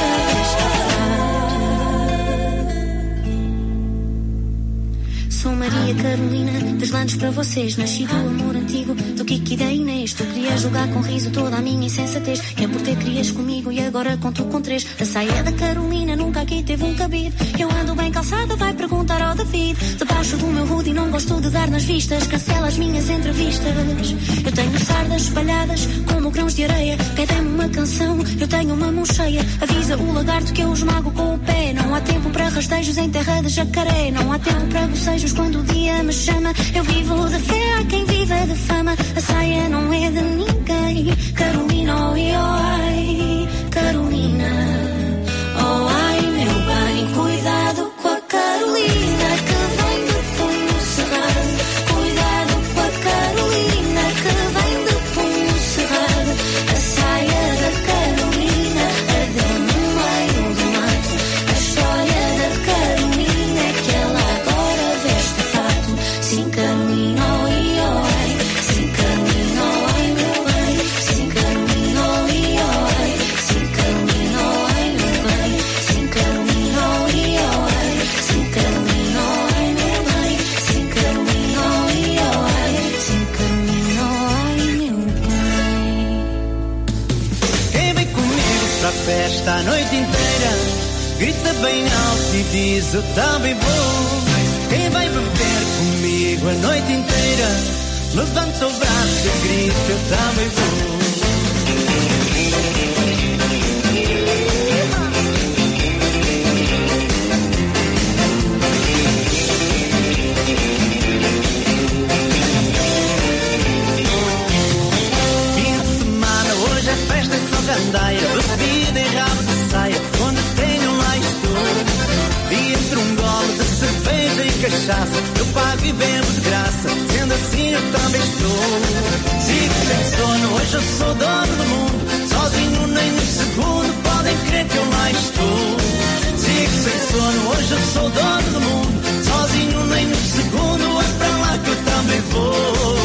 agora veste. Sou Maria Carolina, deslandes para vocês. Nasci do amor antigo, do Kiki da Inês. Tu querias jogar com riso toda a minha insensatez. Que é por ter crias comigo e agora conto com três. A saia da Carolina nunca aqui teve um cabide. Eu ando bem calçada, vai perguntar ao David. Debaixo do meu hoodie não gosto de dar nas vistas. Cancela as minhas entrevistas. Eu tenho sardas espalhadas como grãos de areia. Pedem-me uma canção, eu tenho uma mão cheia. Avisa o lagarto que eu esmago com o pé. Não há tempo para rastejos em terra de jacaré. Não há tempo para bocejos quando o dia me chama. Eu vivo de fé, há quem viva de fama. A saia não é de ninguém. Carolina, oi, oi, Carolina, oh ai meu bem. Cuidado com a Carolina que vem de punho cerrado. Cuidado com a Carolina que vem de punho cerrado. A saia da Carolina ardeu no meio do mato. A história da Carolina é que ela agora veste fato. Sim, Carolina, oi, oi. Sim, Carolina, oi, meu bem. Sim, Carolina, oi, oi. Sim, Carolina, oi, meu bem. Sim, Carolina, oi, oi. Sim, Carolina, oi, meu bem. Sim, Carolina, oi, oi. Sim, Carolina, oi, meu bem. Quem vem comigo pra festa a noite inteira, grita bem alto e diz eu também vou. Quem vai beber comigo a noite inteira, levanta o braço e grita eu também vou. Fim de semana, hoje é festa em São Gandaia. Bebida em rabo de saia, onde tenho lá estou. E entre um gole de cerveja e cachaça, eu pago e bebo de graça. Sendo assim eu também estou. Sigo sem sono, hoje eu sou dono do mundo. Sozinho nem no segundo, podem crer que eu lá estou. Sigo sem sono, hoje eu sou dono do mundo. Sozinho nem no segundo, é pra lá que eu também vou.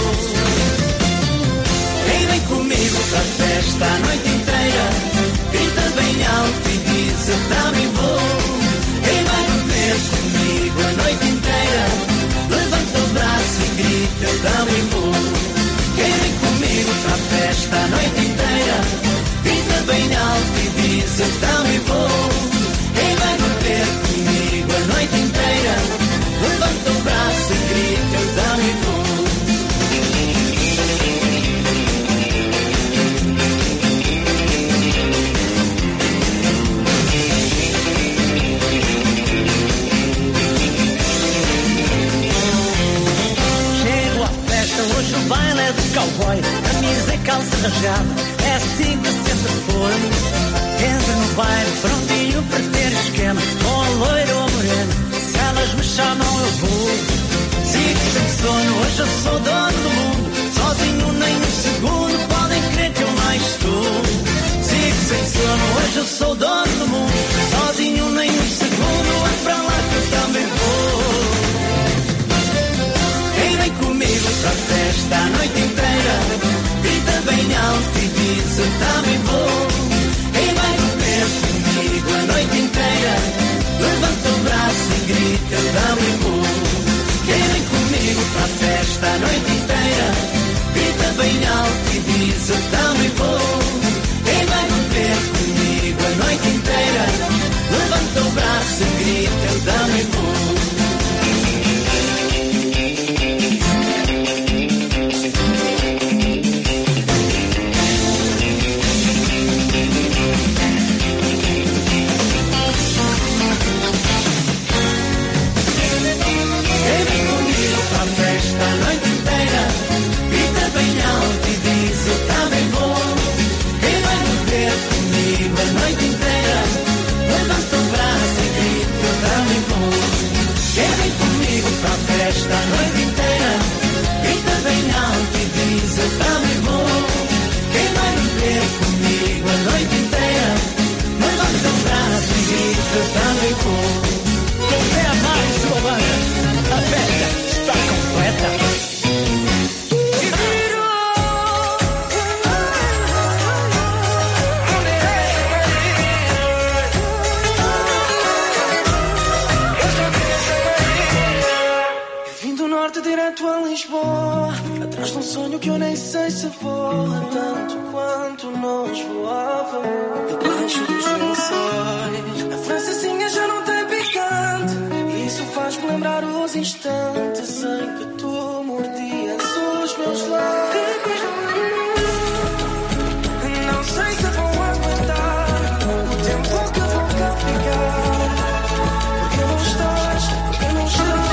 Quem vem comigo pra festa a noite inteira, grita bem alto e diz eu também vou. Quem vai beber comigo a noite inteira, levanta o braço e grita eu também vou. Quem vem comigo pra festa a noite inteira, grita bem alto e diz eu também vou. Quem vai beber comigo a noite inteira, levanta o braço e grita eu também vou. cowboy, camisa e calça rasgada, é assim que sempre foi. Entra no baile, prontinho para ter esquema, com a loira ou a morena, se elas me chamam eu vou. Sigo sem sono, hoje eu sou dono do mundo, sozinho nem um segundo, podem crer que eu lá estou. Sigo sem sono, hoje eu sou dono do mundo, sozinho nem um segundo, é para lá que eu também vou. Quem vem comigo para a festa a noite inteira, grita bem alto e diz eu também vou. Quem vai beber comigo a noite inteira, levanta o braço e grita eu também vou. Quem vem comigo para a festa a noite inteira, grita bem alto e diz eu também vou. Quem vai beber comigo a noite inteira, levanta o braço e grita eu também vou. Esta noite inteira, grita bem alto e diz eu também vou. Quem vai beber comigo a noite inteira, levanta o braço e grita eu também vou. Não quer mais, Giovana, a festa está completa. Direto a Lisboa, atrás de um sonho que eu nem sei se voa tanto quanto nós voávamos. Debaixo dos lençóis, a francesinha já não tem picante, isso faz-me lembrar os instantes em que tu mordias os meus lábios. Não sei se vou aguentar o tempo que vou cá ficar, porque não estás, porque não estás.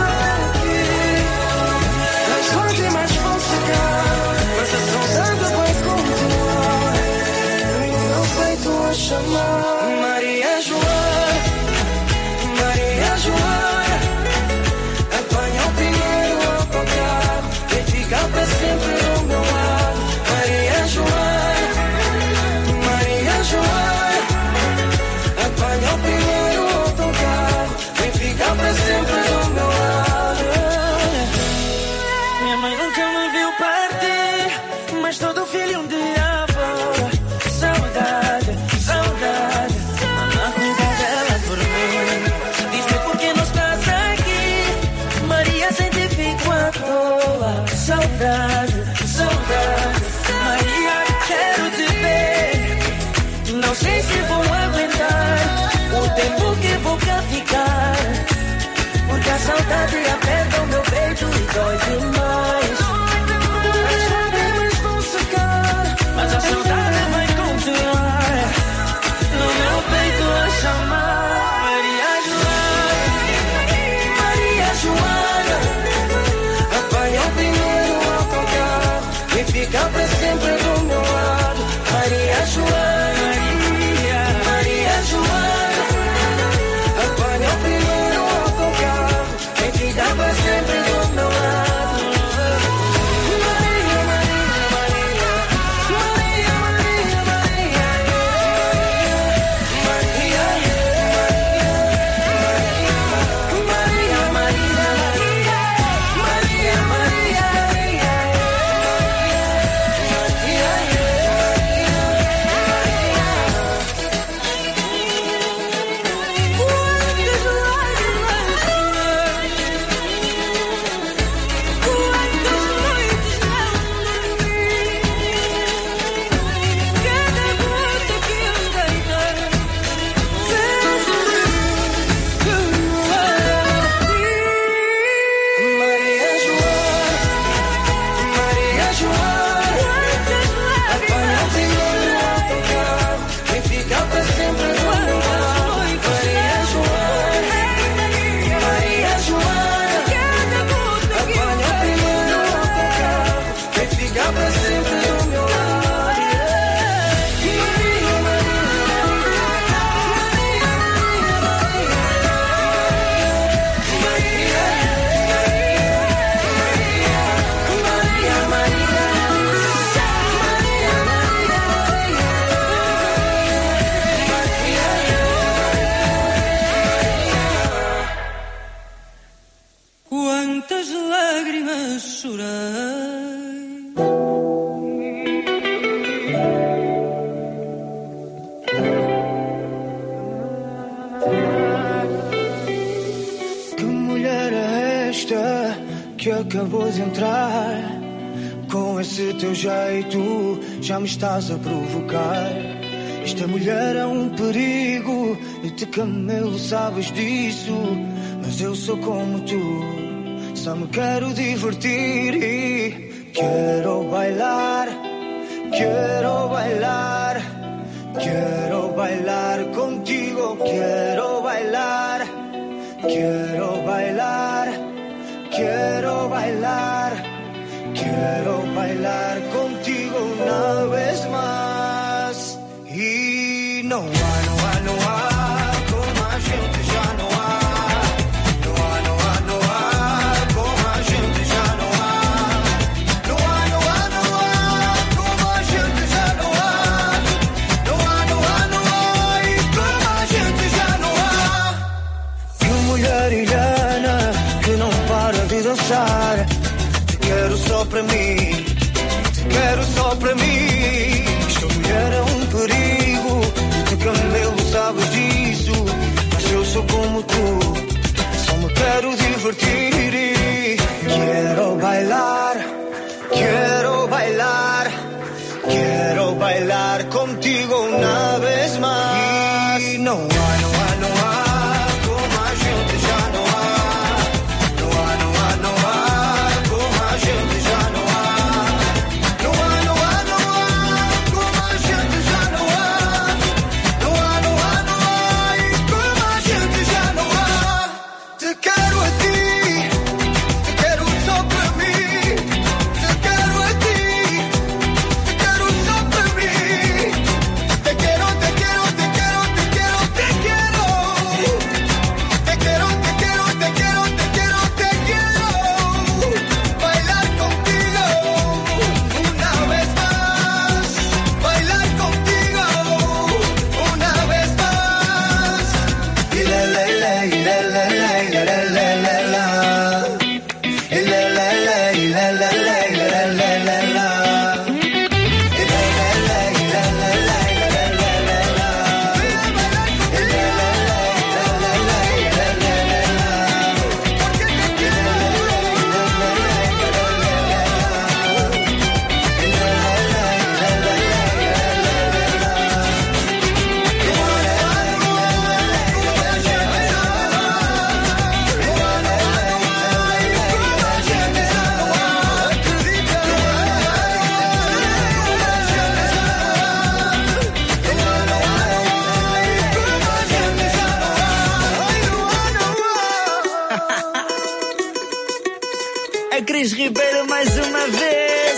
Mas a saudade vai continuar no meu peito a chamar. Maria Joana, Maria Joana, apanha o primeiro autocarro e fica para sempre ao meu lado. Maria Joana, Maria Joana, apanha o primeiro autocarro e fica para sempre ao meu lado. Minha mãe nunca me viu partir, mas todo filho um dia fora. Saudade, saudade, mamãe cuida dela por mim. Diz-me por que não estás aqui, Maria, sem ti fico à toa. Saudade, saudade, Maria, quero te ver. Não sei se vou aguentar o tempo que vou cá ficar, porque a saudade aperta o meu peito e dói demais. As lágrimas vão secar, mas a saudade vai continuar no meu peito a chamar. Maria Joana, Maria Joana, apanha o primeiro autocarro e fica para sempre do meu lado. Maria Joana, Maria, Maria Joana, apanha o primeiro autocarro e fica para sempre do meu lado. Maria, Maria, Maria, Maria, Maria, Maria, Maria, Maria, Maria, Maria, Maria, quantas lágrimas chorei. Que mulher é esta que acabou de entrar? Com esse teu jeito já me estás a provocar. Esta mulher é um perigo e te camelo, sabes disso. Mas eu sou como tu, só me quero divertir e quero bailar, quero bailar, quero bailar contigo, quero bailar, quero bailar, quero bailar, quero bailar contigo una vez más. Y no hay, no hay, no hay, como a gente já não há. No hay, no hay, no hay, como a gente já não há. No hay, no hay, no hay, como a gente já não há. No hay, no hay, no hay, como a gente já não há. Que mulher ilhana que não para de dançar. Te quero só pra mim, te quero só pra mim. Esta mulher é um perigo, te camelo, sabes disso. Mas eu sou como tu, só me quero divertir e quero bailar, quero bailar, quero bailar contigo una vez más. E não há, não há, não há, como a gente já não há. No há, no há, no há, como a gente já não há. No há, no há, no há, como a gente já não há. No há, no há, no há, e como a gente já não há. Te quero a ti, te quero só pra mim. Te quero a ti, te quero só pra mim. Te quero, te quero, te quero, te quero, te quero. Te quero, te quero, te quero, te quero, te quiero. Bailar contigo una vez más. Bailar contigo una vez más. Y le le le y le le le y le le le le la. Y le le le y le le le y le le le le la. Y le le le y le le le y le le le le la. Y le le le y le le le y le le le le la. Y le le le y le le le A Cris Ribeiro mais uma vez.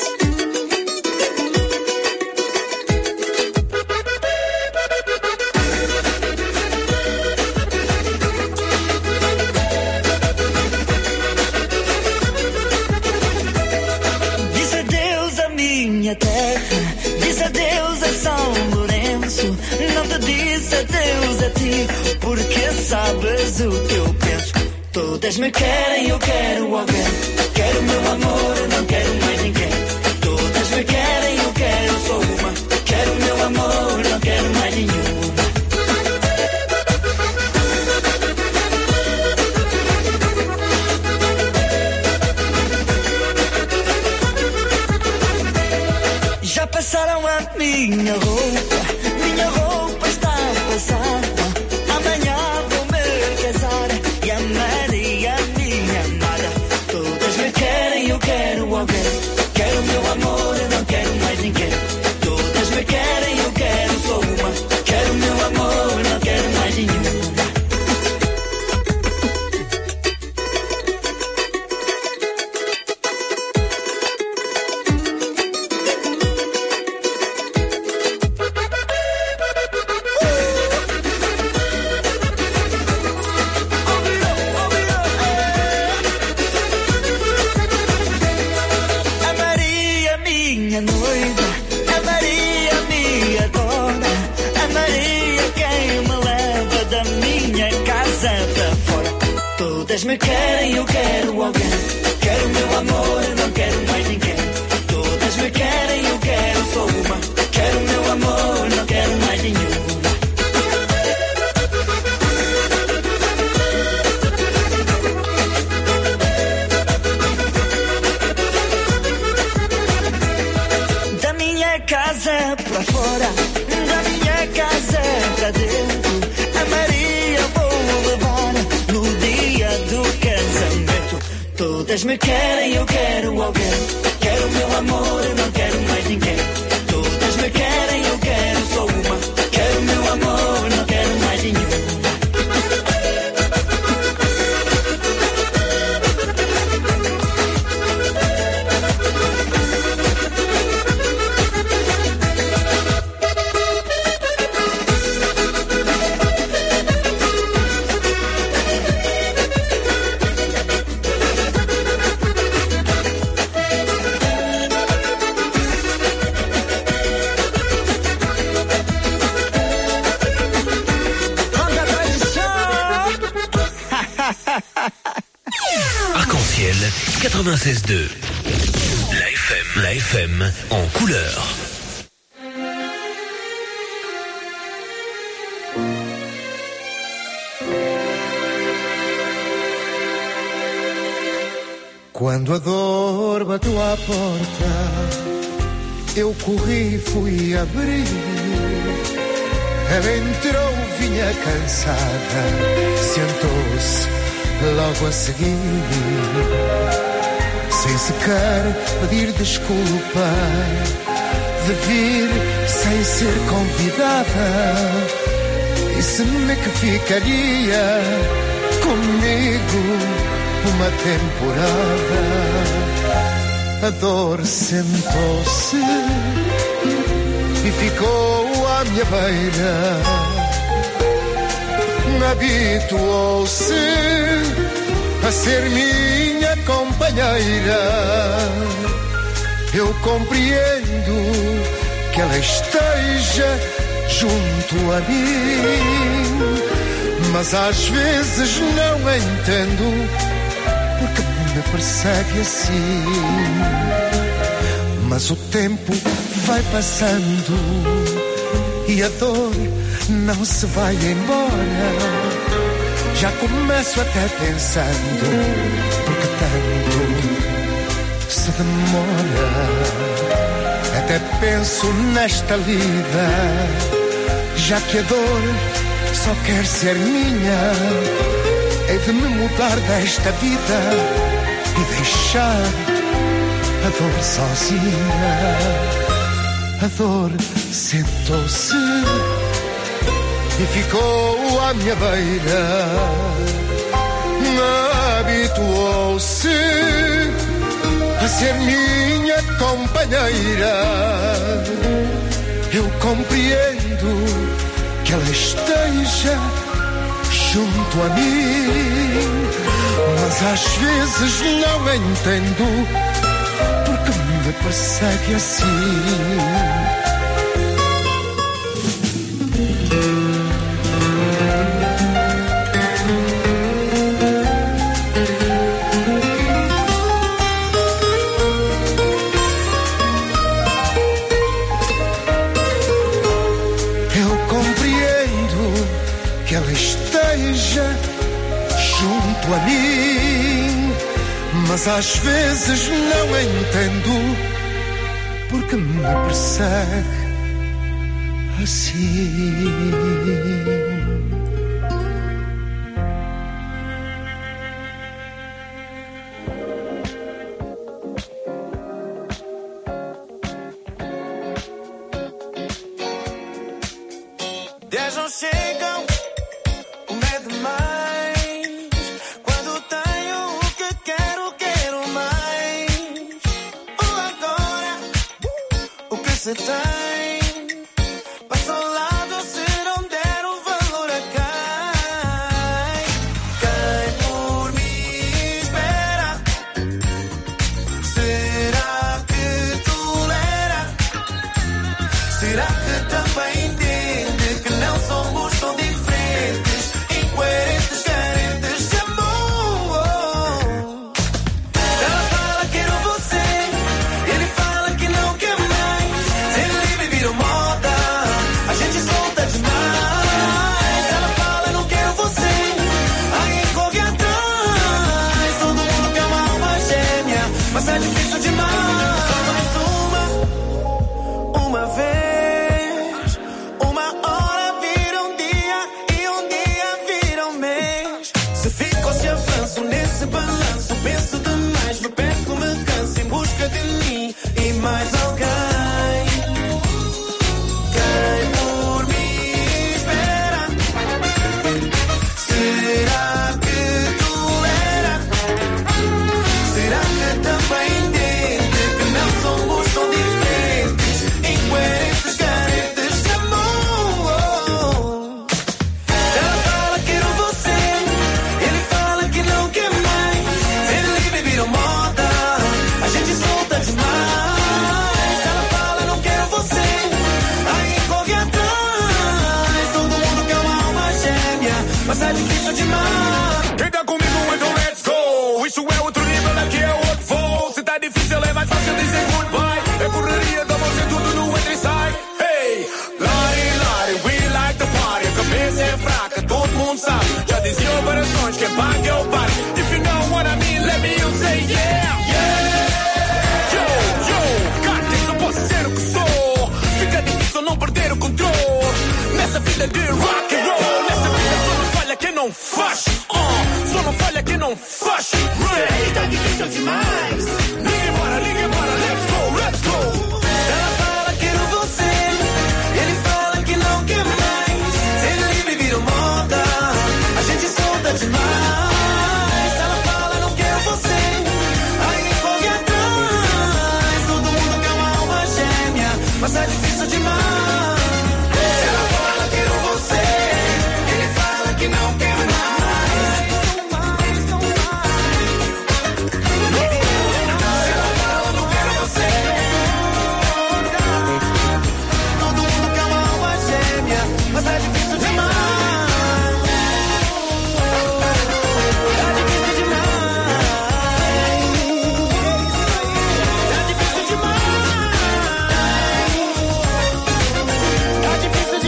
Diz adeus à minha terra, diz adeus a São Lourenço. Não te disse adeus a ti, porque sabes o que eu penso. Todas me querem, eu quero alguém. Quero meu amor, não quero mais ninguém. Todas me querem, eu quero só uma. Quero meu amor, não quero mais nenhuma. Já passaram a minha roupa, minha roupa está passada. Amanhã vou me casar e a Maria, minha amada. Todas me querem, eu quero alguém. Quero meu amor, eu não quero mais ninguém. Todas me querem, eu quero só uma. Quero meu amor, não quero mais nenhuma. A Maria, minha noiva. A Maria, minha dona. A Maria, quem me leva da minha casa para fora. Todas me querem, eu quero alguém. pra fora, da minha casa pra dentro. A Maria vou levar no dia do casamento. Todas me querem, eu quero alguém. Quero meu amor, não quero mais ninguém. Todas me querem, eu quero só uma. Quero meu amor, não quero mais nenhum. quatre-vingt-seize deux. La F M. La F M en couleur. Quando a dor bateu à porta, eu corri e fui abrir. Ela entrou, vinha cansada, sentou-se logo a seguir. Sem sequer pedir desculpa, de vir sem ser convidada, disse-me que ficaria comigo uma temporada. A dor sentou-se e ficou à minha beira. Habituou-se a ser minha companheira. Eu compreendo que ela esteja junto a mim, mas às vezes não entendo porque me persegue assim. Mas o tempo vai passando e a dor não se vai embora. Já começo até pensando porque tanto se demora. Até penso nesta lida, já que a dor só quer ser minha. Hei de me mudar desta vida e deixar a dor sozinha. A dor sentou-se e ficou à minha beira. Habituou-se a ser minha companheira. Eu compreendo que ela esteja junto a mim, mas às vezes não entendo porque me persegue assim. A mim, mas às vezes não entendo porque me persegue assim. Dez não chegam, um é demais. Você tem, passa ao lado se não der o valor a quem. Quem por mim espera, será que tolera? Será que também entende que não somos tão diferentes, incoerentes, carentes de amor? Ela fala quero você, ele fala que não quer mais. mais alguém. Quem por mim espera, será que tolera? Será que também entende que não somos tão diferentes, incoerentes, carentes de amor? Ela fala que quero você, ele fala que não quer mais. Ser livre virou moda, a gente solta demais. Ela fala não quero você, aí corre atrás. Todo mundo quer uma alma gêmea, mas é difícil demais. Quem tá comigo, então let's go. Isso é outro nível, aqui é outro voo. Se tá difícil, é mais fácil dizer goodbye. É correria, dá você tudo no entra e sai. Hey, lari, lari, we like the party. A cabeça é fraca, todo mundo sabe. Já dizia operações, quem paga é o par. If you know what I mean, let me you say yeah. Yeah. Yo, yo, Carter, só posso ser o que sou. Fica difícil não perder o controle. Nessa vida de rock and roll. Nessa vida só não falha quem não faz. Uh, só não falha quem não faz. Right. Tá difícil demais. Liga embora, liga embora, let's go, let's go. Ela fala quero você, ele fala que não quer mais. Ser livre virou moda, a gente solta demais. Ela fala não quero você, aí corre atrás. Todo mundo quer uma alma gêmea, mas é difícil demais. Ela fala quero você, ele fala que não quer mais. Ela fala não quero você, todo mundo quer uma alma gêmea, mas é difícil demais. Tá difícil demais. Tá difícil demais. Tá difícil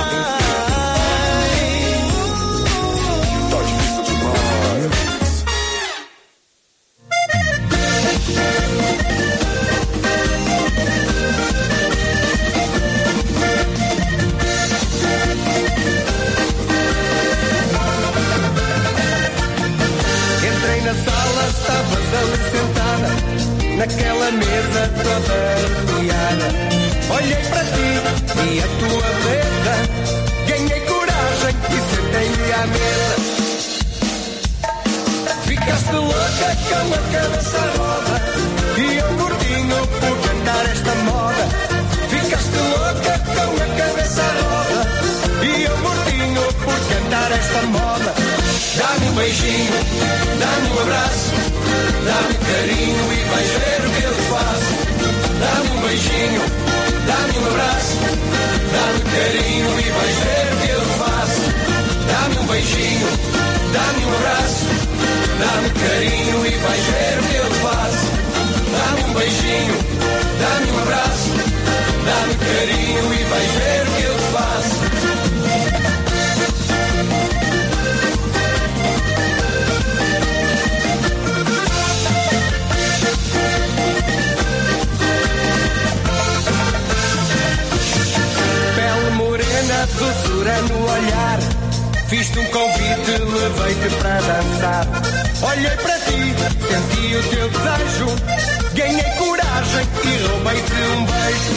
Entrei na sala, estavas ali sentada, naquela mesa toda arrepiada. Olhei para ti e a tua beleza, ganhei coragem e sentei-me à mesa. Ficaste louca com a cabeça roda e eu gordinho por cantar esta moda. Ficaste louca com a cabeça roda e eu gordinho por cantar esta moda. Dá-me um beijinho, dá-me um abraço, dá-me carinho e vais ver o que eu faço. Dá-me um beijinho, dá-me um abraço, dá-me carinho e vais ver o que eu faço. Dá-me um beijinho, dá-me um abraço, dá-me carinho e vais ver o que eu faço. Dá-me um beijinho, dá-me um abraço, dá-me carinho e vais ver o que eu faço. Pele morena, doçura no olhar. Fiz-te um convite, levei-te para dançar. Olhei para ti, senti o teu desejo. Ganhei coragem e roubei-te um beijo.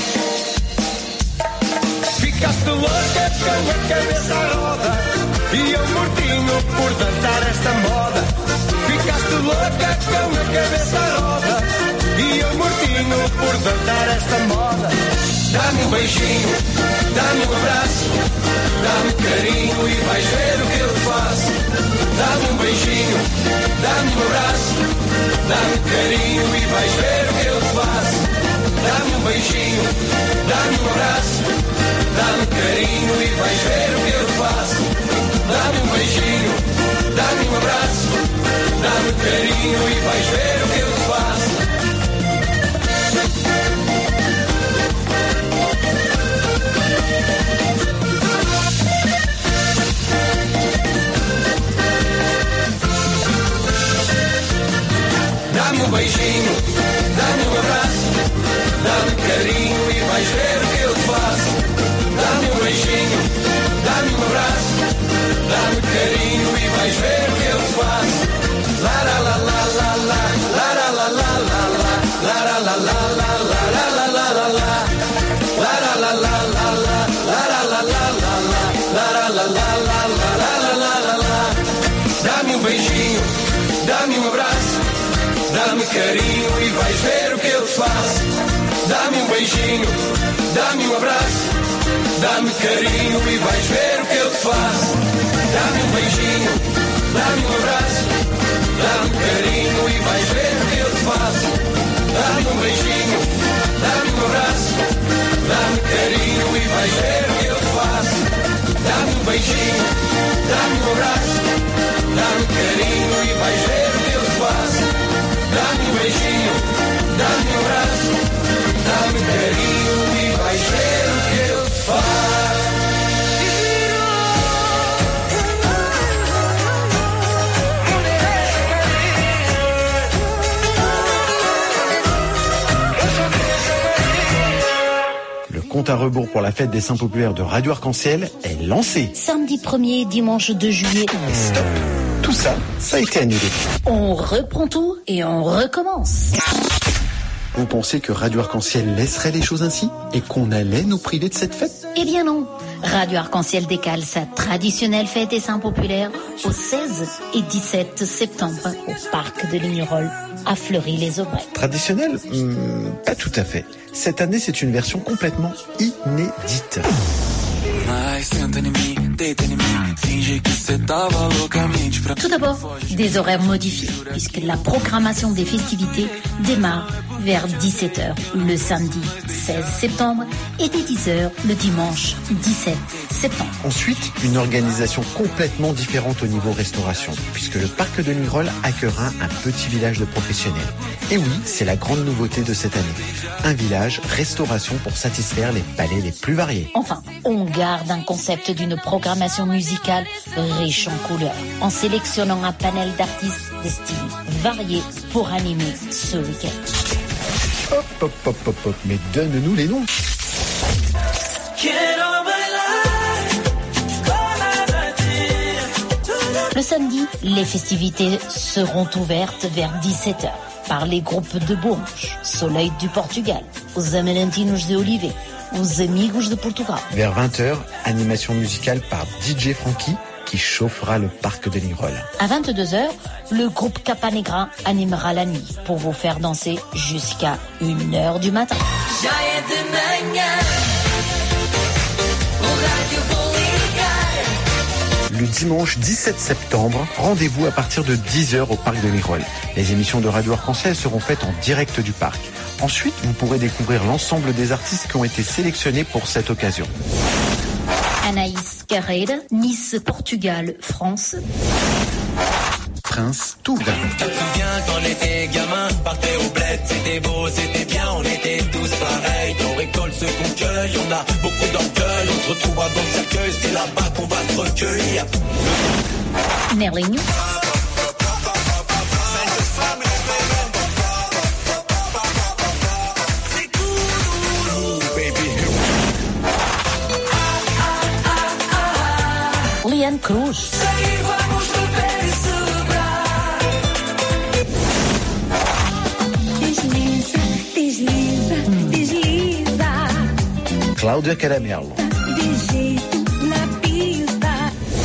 Ficaste louca com a cabeça à roda e eu mortinho por dançar esta moda. Ficaste louca com a cabeça à roda e eu mortinho por dançar esta moda. Dá-me um beijinho, dá-me um abraço, dá-me carinho e vais ver o que eu faço. Dá-me um beijinho, dá-me um abraço, dá-me carinho e vais ver o que eu faço. Dá-me um beijinho, dá-me um abraço, dá-me carinho e vais ver o que eu faço. Dá-me um beijinho, dá-me um abraço, dá-me carinho e vais ver o que eu faço. Dá-me um beijinho, dá-me um abraço, dá-me carinho e vais ver o que eu faço. Dá-me um beijinho, dá-me um abraço, dá-me carinho e vais ver o que eu faço. La la la la la la, la la la la la la, la la la la la la la. beijinho, dá-me um abraço, dá-me carinho e vais ver o que eu te faço. Dá-me um beijinho, dá-me um abraço, dá-me carinho e vais ver o que eu te faço. Dá-me um beijinho, dá-me um abraço, dá-me carinho e vais ver o que eu te faço. Dá-me um beijinho, dá-me um abraço, dá-me carinho e vais ver o que eu te faço. Dá-me um beijinho, dá-me um abraço, dá-me carinho e vais ver o que eu te faço. Dá-me um beijinho, dá-me um abraço, dá-me carinho e vais ver o que eu te faço. Compte à rebours pour la fête des Saints populaires de Radio Arc-en-Ciel est lancé. Samedi premier, dimanche deux juillet. Et stop. Tout ça, ça a été annulé. On reprend tout et on recommence. Vous pensez que Radio Arc-en-Ciel laisserait les choses ainsi et qu'on allait nous priver de cette fête? Eh bien non. Radio Arc-en-Ciel décale sa traditionnelle fête des Saints populaires au seize et dix-sept septembre au parc de Lignerolles à Fleury-les-Aubrais. Traditionnel? Hum, pas tout à fait. Cette année, c'est une version complètement inédite. Tout d'abord, des horaires modifiés, puisque la programmation des festivités démarre vers dix-sept heures le samedi seize septembre et dès dix heures le dimanche dix-sept septembre. Ensuite, une organisation complètement différente au niveau restauration, puisque le parc de Lignerolles accueillera un petit village de professionnels. Et oui, c'est la grande nouveauté de cette année. Un village restauration pour satisfaire les palais les plus variés. Enfin, on garde un concept d'une programmation musicale riche en couleurs, en sélectionnant un panel d'artistes de styles variés pour animer ce week-end. Hop, hop, hop, hop, hop, mais donne-nous les noms. Le samedi, les festivités seront ouvertes vers dix-sept heures par les groupes de Bourges, Soleil du Portugal, Os Amarentinos de Olivet, Os Amigos de Portugal. Vers vingt heures, animation musicale par D J Frankie qui chauffera le parc de Lignerolles. À vingt-deux heures, le groupe Capanegra animera la nuit pour vous faire danser jusqu'à une heure du matin. Le dimanche dix-sept septembre, rendez-vous à partir de dix heures au parc de Lignerolles. Les émissions de Radio Arc-en-Ciel seront faites en direct du parc. Ensuite, vous pourrez découvrir l'ensemble des artistes qui ont été sélectionnés pour cette occasion. Anaïs Carreira, Nice, Portugal, France. Prince Touga. Tu te souviens quand on était gamin, partait au bled, c'était beau, c'était bien, on était tous pareils. On récolte ce qu'on cueille, on a beaucoup d'orgueil, on se retrouvera dans le cercueil, c'est là-bas qu'on va se recueillir. Merlin. Liane Cruz. Desliza, desliza, desliza. Cláudia Caramelo. De jeito na pista.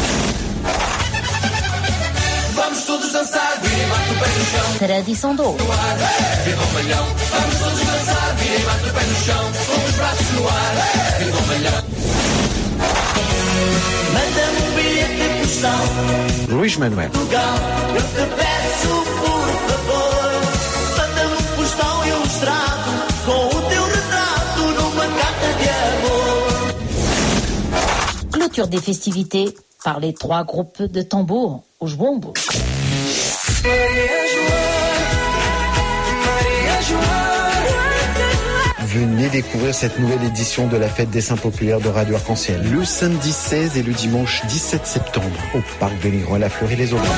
Vamos todos dançar, vira e bate o pé no chão. Tradição do ouro. Viva o malhão. Vamos todos dançar, vira e bate o pé no chão. Com os braços no ar. Viva o malhão. Manda-me um bilhete postal. Luís Manuel. Portugal, eu te peço por favor. Manda-me um postal ilustrado com o teu retrato numa carta de amor. Clôture des festivités par les trois groupes de tambour au Jbombo. Venez découvrir cette nouvelle édition de la fête des Saints populaires de Radio Arc-en-Ciel. Le samedi seize et le dimanche dix-sept septembre au parc de Lignerolles à Fleury-les-Aubrais.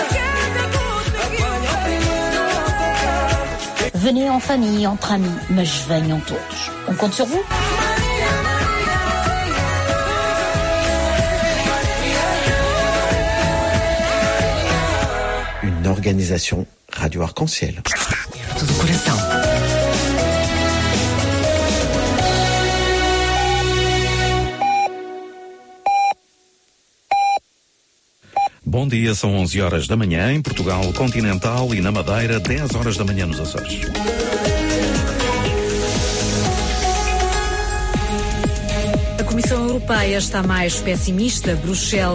Venez en famille, entre amis, mas venham todos. On compte sur vous. Une organisation Radio Arc-en-Ciel. Tudo coração. bom dia. São onze horas da manhã em Portugal continental e na Madeira, dez horas da manhã nos Açores. A Comissão Europeia está mais pessimista. Bruxelas